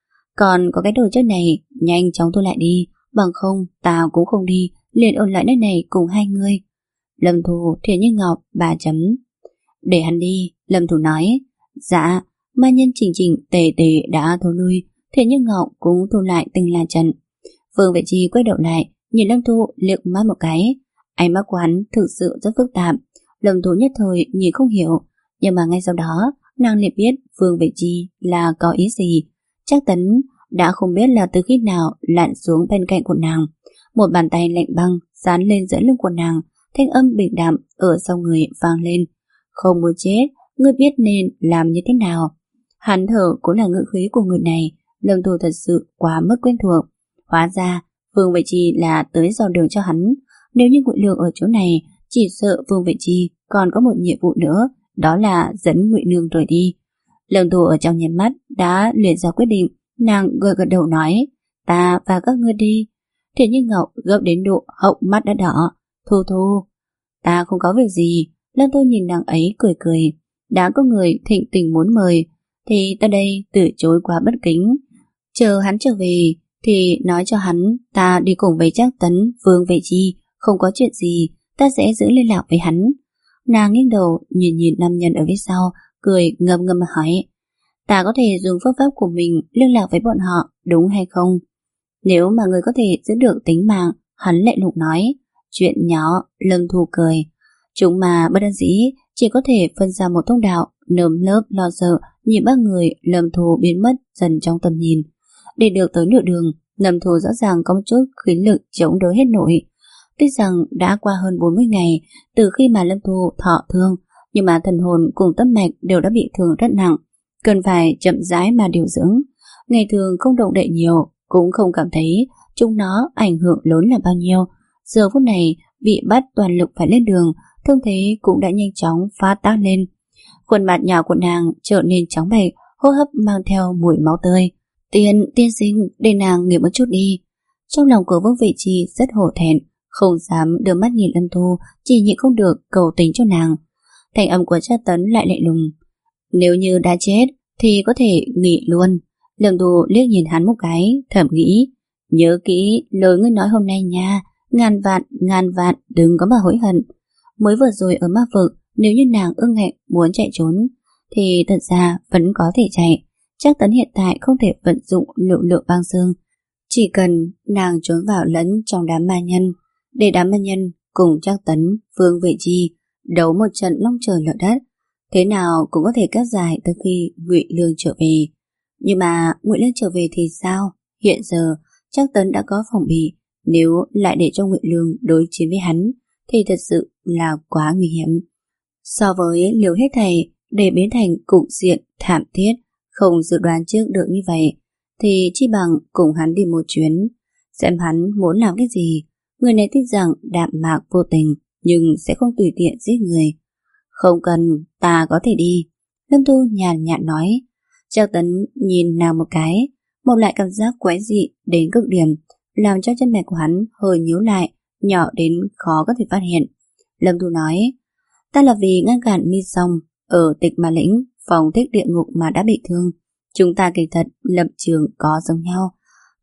còn có cái đồ chơi này, nhanh chóng thu lại đi, bằng không tao cũng không đi, liền ở lại nơi này cùng hai người. Lâm Thu, Thiện Như Ngọc, ba chấm. Để hắn đi, Lâm Thu nói. Dạ, ma nhân chỉnh chỉnh tề tề đã thu lui, Thiện Như Ngọc cũng thu lại tinh la trận. Vương Vị Chi quay đầu lại, nhìn Lâm Thu liếc mắt một cái. Ánh mắt của hắn thực sự rất phức tạp. Lâm Thu nhất thời nhìn không hiểu, nhưng mà ngay sau đó nàng liền biết Vương Vị Chi là có ý gì. Chắc Tấn đã không biết là từ khi nào lặn xuống bên cạnh của nàng. Một bàn tay lạnh băng dán lên giữa lưng của nàng, thanh âm bình đạm ở sau người vang lên. Không muốn chết, ngươi biết nên làm như thế nào. Hắn thở cũng là ngữ khí của người này. Lâm Thu thật sự quá mất quen thuộc. Hóa ra Vương Vị Chi là tới dò đường cho hắn. Nếu như Ngụy Lương ở chỗ này, chỉ sợ Vương Vị Chi còn có một nhiệm vụ nữa, đó là dẫn Ngụy Lương rời đi. Lâm Thu ở trong nháy mắt đã liền ra quyết định. Nàng gật gật đầu nói, ta và các ngươi đi. Thiện Như Ngọc gấp đến độ hốc mắt đã đỏ. Thu Thu, ta không có việc gì. Lâm Thu nhìn nàng ấy cười cười. Đã có người thịnh tình muốn mời, thì ta đây từ chối quá bất kính. Chờ hắn trở về thì nói cho hắn ta đi cùng với Trác Tấn, Vương Vị Chi, không có chuyện gì, ta sẽ giữ liên lạc với hắn. Nàng nghiêng đầu nhìn nhìn nam nhân ở phía sau, cười ngâm ngâm mà hỏi, ta có thể dùng phương pháp của mình liên lạc với bọn họ, đúng hay không? Nếu mà người có thể giữ được tính mạng, hắn lạnh lùng nói. Chuyện nhỏ, Lâm Thu cười. Chúng mà bất đắc dĩ chỉ có thể phân ra một thông đạo, nơm lớp lo sợ nhìn ba người Lâm Thu biến mất dần trong tầm nhìn. Để được tới nửa đường, Lâm Thu rõ ràng có một chút khí lực chống đỡ hết nổi. Tuy rằng đã qua hơn bốn mươi ngày từ khi mà Lâm Thu thọ thương, nhưng mà thần hồn cùng tâm mạch đều đã bị thương rất nặng, cần phải chậm rãi mà điều dưỡng. Ngày thường không động đậy nhiều, cũng không cảm thấy chúng nó ảnh hưởng lớn là bao nhiêu. Giờ phút này bị bắt toàn lực phải lên đường, thương thế cũng đã nhanh chóng phát tác lên. Khuôn mặt nhỏ của nàng trở nên trắng bệch, hô hấp mang theo mùi máu tươi. Tiên, tiên sinh, để nàng nghỉ một chút đi. Trong lòng của Vương Vị Chi rất hổ thẹn, không dám đưa mắt nhìn Lâm Thu, chỉ nhịn không được cầu tình cho nàng. Thanh âm của Trác Tấn lại lạnh lùng. Nếu như đã chết thì có thể nghỉ luôn. Lâm Thu liếc nhìn hắn một cái, thầm nghĩ, nhớ kỹ lời ngươi nói hôm nay nha, ngàn vạn, ngàn vạn đừng có mà hối hận. Mới vừa rồi ở ma vực, nếu như nàng ưng hẹn muốn chạy trốn thì thật ra vẫn có thể chạy. Trác Tấn hiện tại không thể vận dụng lực lượng băng xương, chỉ cần nàng trốn vào lẫn trong đám ma nhân, để đám ma nhân cùng Trác Tấn, Vương Vị Chi đấu một trận long trời lở đất, thế nào cũng có thể kéo dài tới khi Ngụy Lương trở về. Nhưng mà Ngụy Lương trở về thì sao? Hiện giờ Trác Tấn đã có phòng bị, nếu lại để cho Ngụy Lương đối chiến với hắn thì thật sự là quá nguy hiểm. So với liều hết thảy để biến thành cục diện thảm thiết, không dự đoán trước được như vậy, thì chi bằng cùng hắn đi một chuyến, xem hắn muốn làm cái gì. Người này tin rằng đạm mạc vô tình, nhưng sẽ không tùy tiện giết người. Không cần, ta có thể đi. Lâm Thu nhàn nhạt nói. Trác Tấn nhìn nàng một cái, một lại cảm giác quái dị đến cực điểm, làm cho chân mày của hắn hơi nhíu lại, nhỏ đến khó có thể phát hiện. Lâm Thu nói, ta là vì ngăn cản Mi Song ở Tịch Ma Lĩnh, phòng thích địa ngục mà đã bị thương. Chúng ta kỳ thật lập trường có giống nhau.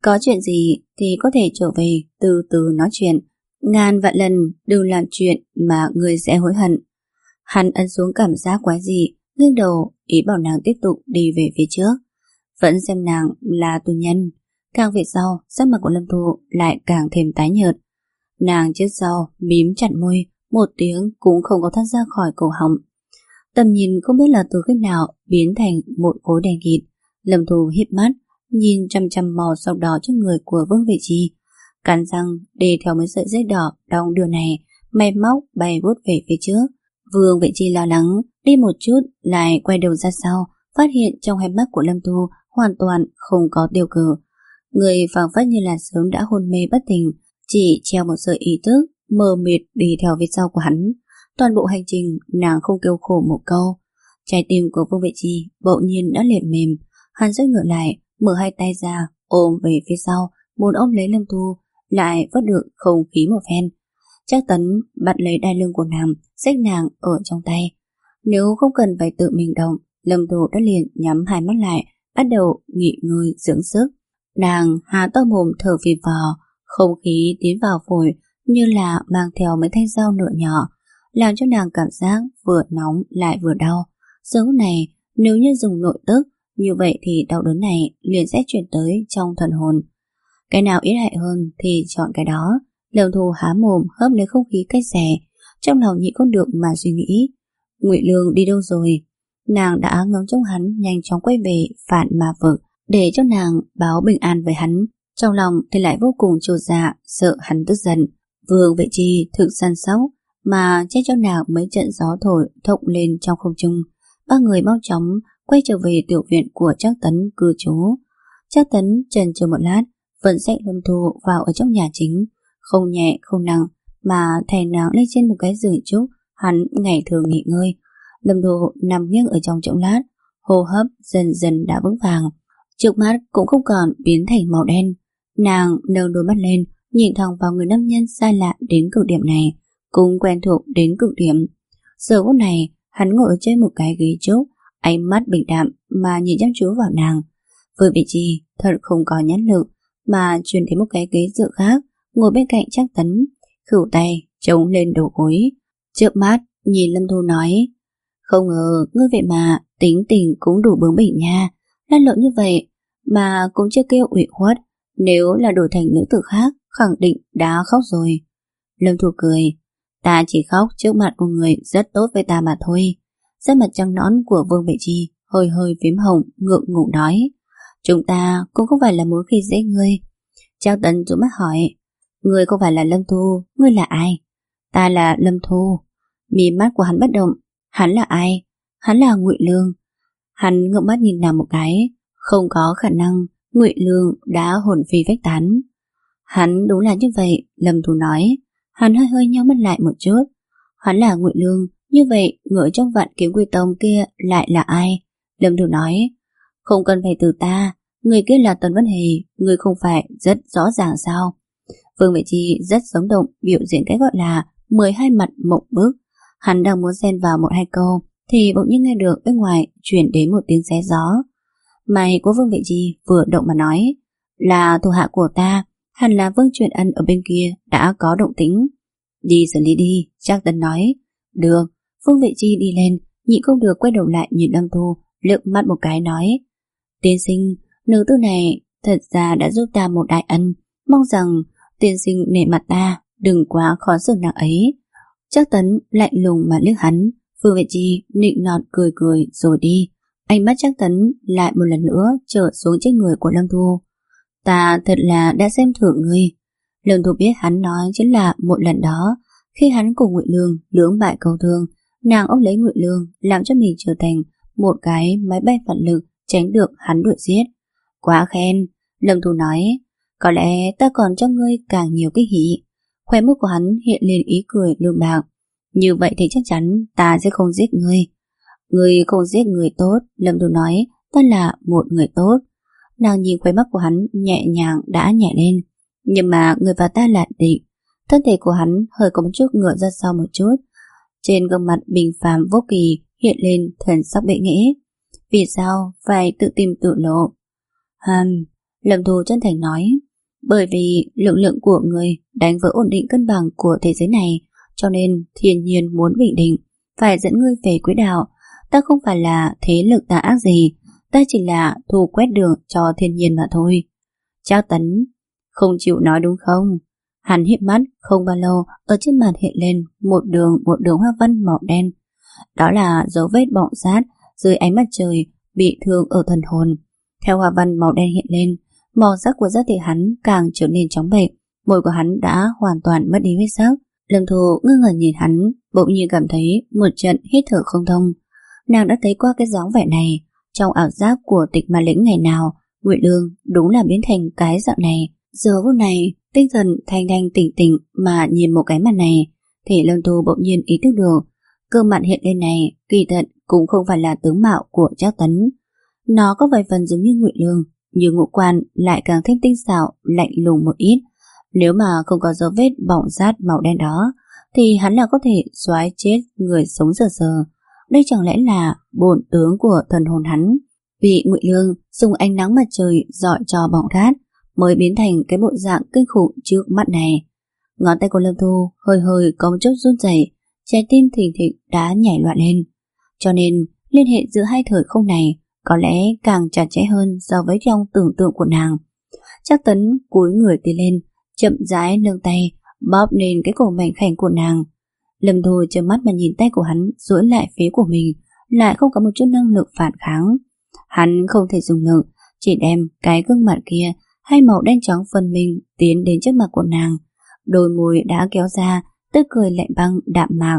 Có chuyện gì thì có thể trở về từ từ nói chuyện. Ngàn vạn lần đừng làm chuyện mà người sẽ hối hận. Hắn ấn xuống cảm giác quái dị, nghiêng đầu ý bảo nàng tiếp tục đi về phía trước. Vẫn xem nàng là tù nhân. Càng về sau, sắc mặt của Lâm Thu lại càng thêm tái nhợt. Nàng trước sau mím chặt môi, một tiếng cũng không có thoát ra khỏi cổ họng. Tầm nhìn không biết là từ cách nào biến thành một khối đen kịt. Lâm Thu híp mắt, nhìn chăm chăm màu sọc đỏ trên người của Vương Vệ Chi, cắn răng để theo mấy sợi dây đỏ đong đưa này, máy móc bay vút về phía trước. Vương Vệ Chi lo lắng, đi một chút lại quay đầu ra sau, phát hiện trong hai mắt của Lâm Thu hoàn toàn không có tiêu cự. Người phảng phất như là sớm đã hôn mê bất tỉnh, chỉ treo một sợi ý thức mờ mịt đi theo phía sau của hắn. Toàn bộ hành trình nàng không kêu khổ một câu. Trái tim của Vương Vệ Chi bỗng nhiên đã liệt mềm. Hắn giơ ngựa lại, mở hai tay ra ôm về phía sau, muốn ôm lấy Lâm Thu, lại vớt được không khí một phen. Trác Tấn bắt lấy đai lưng của nàng, xách nàng ở trong tay. Nếu không cần phải tự mình động, Lâm Thu đã liền nhắm hai mắt lại, bắt đầu nghỉ ngơi dưỡng sức. Nàng há to mồm thở phì phò, không khí tiến vào phổi như là mang theo mấy thanh dao nhựa nhỏ, làm cho nàng cảm giác vừa nóng lại vừa đau. Giờ phút này, nếu như dùng nội tức, như vậy thì đau đớn này liền sẽ chuyển tới trong thần hồn. Cái nào ít hại hơn thì chọn cái đó. Lâm Thu há mồm hớp lấy không khí cay xè, trong lòng nhịn không được mà suy nghĩ. Ngụy Lương đi đâu rồi? Nàng đã ngóng trông hắn nhanh chóng quay về Phạn Ma Vực để cho nàng báo bình an với hắn. Trong lòng thì lại vô cùng chột dạ, sợ hắn tức giận. Vương Vệ Chi thực săn sóc mà che cho nàng mấy trận gió thổi thốc lên trong không trung. Ba người mau chóng quay trở về tiểu viện của Trác Tấn cư trú. Trác Tấn chần chừ một lát, vẫn xách Lâm Thu vào ở trong nhà chính, không nhẹ không nặng mà thè nàng lên trên một cái giường trúc hắn ngày thường nghỉ ngơi. Lâm Thu nằm nghiêng ở trong chốc lát, hô hấp dần dần đã vững vàng, trước mắt cũng không còn biến thành màu đen. Nàng nâng đôi mắt lên, nhìn thẳng vào người nam nhân xa lạ đến cực điểm này, cũng quen thuộc đến cực điểm. Giờ phút này, hắn ngồi ở trên một cái ghế trúc, ánh mắt bình đạm mà nhìn chăm chú vào nàng. Vương Vệ Chi thật không có nhãn lực mà chuyển đến một cái ghế dựa khác, ngồi bên cạnh Trác Tấn, khửu tay chống lên đầu gối, trước mắt nhìn Lâm Thu nói: "Không ngờ ngươi vậy mà tính tình cũng đủ bướng bỉnh nha, lăn lộn như vậy mà cũng chưa kêu ủy khuất, nếu là đổi thành nữ tử khác khẳng định đã khóc rồi." Lâm Thu cười: "Ta chỉ khóc trước mặt một người rất tốt với ta mà thôi." Da mặt trắng nõn của Vương Vệ Chi hơi hơi phím hồng, ngượng ngùng nói: "Chúng ta cũng không phải là muốn khi dễ ngươi." Trác Tấn rũ mắt hỏi: "Ngươi không phải là Lâm Thu, ngươi là ai?" "Ta là Lâm Thu." Mí mắt của hắn bất động. Hắn là ai? Hắn là Ngụy Lương. Hắn ngước mắt nhìn nàng một cái. Không có khả năng Ngụy Lương đã hồn phi phách tán. Hắn đúng là như vậy, Lâm Thu nói. Hắn hơi hơi nhíu mắt lại một chút. Hắn là Ngụy Lương, như vậy người trong Vạn Kiếm Quy Tông kia lại là ai? Lâm Thu nói: "Không cần phải từ ta, người kia là Tần Vân Hề, người không phải rất rõ ràng sao?" Vương Vệ Chi rất sống động biểu diễn cái gọi là mười hai mặt mộng bức. Hắn đang muốn xen vào một hai câu thì bỗng nhiên nghe được bên ngoài chuyển đến một tiếng xé gió. Mày của Vương Vệ Chi vừa động mà nói: "Là thuộc hạ của ta, hẳn là Vương Truyền Ân ở bên kia đã có động tĩnh." "Đi xử lý đi," Trác Tấn nói. "Được." Vương Vệ Chi đi lên, nhịn không được quay đầu lại nhìn Lâm Thu, lướt mắt một cái nói: "Tiên sinh, nữ tử này thật ra đã giúp ta một đại ân, mong rằng tiên sinh nể mặt ta, đừng quá khó xử nàng ấy." Trác Tấn lạnh lùng mà liếc hắn. Vương Vệ Chi nịnh nọt cười cười rồi đi. Ánh mắt Trác Tấn lại một lần nữa trở xuống trên người của Lâm Thu. "Ta thật là đã xem thử ngươi." Lâm Thu biết hắn nói chính là một lần đó, khi hắn cùng Ngụy Lương lưỡng bại cầu thương, nàng ôm lấy Ngụy Lương làm cho mình trở thành một cái máy bay phản lực tránh được hắn đuổi giết. "Quá khen." Lâm Thu nói: "Có lẽ ta còn cho ngươi càng nhiều cái hỉ." Khóe môi của hắn hiện lên ý cười lương bạc. "Như vậy thì chắc chắn ta sẽ không giết ngươi." "Ngươi không giết người tốt." Lâm Thu nói: "Ta là một người tốt." Nàng nhìn khóe mắt của hắn nhẹ nhàng đã nhẹ lên. "Nhưng mà người và ta là địch." Thân thể của hắn hơi có một chút ngửa ra sau một chút, trên gương mặt bình phàm vô kỳ hiện lên thần sắc bệ nghễ. "Vì sao phải tự tìm tự lộ?" Hừm. Lâm Thu chân thành nói, bởi vì lực lượng của người đánh vỡ ổn định cân bằng của thế giới này, cho nên thiên nhiên muốn bình định, phải dẫn ngươi về quỹ đạo. Ta không phải là thế lực tà ác gì, ta chỉ là thu quét đường cho thiên nhiên mà thôi. Trác Tấn không chịu nói đúng không? Hắn híp mắt, không bao lâu ở trên mặt hiện lên một đường một đường hoa văn màu đen. Đó là dấu vết bọng rát dưới ánh mặt trời bị thương ở thần hồn. Theo hoa văn màu đen hiện lên, màu sắc của da thịt hắn càng trở nên chóng bệch, môi của hắn đã hoàn toàn mất đi huyết sắc. Lâm Thu ngơ ngẩn nhìn hắn, bỗng nhiên cảm thấy một trận hít thở không thông. Nàng đã thấy qua cái dáng vẻ này trong ảo giác của Tịch Ma Lĩnh ngày nào. Ngụy Lương đúng là biến thành cái dạng này. Giờ phút này tinh thần thanh thanh tỉnh tỉnh mà nhìn một cái mặt này, thì Lâm Thu bỗng nhiên ý thức được cơ mặt hiện lên này kỳ thật cũng không phải là tướng mạo của Trác Tấn. Nó có vài phần giống như Ngụy Lương, nhưng ngũ quan lại càng thêm tinh xảo, lạnh lùng một ít. Nếu mà không có dấu vết bỏng rát màu đen đó, thì hắn là có thể xoái chết người sống sờ sờ. Đây chẳng lẽ là bổn tướng của thần hồn hắn, bị Ngụy Lương dùng ánh nắng mặt trời dọi cho bỏng rát mới biến thành cái bộ dạng kinh khủng trước mắt này. Ngón tay của Lâm Thu hơi hơi có một chút run rẩy, trái tim thình thịch đã nhảy loạn lên. Cho nên liên hệ giữa hai thời không này có lẽ càng chặt chẽ hơn so với trong tưởng tượng của nàng. Trác Tấn cúi người tiến lên, chậm rãi nâng tay bóp lên cái cổ mảnh khảnh của nàng. Lâm Thu trợn mắt mà nhìn tay của hắn duỗi lại phía của mình, lại không có một chút năng lực phản kháng. Hắn không thể dùng lực, chỉ đem cái gương mặt kia hai màu đen trắng phân minh tiến đến trước mặt của nàng. Đôi môi đã kéo ra, tươi cười lạnh băng đạm mạc.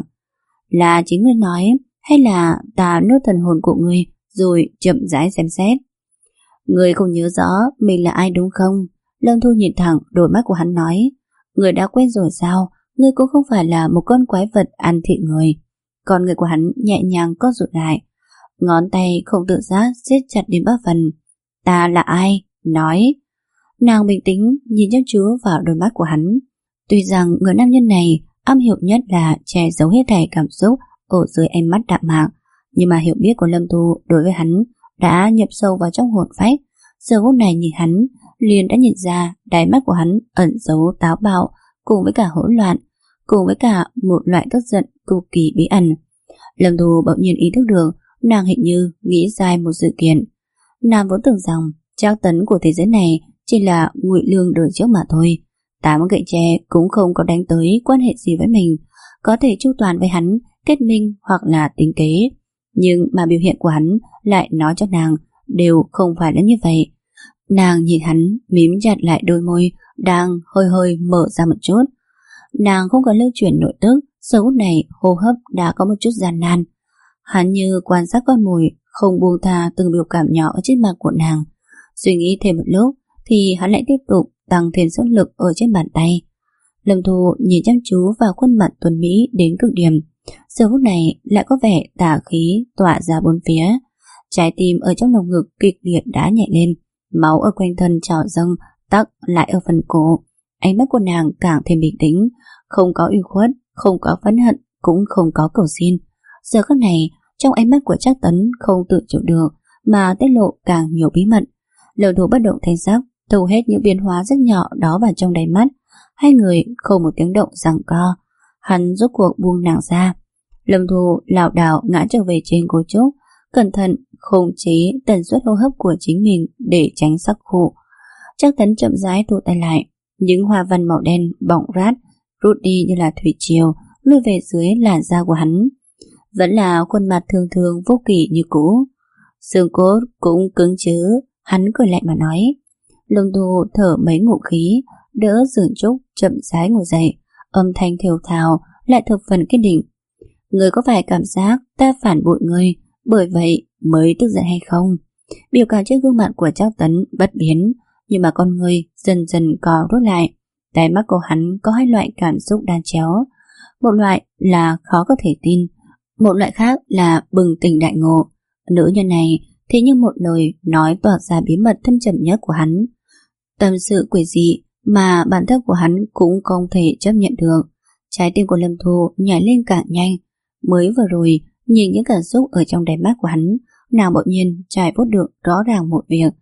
Là chính ngươi nói, hay là ta nuốt thần hồn của ngươi rồi chậm rãi xem xét? Ngươi không nhớ rõ mình là ai đúng không? Lâm Thu nhìn thẳng đôi mắt của hắn nói, ngươi đã quên rồi sao? Ngươi cũng không phải là một con quái vật ăn thịt người. Con người của hắn nhẹ nhàng co rụt lại, ngón tay không tự giác siết chặt đến bắp phần. Ta là ai? Nói. Nàng bình tĩnh nhìn chăm chú vào đôi mắt của hắn. Tuy rằng người nam nhân này am hiểu nhất là che giấu hết thảy cảm xúc ở dưới ánh mắt đạm mạc, nhưng mà hiểu biết của Lâm Thu đối với hắn đã nhập sâu vào trong hồn phách. Giờ phút này nhìn hắn, liền đã nhìn ra đáy mắt của hắn ẩn giấu táo bạo cùng với cả hỗn loạn, cùng với cả một loại tức giận cực kỳ bí ẩn. Lâm Thu bỗng nhiên ý thức được nàng hình như nghĩ sai một sự kiện. Nàng vốn tưởng rằng Trác Tấn của thế giới này chỉ là Ngụy Lương đời trước mà thôi. Tám gậy tre cũng không có đánh tới quan hệ gì với mình, có thể chu toàn với hắn, kết minh hoặc là tính kế. Nhưng mà biểu hiện của hắn lại nói cho nàng đều không phải là như vậy. Nàng nhìn hắn mím chặt lại đôi môi đang hơi hơi mở ra một chút. Nàng không có lưu chuyển nội tức, giờ phút này hô hấp đã có một chút gian nan. Hắn như quan sát con mồi, không buông tha từng biểu cảm nhỏ ở trên mặt của nàng. Suy nghĩ thêm một lúc thì hắn lại tiếp tục tăng thêm sức lực ở trên bàn tay. Lâm Thu nhìn chăm chú vào khuôn mặt tuấn mỹ đến cực điểm, giờ phút này lại có vẻ tà khí tỏa ra bốn phía. Trái tim ở trong lồng ngực kịch liệt đã nhảy lên, máu ở quanh thân trào dâng, tắc lại ở phần cổ. Ánh mắt của nàng càng thêm bình tĩnh, không có uy khuất, không có phẫn hận, cũng không có cầu xin. Giờ khắc này, trong ánh mắt của Trác Tấn không tự chủ được mà tiết lộ càng nhiều bí mật. Lâm Thu bất động thanh sắc, thu hết những biến hóa rất nhỏ đó vào trong đáy mắt. Hai người không một tiếng động giằng co. Hắn rốt cuộc buông nàng ra. Lâm Thu lảo đảo ngã trở về trên gối trúc, cẩn thận khống chế tần suất hô hấp của chính mình để tránh sắc khô. Trác Tấn chậm rãi thu tay lại, những hoa văn màu đen bỏng rát rút đi như là thủy triều, lui về dưới làn da của hắn. Vẫn là khuôn mặt thường thường vô kỳ như cũ, xương cốt cũng cứng chứ. Hắn cười lạnh mà nói. Lâm Thu thở mấy ngụm khí, đỡ giường trúc chậm rãi ngồi dậy, âm thanh thều thào lại thập phần kiên định. Ngươi có phải cảm giác ta phản bội ngươi, bởi vậy mới tức giận hay không? Biểu cảm trên gương mặt của Trác Tấn bất biến, nhưng mà con ngươi dần dần co rút lại. Đáy mắt của hắn có hai loại cảm xúc đan chéo, một loại là khó có thể tin, một loại khác là bừng tỉnh đại ngộ. Nữ nhân này thế nhưng một lời nói toạc ra bí mật thâm trầm nhất của hắn, tâm sự quỷ dị mà bản thân của hắn cũng không thể chấp nhận được. Trái tim của Lâm Thu nhảy lên càng nhanh. Mới vừa rồi nhìn những cảm xúc ở trong đáy mắt của hắn, nàng bỗng nhiên trải phốt được rõ ràng một việc.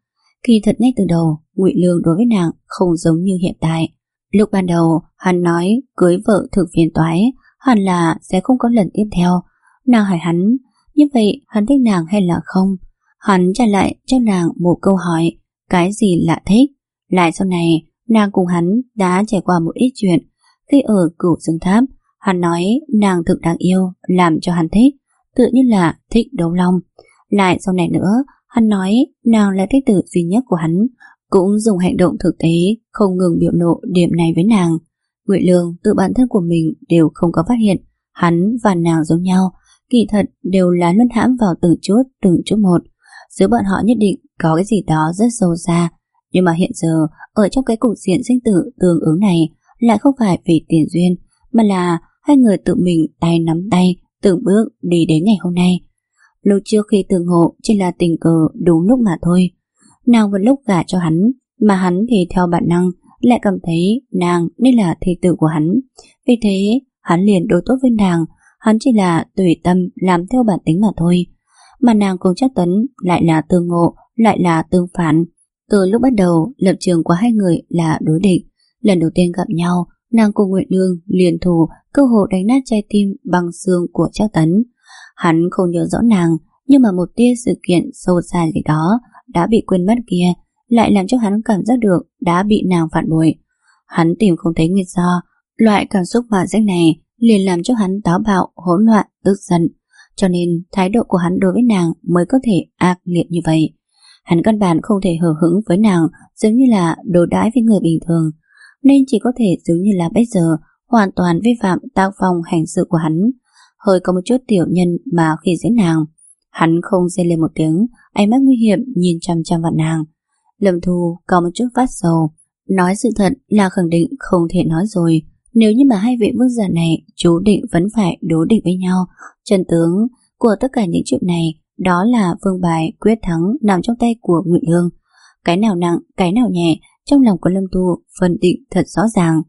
Kỳ thật ngay từ đầu, Ngụy Lương đối với nàng không giống như hiện tại. Lúc ban đầu, hắn nói cưới vợ thực phiền toái, hẳn là sẽ không có lần tiếp theo. Nàng hỏi hắn, như vậy hắn thích nàng hay là không? Hắn trả lại cho nàng một câu hỏi, cái gì là thích? Lại sau này, nàng cùng hắn đã trải qua một ít chuyện. Khi ở Cửu Dương Tháp, hắn nói nàng thực đáng yêu, làm cho hắn thích, tự như là thích Đấu Long. Lại sau này nữa, hắn nói nàng là thích tử duy nhất của hắn, cũng dùng hành động thực tế không ngừng biểu lộ điểm này với nàng. Ngụy Lương tự bản thân của mình đều không có phát hiện hắn và nàng giống nhau, kỳ thật đều là luân hãm vào từng chút từng chút một. Giữa bọn họ nhất định có cái gì đó rất sâu xa, nhưng mà hiện giờ ở trong cái cục diện sinh tử tương ứng này lại không phải vì tiền duyên, mà là hai người tự mình tay nắm tay từng bước đi đến ngày hôm nay. Lúc trước khi tương ngộ chỉ là tình cờ đúng lúc mà thôi. Nàng vẫn lúc gả cho hắn, mà hắn thì theo bản năng lại cảm thấy nàng nên là thê tử của hắn. Vì thế hắn liền đối tốt với nàng, hắn chỉ là tùy tâm làm theo bản tính mà thôi. Mà nàng cùng Trác Tấn lại là tương ngộ, lại là tương phản. Từ lúc bắt đầu, lập trường của hai người là đối địch. Lần đầu tiên gặp nhau, nàng cùng Ngụy Lương liền thủ cơ hội đánh nát trái tim bằng xương của Trác Tấn. Hắn không nhớ rõ nàng, nhưng mà một tia sự kiện sâu xa gì đó đã bị quên mất kia lại làm cho hắn cảm giác được đã bị nàng phản bội. Hắn tìm không thấy nguyên do, loại cảm xúc bạo dích này liền làm cho hắn táo bạo, hỗn loạn, tức giận. Cho nên thái độ của hắn đối với nàng mới có thể ác liệt như vậy. Hắn căn bản không thể hờ hững với nàng giống như là đối đãi với người bình thường, nên chỉ có thể giống như là bây giờ hoàn toàn vi phạm tác phong hành sự của hắn, hơi có một chút tiểu nhân mà khi dễ nàng. Hắn không rên lên một tiếng, ánh mắt nguy hiểm nhìn chăm chăm vào nàng. Lâm Thu có một chút phát sầu, nói sự thật là khẳng định không thể nói rồi. Nếu như mà hai vị vương giả này chú định vẫn phải đối địch với nhau, chân tướng của tất cả những chuyện này đó là vương bài quyết thắng nằm trong tay của Ngụy Lương. Cái nào nặng, cái nào nhẹ, trong lòng của Lâm Thu phân định thật rõ ràng.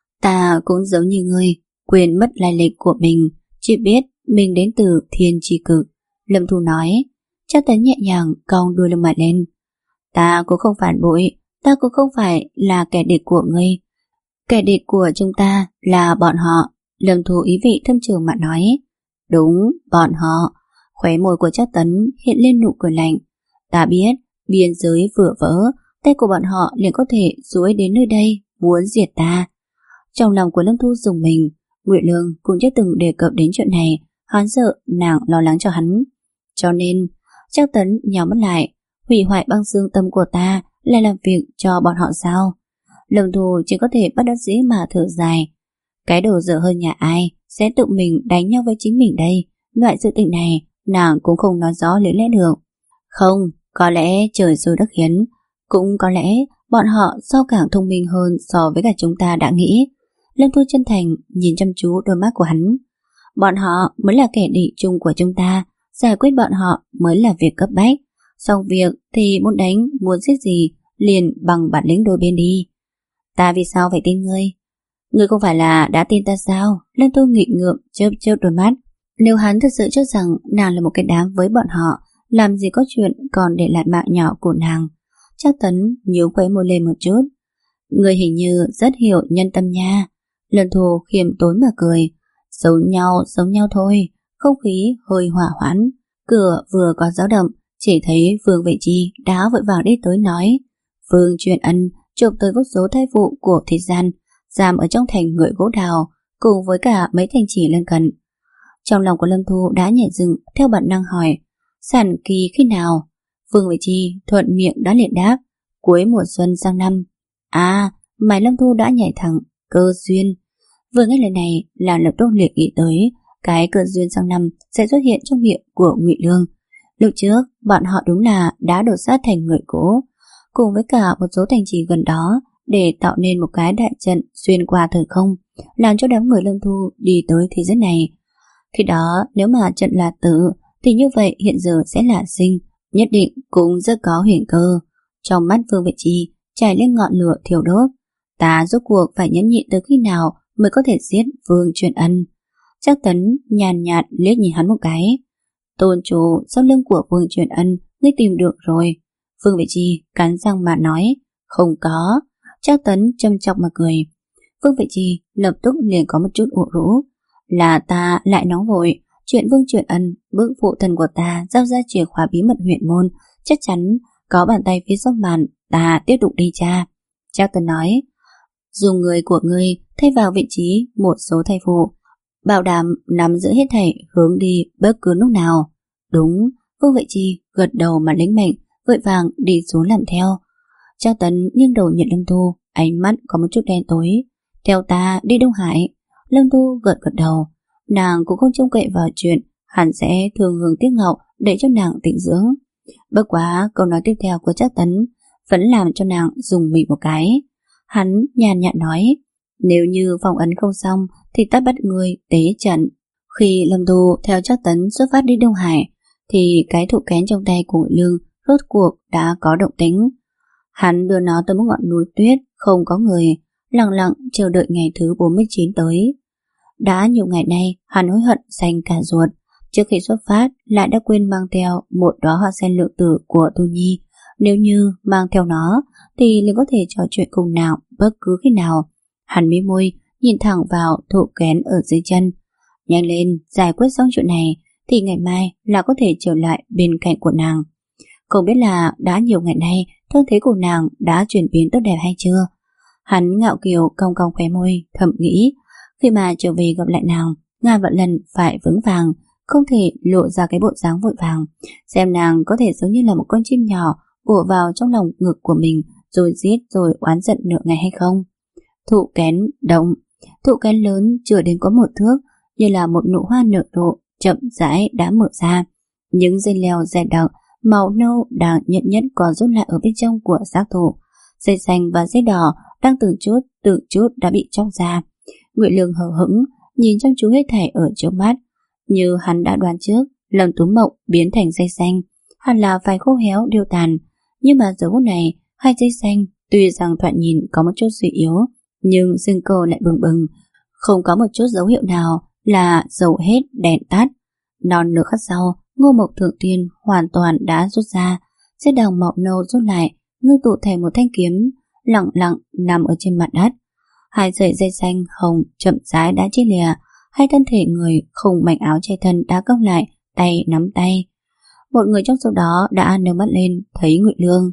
Ta cũng giống như ngươi, quên mất lai lịch của mình, chỉ biết mình đến từ thiên tri cực. Lâm Thu nói. Trác Tấn nhẹ nhàng cong đuôi lông mày lên. Ta cũng không phản bội, ta cũng không phải là kẻ địch của ngươi. Kẻ địch của chúng ta là bọn họ. Lâm Thu ý vị thâm trường mà nói. Đúng, bọn họ. Khóe môi của Trác Tấn hiện lên nụ cười lạnh. Ta biết, biên giới vừa vỡ, tay của bọn họ liền có thể duỗi đến nơi đây, muốn diệt ta. Trong lòng của Lâm Thu dùng mình, Ngụy Lương cũng chưa từng đề cập đến chuyện này, hắn sợ nàng lo lắng cho hắn. Cho nên, Trác Tấn nhắm mắt lại, hủy hoại băng xương tâm của ta là làm việc cho bọn họ sao? Lâm Thu chỉ có thể bất đắc dĩ mà thở dài. Cái đồ dở hơn nhà ai sẽ tự mình đánh nhau với chính mình đây. Loại sự tình này nàng cũng không nói rõ lý lẽ được. Không, có lẽ trời xui đất khiến, cũng có lẽ bọn họ sao càng thông minh hơn so với cả chúng ta đã nghĩ. Lâm Thu chân thành nhìn chăm chú đôi mắt của hắn. Bọn họ mới là kẻ địch chung của chúng ta, giải quyết bọn họ mới là việc cấp bách. Xong việc thì muốn đánh, muốn giết gì liền bằng bản lĩnh đôi bên đi. Ta vì sao phải tin ngươi? Ngươi không phải là đã tin ta sao? Lâm Thu nghịch ngợm chớp chớp đôi mắt. Nếu hắn thật sự cho rằng nàng là một cái đám với bọn họ, làm gì có chuyện còn để lại mạng nhỏ của nàng. Trác Tấn nhíu khóe môi lên một chút. Ngươi hình như rất hiểu nhân tâm nha. Lâm Thu khiêm tốn mà cười. Giống nhau, giống nhau thôi. Không khí hơi hỏa hoãn. Cửa vừa có dao động, chỉ thấy Vương Vệ Chi đã vội vàng đi tới nói. Vương Truyền Ân chụp tới vô số thai vụ của thế gian, giam ở trong thành Ngự Gỗ Đào, cùng với cả mấy thành trì lân cận. Trong lòng của Lâm Thu đã nhảy dựng, theo bản năng hỏi, sản kỳ khi nào? Vương Vệ Chi thuận miệng đã liền đáp, cuối mùa xuân sang năm. À, mày Lâm Thu đã nhảy thẳng, cơ duyên. Vừa nghe lời này là lập tức liệt nghĩ tới cái cơ duyên sang năm sẽ xuất hiện trong miệng của Ngụy Lương. Lúc trước bọn họ đúng là đã đột sát thành người cố, cùng với cả một số thành trì gần đó để tạo nên một cái đại trận xuyên qua thời không, làm cho đám người Lâm Thu đi tới thế giới này. Khi đó nếu mà trận là tử thì như vậy hiện giờ sẽ là sinh, nhất định cũng rất có huyền cơ. Trong mắt Vương Vệ Chi trải lên ngọn lửa thiêu đốt. Ta rốt cuộc phải nhẫn nhịn tới khi nào mới có thể giết Vương Truyền Ân? Trác Tấn nhàn nhạt liếc nhìn hắn một cái. Tôn chủ sau lưng của Vương Truyền Ân ngươi tìm được rồi. Vương Vệ Chi cắn răng mà nói. Không có. Trác Tấn châm chọc mà cười. Vương Vệ Chi lập tức liền có một chút ủ rũ. Là ta lại nóng vội. Chuyện Vương Truyền Ân bức phụ thân của ta giao ra chìa khóa bí mật huyện môn, chắc chắn có bàn tay phía sau màn, ta tiếp tục đi tra. Trác Tấn nói. Dùng người của ngươi thay vào vị trí một số thai phụ, bảo đảm nắm giữ hết thảy hướng đi bất cứ lúc nào. Đúng. Vương Vệ Chi gật đầu mà lĩnh mệnh, vội vàng đi xuống làm theo. Trác Tấn nghiêng đầu nhìn Lâm Tu, ánh mắt có một chút đen tối. Theo ta đi Đông Hải. Lâm Tu gật gật đầu. Nàng cũng không trông cậy vào chuyện hắn sẽ thường hưởng tiếc ngậu để cho nàng tĩnh dưỡng. Bất quá câu nói tiếp theo của Trác Tấn vẫn làm cho nàng dùng mình một cái. Hắn nhàn nhạt nói. Nếu như phong ấn không xong thì ta bắt người tế trận. Khi Lâm Tu theo Trác Tấn xuất phát đi Đông Hải thì cái thụ kén trong tay của Ngụy Lương rốt cuộc đã có động tĩnh. Hắn đưa nó tới một ngọn núi tuyết không có người, lặng lặng chờ đợi ngày thứ bốn mươi chín tới. Đã nhiều ngày nay hắn hối hận xanh cả ruột. Trước khi xuất phát lại đã quên mang theo một đóa hoa sen lượng tử của Tu Nhi. Nếu như mang theo nó thì liền có thể trò chuyện cùng nào bất cứ khi nào. Hắn mí môi nhìn thẳng vào thụ kén ở dưới chân. Nhanh lên, giải quyết xong chuyện này thì ngày mai là có thể trở lại bên cạnh của nàng. Không biết là đã nhiều ngày nay thân thế của nàng đã chuyển biến tốt đẹp hay chưa. Hắn ngạo kiều cong cong khóe môi, thầm nghĩ khi mà trở về gặp lại nàng, ngàn vạn lần phải vững vàng, không thể lộ ra cái bộ dáng vội vàng, xem nàng có thể giống như là một con chim nhỏ ùa vào trong lòng ngực của mình rồi giết rồi oán giận nửa ngày hay không. Thụ kén động. Thụ kén lớn chưa đến có một thước, như là một nụ hoa nở rộ chậm rãi đã mở ra. Những dây leo dày đặc màu nâu đang nhận nhất còn rút lại ở bên trong của xác thụ. Dây xanh và dây đỏ đang từng chút từng chút đã bị chóc ra. Ngụy Lương hờ hững nhìn chăm chú hết thảy ở trước mắt. Như hắn đã đoán trước, Lâm Tú Mộng biến thành dây xanh hẳn là phải khô héo điêu tàn, nhưng mà giờ phút này hai dây xanh tuy rằng thoạt nhìn có một chút suy yếu, nhưng sinh cơ lại bừng bừng, không có một chút dấu hiệu nào là dầu hết đèn tắt. Non nửa khắc sau, Ngô Mộc Thượng Tiên hoàn toàn đã rút ra, dây đằng màu nâu rút lại, ngưng tụ thành một thanh kiếm lặng lặng nằm ở trên mặt đất. Hai sợi dây xanh hồng chậm rãi đã chia lìa, hai thân thể người khung mảnh áo che thân đã cong lại, tay nắm tay. Một người trong số đó đã nâng mắt lên thấy Ngụy Lương.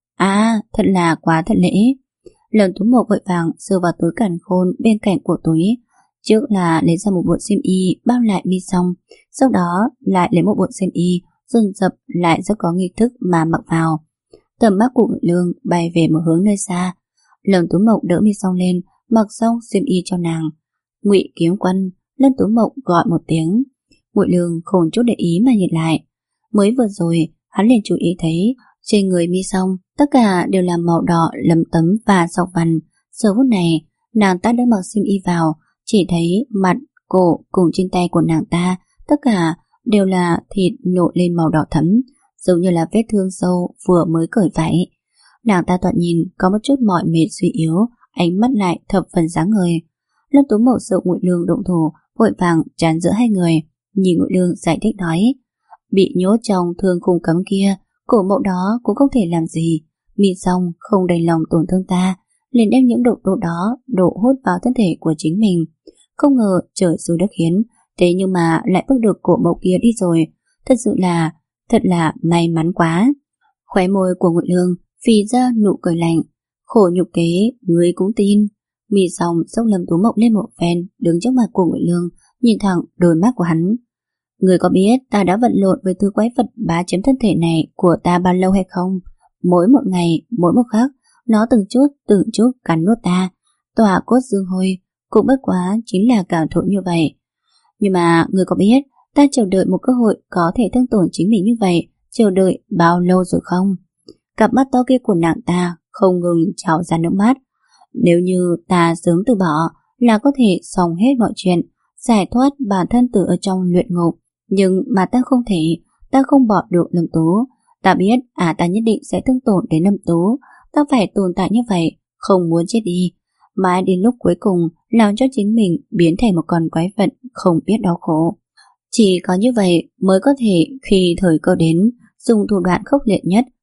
À, thật là quá thật lễ. Lâm Tú Mộc vội vàng sờ vào túi càn khôn bên cạnh của túi, trước là lấy ra một bộ xiêm y bao lại mi xong, sau đó lại lấy một bộ xiêm y dần dập lại rất có nghi thức mà mặc vào. Tầm mắt của Ngụy Lương bay về một hướng nơi xa. Lâm Tú Mộc đỡ mi xong lên, mặc xong xiêm y cho nàng. Ngụy Kiếm Quân. Lâm Tú Mộc gọi một tiếng. Ngụy Lương không chút để ý mà nhìn lại. Mới vừa rồi hắn liền chú ý thấy trên người mi xong tất cả đều là màu đỏ lấm tấm và sọc vằn. Giờ phút này nàng ta đã mặc xiêm y vào, chỉ thấy mặt, cổ cùng trên tay của nàng ta tất cả đều là thịt nổi lên màu đỏ thẫm, giống như là vết thương sâu vừa mới cởi vảy. Nàng ta thoạt nhìn có một chút mỏi mệt suy yếu, ánh mắt lại thập phần sáng ngời. Lâm Tú Mộc sợ Ngụy Lương động thủ, vội vàng trán giữa hai người, nhìn Ngụy Lương giải thích nói: bị nhốt trong thương khung cấm kia, cổ mộ đó cũng không thể làm gì. Mi xong không đầy lòng tổn thương ta, liền đem những độc tố đó đổ hút vào thân thể của chính mình. Không ngờ trời xui đất khiến, thế nhưng mà lại bước được cổ mộ kia đi rồi. Thật sự là, thật là may mắn quá. Khóe môi của Ngụy Lương phì ra nụ cười lạnh. Khổ nhục kế, ngươi cũng tin. Mi xong xốc Lâm Tú Mộc lên một phen, đứng trước mặt của Ngụy Lương, nhìn thẳng đôi mắt của hắn. Ngươi có biết ta đã vận lộn với thứ quái vật bá chiếm thân thể này của ta bao lâu hay không? Mỗi một ngày, mỗi một khắc, nó từng chút, từng chút cắn nuốt ta, tỏa cốt dương hôi, cũng bất quá chính là cảm thụ như vậy. Nhưng mà ngươi có biết ta chờ đợi một cơ hội có thể thương tổn chính mình như vậy, chờ đợi bao lâu rồi không? Cặp mắt to kia của nàng ta không ngừng trào ra nước mắt. Nếu như ta sớm từ bỏ là có thể xong hết mọi chuyện, giải thoát bản thân từ ở trong luyện ngục. Nhưng mà ta không thể, ta không bỏ được Lâm Tú. Ta biết à ta nhất định sẽ thương tổn đến Lâm Tú. Ta phải tồn tại như vậy, không muốn chết đi. Mãi đến lúc cuối cùng làm cho chính mình biến thành một con quái vật không biết đau khổ. Chỉ có như vậy mới có thể khi thời cơ đến dùng thủ đoạn khốc liệt nhất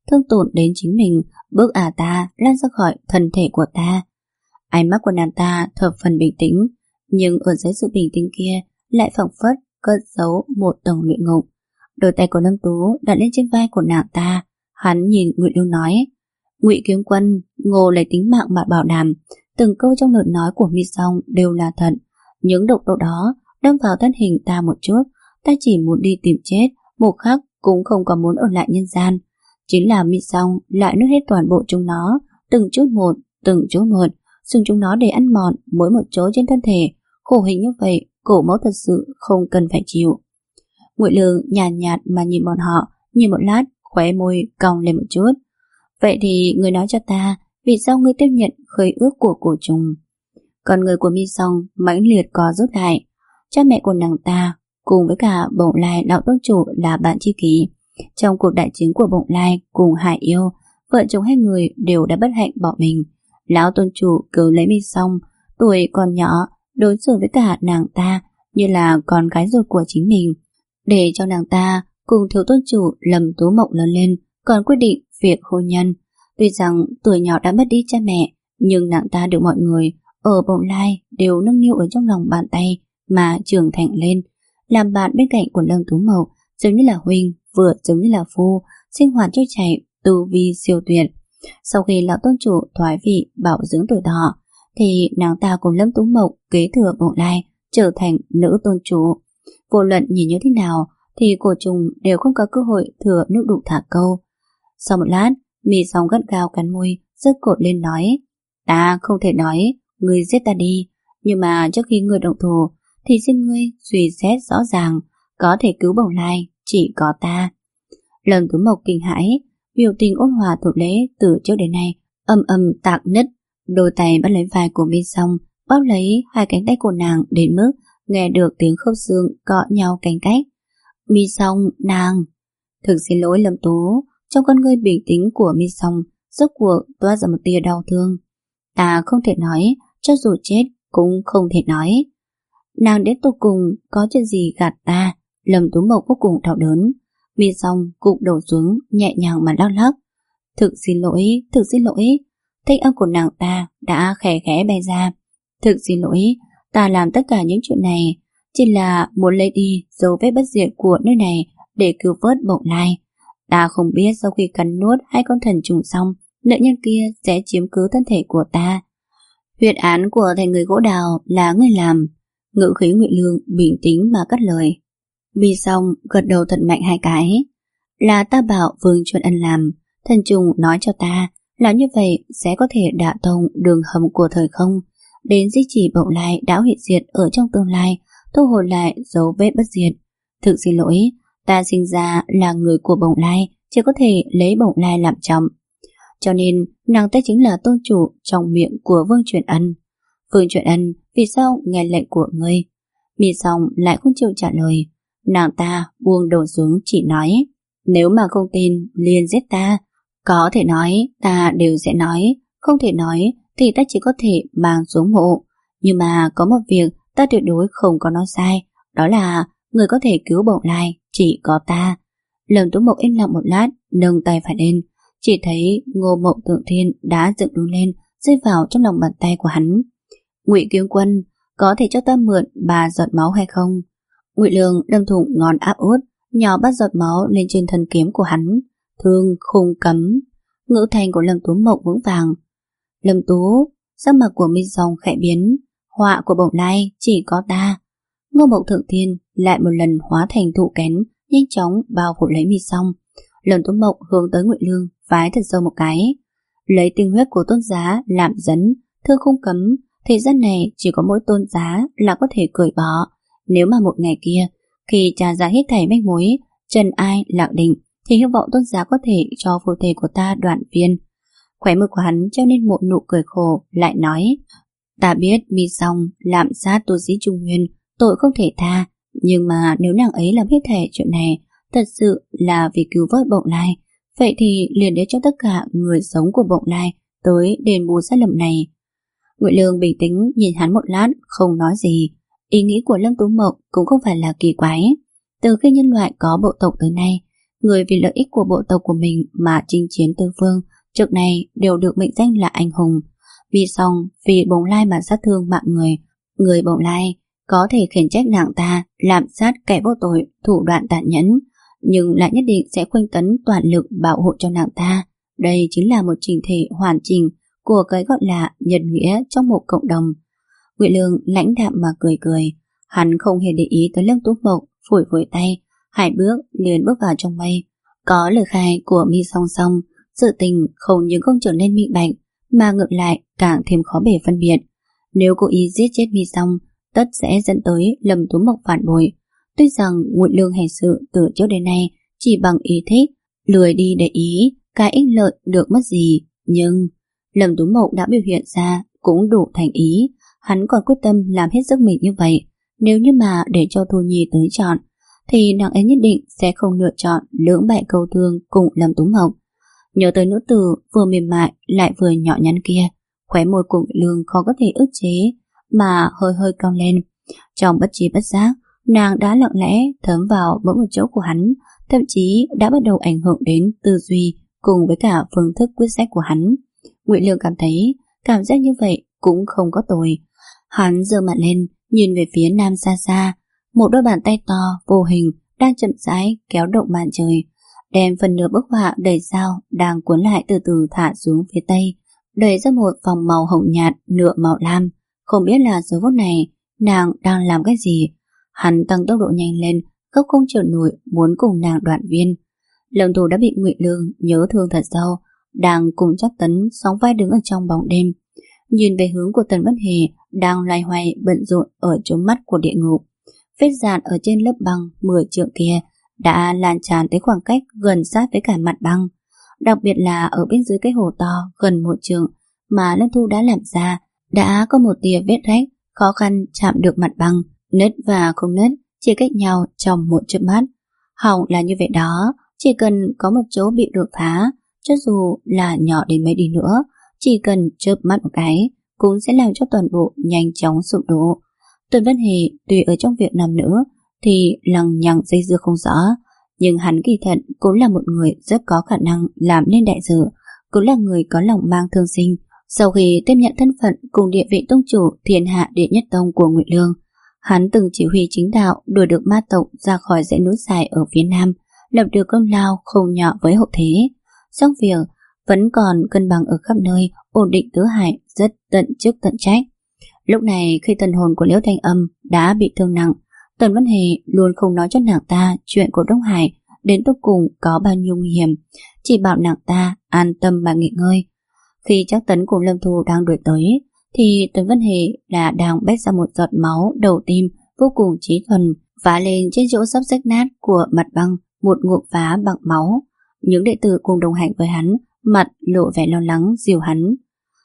thương tổn đến chính mình, bước ả ta lan ra khỏi thân thể của ta. Ánh mắt của nàng ta thập phần bình tĩnh, nhưng ở dưới sự bình tĩnh kia lại phảng phất cất giấu một tầng luyện ngục. Đôi tay của Lâm Tú đặt lên trên vai của nàng ta. Hắn nhìn Ngụy Lương nói: Ngụy Kiếm Quân, Ngô lấy tính mạng mà bảo đảm, từng câu trong lời nói của Mi Song đều là thật. Những độc tố đó đâm vào thân hình ta một chút, ta chỉ muốn đi tìm chết, một khắc cũng không còn muốn ở lại nhân gian. Chính là Mi Song lại nuốt hết toàn bộ chúng nó, từng chút một, từng chút một, dùng chúng nó để ăn mòn mỗi một chỗ trên thân thể. Khổ hình như vậy, cổ mẫu thật sự không cần phải chịu. Ngụy Lương nhàn nhạt, nhạt mà nhìn bọn họ, nhìn một lát, khóe môi cong lên một chút. Vậy thì người nói cho ta, vì sao ngươi tiếp nhận khế ước của cổ trùng? Còn người của Mi Song mãnh liệt co rút lại. Cha mẹ của nàng ta cùng với cả Bổng Lai lão tôn chủ là bạn tri kỷ. Trong cuộc đại chiến của Bổng Lai cùng Hải Yêu, vợ chồng hai người đều đã bất hạnh bỏ mình. Lão tôn chủ cứu lấy Mi Song, tuổi còn nhỏ, đối xử với cả nàng ta như là con gái ruột của chính mình, để cho nàng ta cùng thiếu tôn chủ Lâm Tú Mộng lớn lên, còn quyết định việc hôn nhân. Tuy rằng tuổi nhỏ đã mất đi cha mẹ, nhưng nàng ta được mọi người ở Bổng Lai đều nâng niu ở trong lòng bàn tay mà trưởng thành lên. Làm bạn bên cạnh của Lâm Tú Mộng giống như là huynh, vừa giống như là phu, sinh hoạt trôi chảy, tu vi siêu tuyệt. Sau khi lão tôn chủ thoái vị bảo dưỡng tuổi thọ, thì nàng ta cùng Lâm Tú Mộng kế thừa Bổng Lai, trở thành nữ tôn chủ. Vô luận nhìn như thế nào thì cổ trùng đều không có cơ hội thừa nước đục thả câu. Sau một lát, Mi Song gắt gao cắn môi, giơ cột lên nói: Ta không thể nói ngươi giết ta đi, nhưng mà trước khi ngươi động thủ thì xin ngươi suy xét rõ ràng, có thể cứu Bổng Lai chỉ có ta. Lâm Tú Mộc kinh hãi, biểu tình ôn hòa thuộc lễ từ trước đến nay âm âm tạc nứt, đôi tay bắt lấy vai của Mi Song, bóp lấy hai cánh tay của nàng đến mức nghe được tiếng khớp xương cọ nhau cánh cách. Mi Song, nàng, thực xin lỗi Lâm Tú. Trong con ngươi bình tĩnh của Mi Song rốt cuộc toát ra một tia đau thương. Ta không thể nói, cho dù chết cũng không thể nói. Nàng đến tột cùng có chuyện gì gạt ta? Lâm Tú Mộc vô cùng đau đớn. Mi Song cụp đầu xuống, nhẹ nhàng mà lắc lắc. Thực xin lỗi, thực xin lỗi. Thanh âm của nàng ta đã khẽ khẽ bay ra. Thực xin lỗi, ta làm tất cả những chuyện này chỉ là muốn lấy đi dấu vết bất diệt của nơi này để cứu vớt Bổng Lai. Ta không biết sau khi cắn nuốt hai con thần trùng xong, nữ nhân kia sẽ chiếm cứ thân thể của ta. Huyết án của thành người gỗ đào là người làm. Ngữ khí Ngụy Lương bình tĩnh mà cất lời. Mi Song gật đầu thật mạnh hai cái. Là ta bảo Vương Chuẩn Ân làm. Thần trùng nói cho ta là như vậy sẽ có thể đả thông đường hầm của thời không, đến di chỉ Bổng Lai đã hủy diệt ở trong tương lai, thu hồi lại dấu vết bất diệt. Thực xin lỗi, ta sinh ra là người của Bổng Lai, chỉ có thể lấy Bổng Lai làm chồng. Cho nên nàng ta chính là tôn chủ trong miệng của Vương Truyền Ân. Vương Truyền Ân, vì sao nghe lệnh của ngươi? Mi Song lại không chịu trả lời. Nàng ta buông đầu xuống chỉ nói: Nếu mà không tin liền giết ta. Có thể nói ta đều sẽ nói, không thể nói thì ta chỉ có thể mang xuống mộ. Nhưng mà có một việc ta tuyệt đối không có nói sai, đó là người có thể cứu Bổng Lai chỉ có ta. Lâm Tú Mộc im lặng một lát, nâng tay phải lên, chỉ thấy Ngô Mộng Tượng Thiên đã dựng đứng lên, rơi vào trong lòng bàn tay của hắn. Ngụy Kiếm Quân, có thể cho ta mượn ba giọt máu hay không? Ngụy Lương đâm thủng ngón áp út, nhỏ bắt giọt máu lên trên thân kiếm của hắn. Thương khung cấm. Ngữ thành của Lâm Tú Mộng vững vàng. Lâm Tú, sắc mặt của Mi Song khẽ biến. Họa của Bổng Lai chỉ có ta. Ngô Mộng Thượng Thiên lại một lần hóa thành thụ kén, nhanh chóng bao phủ lấy Mi Song. Lâm Tú Mộng hướng tới Ngụy Lương vái thật sâu một cái. Lấy tinh huyết của tôn giá làm dẫn, thương không cấm. Thế gian này chỉ có mỗi tôn giá là có thể cởi bỏ. Nếu mà một ngày kia, khi trà ra hết thảy manh mối, trần ai lạc định, thì hy vọng tôn giá có thể cho phù thể của ta đoạn viên. Khóe môi của hắn treo nên một nụ cười khổ, lại nói: Ta biết Mi Song lạm sát tu sĩ Trung Nguyên, tội không thể tha, nhưng mà nếu nàng ấy làm hết thảy chuyện này thật sự là vì cứu vớt Bổng Lai, vậy thì liền để cho tất cả người sống của Bổng Lai tới đền bù sai lầm này. Ngụy Lương bình tĩnh nhìn hắn một lát, không nói gì. Ý nghĩ của Lâm Tú Mộng cũng không phải là kỳ quái. Từ khi nhân loại có bộ tộc tới nay, Người vì lợi ích của bộ tộc của mình mà chinh chiến tư phương, trước này đều được mệnh danh là anh hùng. Mi Song vì Bồng Lai mà sát thương mạng người, người Bồng Lai có thể khiển trách nàng ta lạm sát kẻ vô tội, thủ đoạn tàn nhẫn, nhưng lại nhất định sẽ khoanh tấn toàn lực bảo hộ cho nàng ta. Đây chính là một trình thể hoàn chỉnh của cái gọi là nhân nghĩa trong một cộng đồng. Ngụy Lương lãnh đạm mà cười cười, hắn không hề để ý tới Lâm Tú Mộc, phủi phủi tay, hai bước liền bước vào trong mây. Có lời khai của Mi Song Song, sự tình không những không trở nên minh bạch mà ngược lại càng thêm khó bề phân biệt. Nếu cố ý giết chết Mi Song, tất sẽ dẫn tới Lâm Tú Mộc phản bội. Tuy rằng Ngụy Lương hành sự từ trước đến nay chỉ bằng ý thích, lười đi để ý cái ích lợi được mất gì, nhưng Lâm Tú Mộc đã biểu hiện ra cũng đủ thành ý, hắn còn quyết tâm làm hết sức mình như vậy. Nếu như mà để cho Thu Nhi tới chọn, thì nàng ấy nhất định sẽ không lựa chọn lưỡng bại câu thương cùng Lâm Tú Mộc. Nhớ tới nữ tử vừa mềm mại lại vừa nhỏ nhắn kia, khóe môi của Ngụy Lương khó có thể ức chế mà hơi hơi cong lên. Trong bất trí bất giác, nàng đã lặng lẽ thấm vào mỗi một chỗ của hắn, thậm chí đã bắt đầu ảnh hưởng đến tư duy cùng với cả phương thức quyết sách của hắn. Ngụy Lương cảm thấy cảm giác như vậy cũng không có tồi. Hắn giơ mặt lên, nhìn về phía nam xa xa, một đôi bàn tay to vô hình đang chậm rãi kéo động màn trời, đem phần nửa bức họa đầy sao đang cuốn lại từ từ thả xuống phía tây, đẩy ra một vòng màu hồng nhạt nửa màu lam. Không biết là giờ phút này nàng đang làm cái gì. Hắn tăng tốc độ nhanh lên, gấp không chịu nổi muốn cùng nàng đoạn viên. Lâm Thủ đã bị Ngụy Lương nhớ thương thật sâu, đang cùng Trác Tấn sóng vai đứng ở trong bóng đêm, nhìn về hướng của Tần Bất Hề đang loay hoay bận rộn ở chốn mắt của địa ngục. Vết dạn ở trên lớp băng mười trượng kia đã lan tràn tới khoảng cách gần sát với cả mặt băng, đặc biệt là ở bên dưới cái hồ to gần một trượng mà Lâm Thu đã làm ra, đã có một tia vết rách khó khăn chạm được mặt băng, nứt và không nứt chỉ cách nhau trong một chớp mắt. Hỏng là như vậy đó, chỉ cần có một chỗ bị đột phá, cho dù là nhỏ đến mấy đi nữa, chỉ cần chớp mắt một cái cũng sẽ làm cho toàn bộ nhanh chóng sụp đổ. Tần Văn Hề tuy ở trong việc nam nữ thì lằng nhằng dây dưa không rõ, nhưng hắn kỳ thật cũng là một người rất có khả năng làm nên đại sự, cũng là người có lòng mang thương sinh. Sau khi tiếp nhận thân phận cùng địa vị tông chủ thiên hạ đệ nhất tông của Ngụy Lương, hắn từng chỉ huy chính đạo đuổi được ma tộc ra khỏi dãy núi dài ở phía nam, lập được công lao không nhỏ với hậu thế. Xong việc vẫn còn cân bằng ở khắp nơi, ổn định tứ hải, rất tận chức tận trách. Lúc này khi thần hồn của Liễu Thanh Âm đã bị thương nặng, Tần Văn Hề luôn không nói cho nàng ta chuyện của Đông Hải đến tột cùng có bao nhiêu nguy hiểm, chỉ bảo nàng ta an tâm mà nghỉ ngơi. Khi Trác Tấn cùng Lâm Thu đang đuổi tới, thì Tần Văn Hề là đang bét ra một giọt máu đầu tim vô cùng trí thuần, vá lên trên chỗ sắp rách nát của mặt băng một ngụm vá bằng máu. Những đệ tử cùng đồng hành với hắn mặt lộ vẻ lo lắng dìu hắn.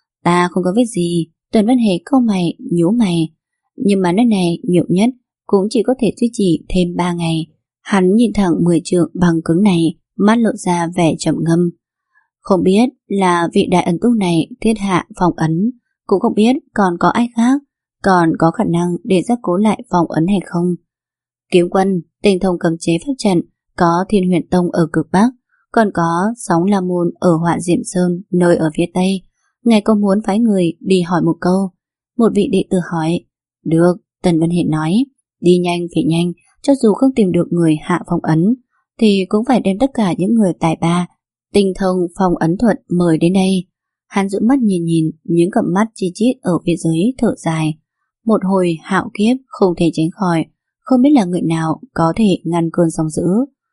Ta không có việc gì. Tần Văn Hề câu mày nhíu mày, nhưng mà nơi này nhiều nhất cũng chỉ có thể duy trì thêm ba ngày. Hắn nhìn thẳng mười trượng bằng cứng này, mắt lộ ra vẻ trầm ngâm. Không biết là vị đại ẩn tu này thiết hạ phong ấn, cũng không biết còn có ai khác còn có khả năng để gia cố lại phong ấn hay không. Kiếm Quân, tinh thông cấm chế pháp trận, có Thiên Huyền Tông ở cực Bắc, còn có Sóng La Môn ở Hoạn Diệm Sơn nơi ở phía Tây. Ngài có muốn phái người đi hỏi một câu? Một vị đệ tử hỏi. Được, Tần Văn Hiển nói. Đi nhanh phải nhanh, cho dù không tìm được người hạ phong ấn thì cũng phải đem tất cả những người tài ba tinh thông phong ấn thuật mời đến đây. Hắn giữ mắt nhìn nhìn những cặp mắt chi chít ở phía dưới, thở dài. Một hồi hạo kiếp không thể tránh khỏi, không biết là người nào có thể ngăn cơn sóng dữ.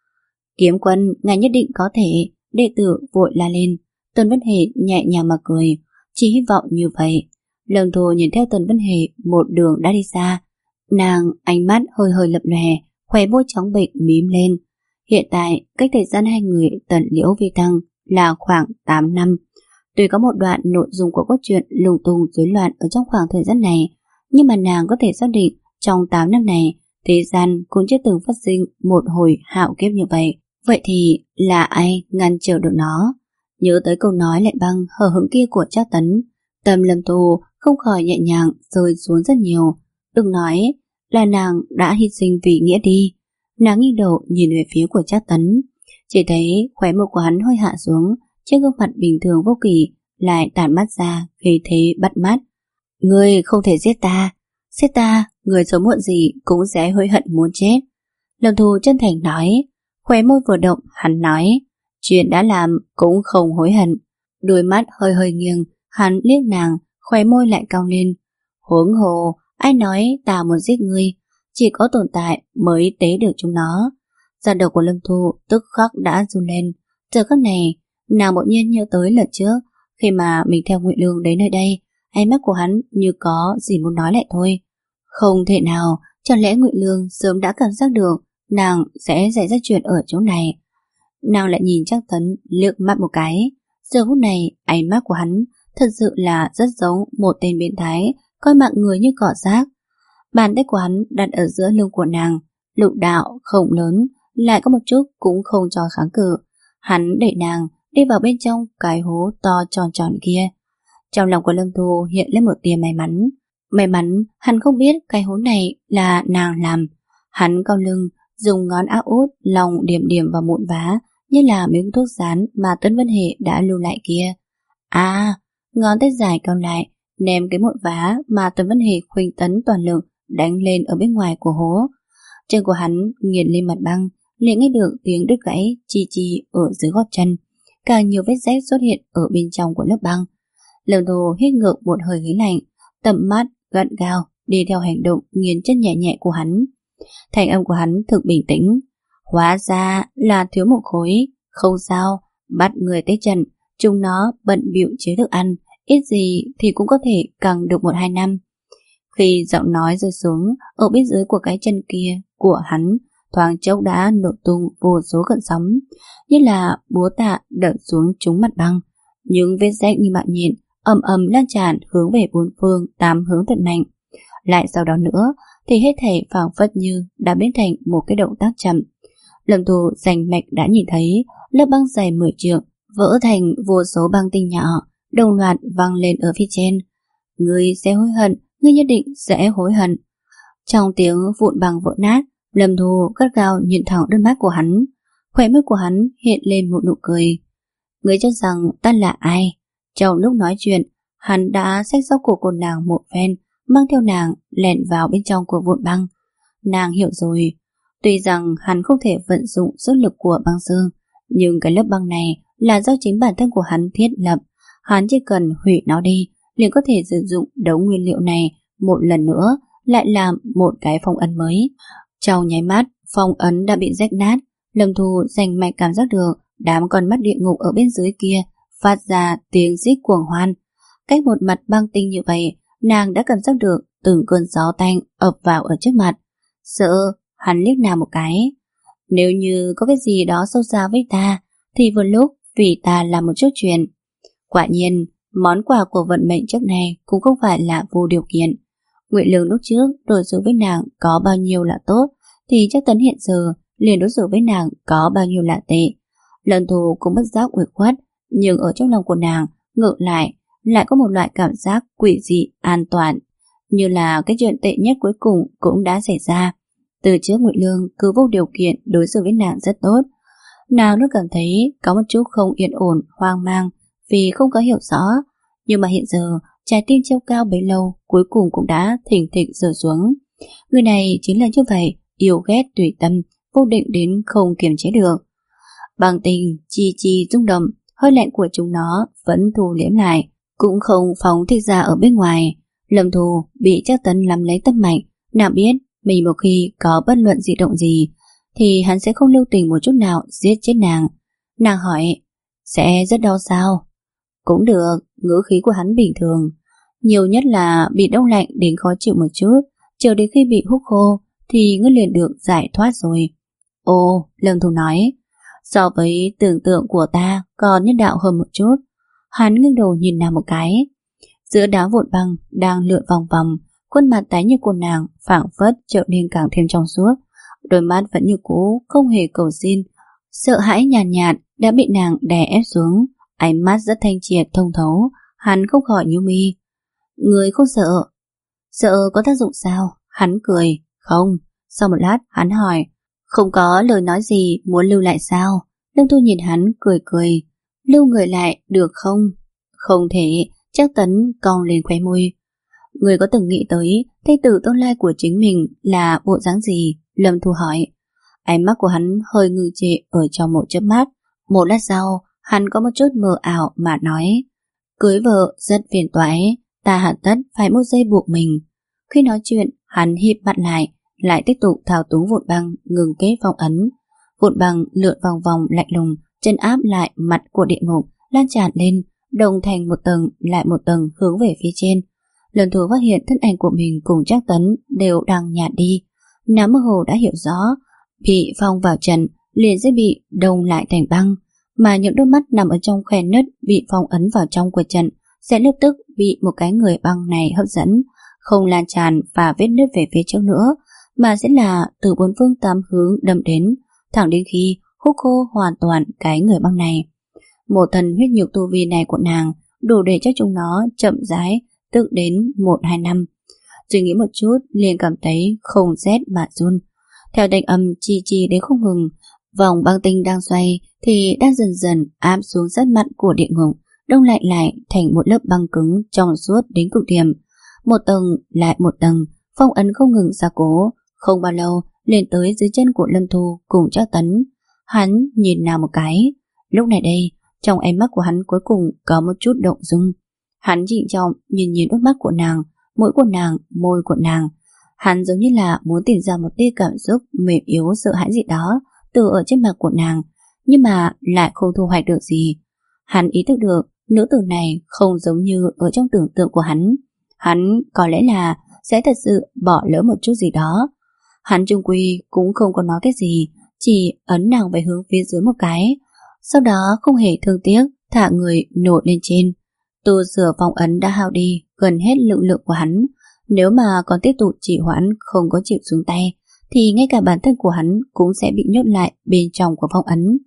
Kiếm Quân, ngài nhất định có thể. Đệ tử vội la lên. Tần Văn Hề nhẹ nhàng mà cười, chỉ hy vọng như vậy. Lâm Thu nhìn theo Tần Văn Hề một đường đã đi xa, nàng ánh mắt hơi hơi lập lòe, khóe môi trắng bệnh mím lên. Hiện tại cách thời gian hai người Tần Liễu Vi Thăng là khoảng tám năm. Tuy có một đoạn nội dung của cốt truyện lung tung rối loạn ở trong khoảng thời gian này, nhưng mà nàng có thể xác định trong tám năm này thế gian cũng chưa từng phát sinh một hồi hạo kiếp như vậy. Vậy thì là ai ngăn trở được nó? Nhớ tới câu nói lạnh băng hờ hững kia của Trác Tấn, tâm Lâm Thu không khỏi nhẹ nhàng rơi xuống rất nhiều. Đừng nói là nàng đã hy sinh vì nghĩa đi. Nàng nghiêng đầu nhìn về phía của Trác Tấn. Chỉ thấy khóe môi của hắn hơi hạ xuống, trên gương mặt bình thường vô kỳ lại tản mắt ra khí thế bắt mắt. Ngươi không thể giết ta, giết ta, người sớm muộn gì cũng sẽ hối hận muốn chết. Lâm Thu chân thành nói. Khóe môi vừa động, hắn nói, chuyện đã làm cũng không hối hận. Đôi mắt hơi hơi nghiêng, hắn liếc nàng, khóe môi lại cong lên. Huống hồ, ai nói ta muốn giết ngươi, chỉ có tồn tại mới tế được chúng nó. Da đầu của Lâm Thu tức khắc đã run lên. Giờ khắc này, nàng bỗng nhiên nhớ tới lần trước, khi mà mình theo Ngụy Lương đến nơi đây, ánh mắt của hắn như có gì muốn nói lại thôi. Không thể nào, chẳng lẽ Ngụy Lương sớm đã cảm giác được nàng sẽ xảy ra chuyện ở chỗ này. Nàng lại nhìn Trác Tấn liếc mắt một cái. Giờ phút này, ánh mắt của hắn thật sự là rất giống một tên biến thái, coi mạng người như cỏ rác. Bàn tay của hắn đặt ở giữa lưng của nàng, lục đạo không lớn, lại có một chút cũng không cho kháng cự. Hắn đẩy nàng đi vào bên trong cái hố to tròn tròn kia. Trong lòng của Lâm Thu hiện lên một tia may mắn. May mắn hắn không biết cái hố này là nàng làm. Hắn cong lưng, dùng ngón áp út lòng điểm điểm vào mụn vá, như là miếng thuốc dán mà Tấn Vân Hệ đã lưu lại kia. À, ngón tay dài cong lại, ném cái mụn vá mà Tấn Vân Hệ khuynh tấn toàn lực đánh lên ở bên ngoài của hố. Chân của hắn nghiền lên mặt băng, liền nghe được tiếng đứt gãy chi chi ở dưới gót chân. Càng nhiều vết rách xuất hiện ở bên trong của lớp băng. Lâm Thu hít ngược một hơi khí lạnh, tầm mắt gắt gao đi theo hành động nghiền chân nhẹ nhẹ của hắn. Thành âm của hắn thực bình tĩnh. Hóa ra là thiếu một khối. Không sao, bắt người tới trận, chúng nó bận bịu chế thức ăn, ít gì thì cũng có thể căng được một hai năm. Khi giọng nói rơi xuống, ở bên dưới của cái chân kia của hắn thoáng chốc đã nổ tung vô số cơn sóng, như là búa tạ đập xuống trúng mặt băng. Những vết rách như mạng nhện ầm ầm lan tràn hướng về bốn phương tám hướng thật mạnh. Lại sau đó nữa thì hết thảy phảng phất như đã biến thành một cái động tác chậm. Lâm Thu rành mạch đã nhìn thấy lớp băng dày mười trượng vỡ thành vô số băng tinh nhỏ, đồng loạt văng lên ở phía trên. Ngươi sẽ hối hận, ngươi nhất định sẽ hối hận. Trong tiếng vụn băng vỡ nát, Lâm Thu gắt gao nhìn thẳng đôi mắt của hắn, khóe môi của hắn hiện lên một nụ cười. Ngươi cho rằng ta là ai? Trong lúc nói chuyện, hắn đã xách dốc cổ của nàng một phen, mang theo nàng lẻn vào bên trong của vụn băng. Nàng hiểu rồi, tuy rằng hắn không thể vận dụng sức lực của băng xương, nhưng cái lớp băng này là do chính bản thân của hắn thiết lập. Hắn chỉ cần hủy nó đi, liền có thể sử dụng đống nguyên liệu này một lần nữa, lại làm một cái phong ấn mới. Trong nháy mắt, phong ấn đã bị rách nát. Lâm Thu rành mạch cảm giác được đám con mắt địa ngục ở bên dưới kia phát ra tiếng rít cuồng hoan. Cách một mặt băng tinh như vậy, nàng đã cảm giác được từng cơn gió tanh ập vào ở trước mặt. Sợ, hắn liếc nàng một cái. Nếu như có cái gì đó sâu xa với ta, thì vừa lúc vì ta làm một chút chuyện. Quả nhiên, món quà của vận mệnh trước này cũng không phải là vô điều kiện. Ngụy Lương lúc trước đối xử với nàng có bao nhiêu là tốt, thì chắc Tấn hiện giờ liền đối xử với nàng có bao nhiêu là tệ. Lần Thu cũng bất giác uể khuất, nhưng ở trong lòng của nàng ngược lại lại có một loại cảm giác quỷ dị an toàn, như là cái chuyện tệ nhất cuối cùng cũng đã xảy ra. Từ trước Ngụy Lương cứ vô điều kiện đối xử với nàng rất tốt. Nàng luôn cảm thấy có một chút không yên ổn, hoang mang vì không có hiểu rõ. Nhưng mà hiện giờ trái tim treo cao bấy lâu cuối cùng cũng đã thình thịch rơi xuống. Người này chính là như vậy, yêu ghét tùy tâm, vô định đến không kiềm chế được. Bằng tình chi chi rung động, hơi lạnh của chúng nó vẫn thu liễm lại, cũng không phóng thích ra ở bên ngoài. Lâm Thu bị Trác Tấn nắm lấy tâm mạch, nàng biết mình một khi có bất luận dị động gì thì hắn sẽ không lưu tình một chút nào giết chết nàng. Nàng hỏi, sẽ rất đau sao? Cũng được, ngữ khí của hắn bình thường, nhiều nhất là bị đông lạnh đến khó chịu một chút, chờ đến khi bị hút khô thì ngươi liền được giải thoát rồi. Ồ, Lâm Thu nói, so với tưởng tượng của ta còn nhân đạo hơn một chút. Hắn ngẩng đầu nhìn nàng một cái. Giữa đám vụn băng đang lượn vòng vòng, khuôn mặt tái nhợt của nàng phảng phất trở nên càng thêm trong suốt, đôi mắt vẫn như cũ không hề cầu xin. Sợ hãi nhàn nhạt, nhạt đã bị nàng đè ép xuống, ánh mắt rất thanh triệt thông thấu. Hắn không khỏi nhíu mi. Người không sợ? Sợ có tác dụng sao? Hắn cười. Không. Sau một lát hắn hỏi, không có lời nói gì muốn lưu lại sao? Lâm Thu nhìn hắn cười cười. Lưu người lại được không? Không thể. Trác Tấn cong lên khóe môi. Người có từng nghĩ tới thê tử tương lai của chính mình là bộ dáng gì? Lâm Thu hỏi. Ánh mắt của hắn hơi ngưng trệ ở trong một chớp mắt. Một lát sau, hắn có một chút mờ ảo mà nói. Cưới vợ rất phiền toái, ta hà tất phải một giây buộc mình. Khi nói chuyện, hắn híp mắt lại, lại tiếp tục thao túng vụn băng ngừng kết phong ấn. Vụn băng lượn vòng vòng lạnh lùng, chân áp lại mặt của địa ngục, lan tràn lên, đồng thành một tầng lại một tầng hướng về phía trên. Lần Thu phát hiện thân ảnh của mình cùng Trác Tấn đều đang nhạt đi. Nàng mơ hồ đã hiểu rõ, bị phong vào trận liền sẽ bị đông lại thành băng, mà những đôi mắt nằm ở trong khe nứt bị phong ấn vào trong của trận sẽ lập tức bị một cái người băng này hấp dẫn, không lan tràn và vết nứt về phía trước nữa, mà sẽ là từ bốn phương tám hướng đâm đến, thẳng đến khi hút khô hoàn toàn cái người băng này. Một thần huyết nhục tu vi này của nàng đủ để cho chúng nó chậm rãi tự đến một hai năm. Suy nghĩ một chút liền cảm thấy không rét mà run. Theo thanh âm chi chi đến không ngừng, vòng băng tinh đang xoay thì đang dần dần áp xuống rất mặn của địa ngục, đông lạnh lại thành một lớp băng cứng trong suốt đến cực điểm. Một tầng lại một tầng, phong ấn không ngừng gia cố, không bao lâu lên tới dưới chân của Lâm Thu cùng Trác Tấn. Hắn nhìn nào một cái, lúc này đây trong ánh mắt của hắn cuối cùng có một chút động dung. Hắn trịnh trọng nhìn nhìn đôi mắt của nàng, mũi của nàng, môi của nàng. Hắn giống như là muốn tìm ra một tia cảm xúc mềm yếu sợ hãi gì đó từ ở trên mặt của nàng, nhưng mà lại không thu hoạch được gì. Hắn ý thức được nữ tử này không giống như ở trong tưởng tượng của hắn. Hắn có lẽ là sẽ thật sự bỏ lỡ một chút gì đó. Hắn chung quy cũng không có nói cái gì, chỉ ấn nàng về hướng phía dưới một cái, sau đó không hề thương tiếc thả người nổi lên trên. Tu sửa phong ấn đã hao đi gần hết lực lượng của hắn. Nếu mà còn tiếp tục trì hoãn không có chịu xuống tay thì ngay cả bản thân của hắn cũng sẽ bị nhốt lại bên trong của phong ấn.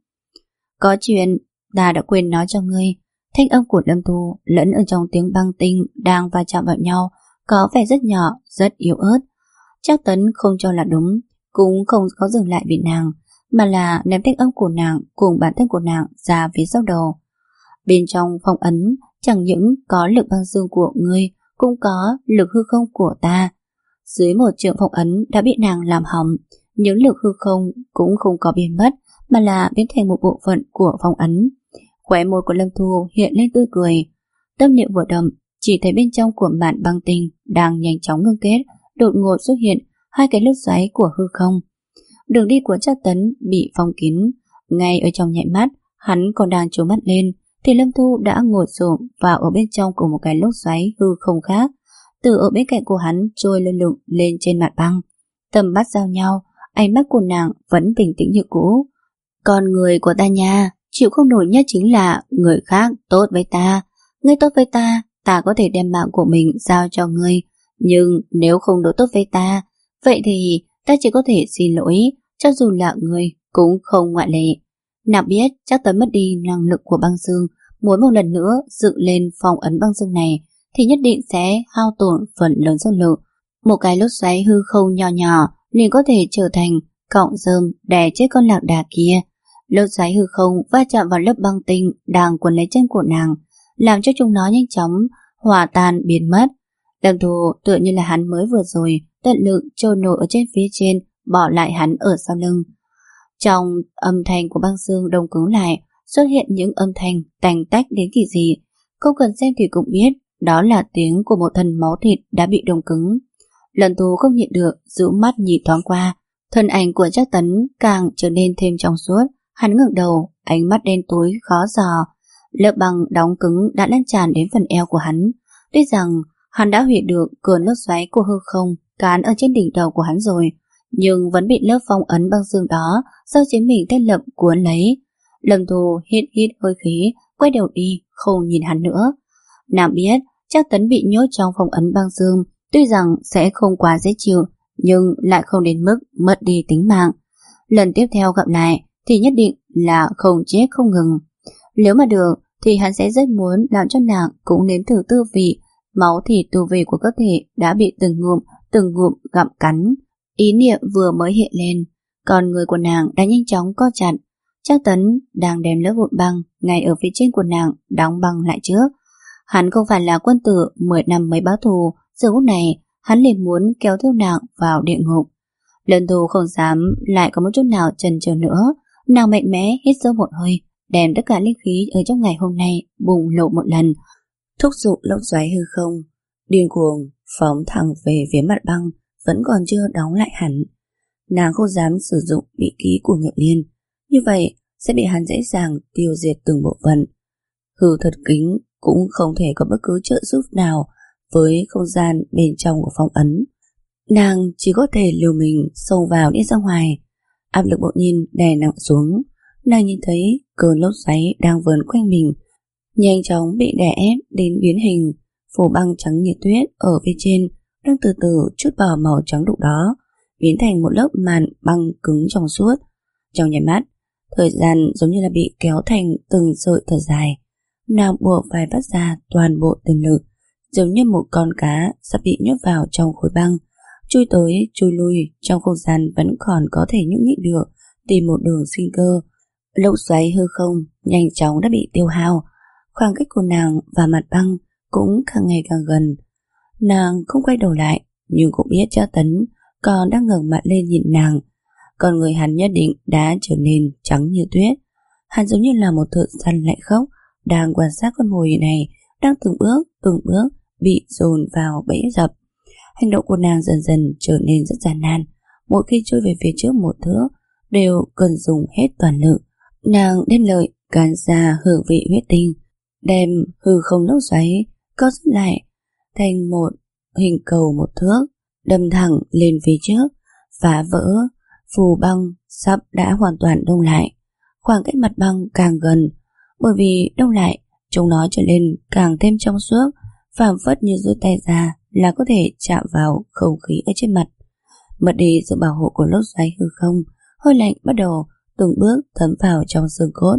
Có chuyện ta đã quên nói cho ngươi. Thanh âm của Lâm Thu lẫn ở trong tiếng băng tinh đang va chạm vào nhau có vẻ rất nhỏ, rất yếu ớt. Trác Tấn không cho là đúng, cũng không có dừng lại vì nàng, mà là ném thanh âm của nàng cùng bản thân của nàng ra phía sau đầu. Bên trong phong ấn chẳng những có lực băng dương của ngươi, cũng có lực hư không của ta. Dưới một trường phong ấn đã bị nàng làm hỏng, những lực hư không cũng không có biến mất, mà là biến thành một bộ phận của phong ấn. Khóe môi của Lâm Thu hiện lên tươi cười. Tâm niệm vừa động, chỉ thấy bên trong của màn băng tinh đang nhanh chóng ngưng kết, đột ngột xuất hiện hai cái lốc xoáy của hư không. Đường đi của Trác Tấn bị phong kín. Ngay ở trong nhạy mắt, hắn còn đang trố mắt lên thì Lâm Thu đã ngồi xổm vào ở bên trong của một cái lốc xoáy hư không khác. Từ ở bên cạnh của hắn trôi lơ lửng lên trên mặt băng. Tầm mắt giao nhau, ánh mắt của nàng vẫn bình tĩnh như cũ. Con người của ta nha, chịu không nổi nhất chính là người khác tốt với ta. Ngươi tốt với ta, ta có thể đem mạng của mình giao cho ngươi. Nhưng nếu không đối tốt với ta, vậy thì ta chỉ có thể xin lỗi, cho dù là ngươi cũng không ngoại lệ. Nào biết Trác Tấn mất đi năng lực của băng dương, muốn một lần nữa dựng lên phong ấn băng dương này thì nhất định sẽ hao tổn phần lớn sức lực. Một cái lốc xoáy hư không nhỏ nhỏ liền có thể trở thành cọng rơm đè chết con lạc đà kia. Lốc xoáy hư không va chạm vào lớp băng tinh đang quấn lấy chân của nàng, làm cho chúng nó nhanh chóng hòa tan biến mất. Lâm Thu tựa như là hắn mới vừa rồi tận lực trôi nổi ở trên phía trên, bỏ lại hắn ở sau lưng. Trong âm thanh của băng dương đông cứng lại xuất hiện những âm thanh tành tách đến kỳ dị, không cần xem thì cũng biết đó là tiếng của một thân máu thịt đã bị đông cứng. Lâm Thu không nhịn được giữ mắt nhìn thoáng qua, thân ảnh của Trác Tấn càng trở nên thêm trong suốt. Hắn ngẩng đầu, ánh mắt đen tối khó dò. Lớp băng đóng cứng đã lan tràn đến phần eo của hắn. Tuy rằng hắn đã hủy được cơn lốc xoáy của hư không cán ở trên đỉnh đầu của hắn rồi, nhưng vẫn bị lớp phong ấn băng dương đó do chính mình thiết lập cuốn lấy. Lâm Thu hít hít hơi khí, quay đầu đi, không nhìn hắn nữa. Nàng biết Trác Tấn bị nhốt trong phong ấn băng dương, tuy rằng sẽ không quá dễ chịu, nhưng lại không đến mức mất đi tính mạng. Lần tiếp theo gặp lại thì nhất định là không chết không ngừng. Nếu mà được thì hắn sẽ rất muốn làm cho nàng cũng nếm thử tư vị máu thịt tu vi của cơ thể đã bị từng ngụm từng ngụm gặm cắn. Ý niệm vừa mới hiện lên, con người của nàng đã nhanh chóng co chặt. Trác Tấn đang đem lớp vụn băng ngay ở phía trên của nàng đóng băng lại trước. Hắn không phải là quân tử mười năm mới báo thù, giờ phút này hắn liền muốn kéo theo nàng vào địa ngục. Lần thù không dám lại có một chút nào chần chừ nữa, nàng mạnh mẽ hít sâu một hơi, đem tất cả linh khí ở trong ngày hôm nay bùng nổ một lần, thúc giục lốc xoáy hư không điên cuồng phóng thẳng về phía mặt băng vẫn còn chưa đóng lại hẳn. Nàng không dám sử dụng bí kỹ của Ngự Liên, như vậy sẽ bị hắn dễ dàng tiêu diệt từng bộ phận. Hư thật kính cũng không thể có bất cứ trợ giúp nào với không gian bên trong của phong ấn. Nàng chỉ có thể liều mình xông vào đi ra ngoài. Áp lực bỗng nhiên đè nặng xuống. Nàng nhìn thấy cơn lốc xoáy đang vờn quanh mình nhanh chóng bị đè ép đến biến hình. Phủ băng trắng như tuyết ở phía trên đang từ từ chút bỏ màu trắng đục đó, biến thành một lớp màn băng cứng trong suốt. Trong nháy mắt, thời gian giống như là bị kéo thành từng sợi thở dài. Nàng buộc phải phát ra toàn bộ tiềm lực, giống như một con cá sắp bị nhốt vào trong khối băng, chui tới chui lui trong không gian vẫn còn có thể nhúc nhích được, tìm một đường sinh cơ. Lốc xoáy hư không nhanh chóng đã bị tiêu hao, khoảng cách của nàng và mặt băng cũng càng ngày càng gần. Nàng không quay đầu lại, nhưng cũng biết Trác Tấn còn đang ngẩng mặt lên nhìn nàng. Còn người hắn nhất định đã trở nên trắng như tuyết. Hắn giống như là một thợ săn lạnh khốc đang quan sát con mồi này đang từng bước từng bước bị dồn vào bẫy dập. Hành động của nàng dần dần trở nên rất gian nan. Mỗi khi trôi về phía trước một thước đều cần dùng hết toàn lực. Nàng đem lợi càn ra hương vị huyết tinh, đem hư không lốc xoáy co rút lại thành một hình cầu một thước, đâm thẳng lên phía trước, phá vỡ. Phù băng sắp đã hoàn toàn đông lại. Khoảng cách mặt băng càng gần, bởi vì đông lại chúng nó trở nên càng thêm trong suốt, phảng phất như duỗi tay ra là có thể chạm vào không khí ở trên mặt. Mất đi sự bảo hộ của lốc xoáy hư không, hơi lạnh bắt đầu từng bước thấm vào trong xương cốt.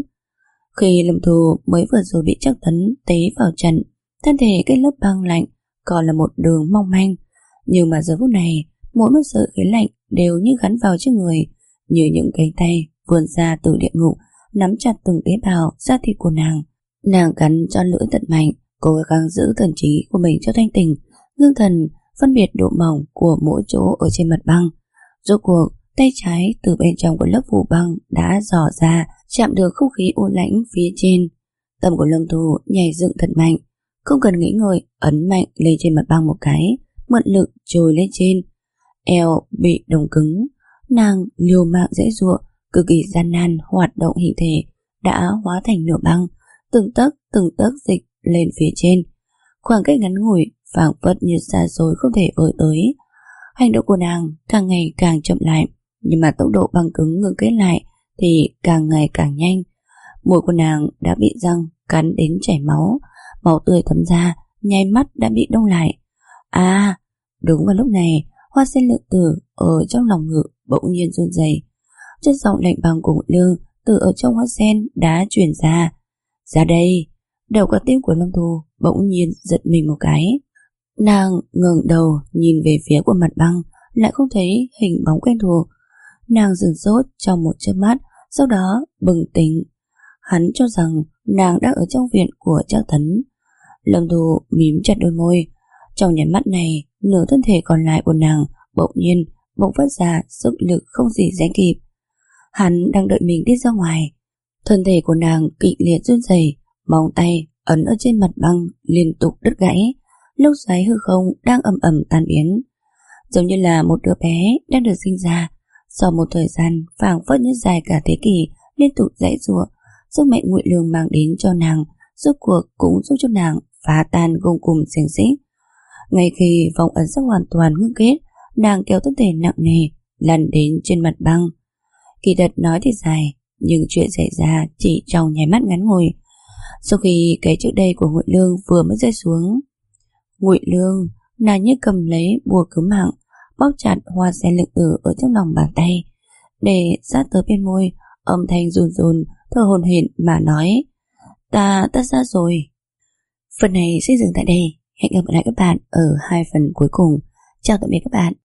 Khi Lâm Thù mới vừa rồi bị Trác Tấn tế vào trận, thân thể cái lớp băng lạnh còn là một đường mong manh, nhưng mà giờ phút này mỗi một sợi khí lạnh đều như gắn vào trên người, như những cánh tay vươn ra từ địa ngục, nắm chặt từng tế bào da thịt của nàng. Nàng cắn cho lưỡi tận mạnh, cố gắng giữ thần trí của mình cho thanh tỉnh, ngưng thần phân biệt độ mỏng của mỗi chỗ ở trên mặt băng. Rốt cuộc tay trái từ bên trong của lớp phủ băng đã dò ra, chạm được không khí u lãnh phía trên. Tâm của Lâm Thù nhảy dựng thật mạnh, không cần nghĩ ngợi, ấn mạnh lên trên mặt băng một cái, mượn lực trồi lên trên. Eo bị đông cứng, nàng liều mạng dễ dụa, cực kỳ gian nan hoạt động hình thể đã hóa thành nửa băng, từng tấc từng tấc dịch lên phía trên. Khoảng cách ngắn ngủi phảng phất như xa xôi không thể với tới. Hành động của nàng càng ngày càng chậm lại, nhưng mà tốc độ băng cứng ngưng kết lại thì càng ngày càng nhanh. Môi của nàng đã bị răng cắn đến chảy máu, máu tươi thấm ra, nháy mắt đã bị đông lại. À, đúng vào lúc này, Hoa Sen Lượng Tử ở trong lòng ngực bỗng nhiên run rẩy. Chất giọng lạnh băng của Ngụy Lương từ ở trong hoa sen đã truyền ra. Ra đây! Đầu quả tim của Lâm Thù bỗng nhiên giật mình một cái. Nàng ngẩng đầu nhìn về phía của mặt băng, lại không thấy hình bóng quen thuộc. Nàng dừng sốt trong một chớp mắt, sau đó bừng tỉnh. Hắn cho rằng nàng đang ở trong viện của Trác Tấn. Lâm Thù mím chặt đôi môi. Trong nháy mắt này, nửa thân thể còn lại của nàng bỗng nhiên bộc phát ra sức lực không gì sánh kịp. Hắn đang đợi mình đi ra ngoài. Thân thể của nàng kịch liệt run rẩy, móng tay ấn ở trên mặt băng liên tục đứt gãy. Lốc xoáy hư không đang ầm ầm tan biến, giống như là một đứa bé đang được sinh ra sau một thời gian phảng phất như dài cả thế kỷ liên tục giãy giụa. Sức mạnh Ngụy Lương mang đến cho nàng rốt cuộc cũng giúp cho nàng phá tan gông cùm xiềng xích. Ngay khi vòng ấn sắp hoàn toàn ngưng kết, nàng kéo thân thể nặng nề lăn đến trên mặt băng. Kỳ thật nói thì dài, nhưng chuyện xảy ra chỉ trong nháy mắt ngắn ngủi. Sau khi cái trước đây của Ngụy Lương vừa mới rơi xuống, Ngụy Lương nàng như cầm lấy bùa cứu mạng, bóp chặt Hoa Sen Lượng Tử ở trong lòng bàn tay, để sát tới bên môi, âm thanh run run thở hổn hển mà nói: Ta, ta ra rồi. Phần này sẽ dừng tại đây. Hẹn gặp lại các bạn ở hai phần cuối cùng. Chào tạm biệt các bạn.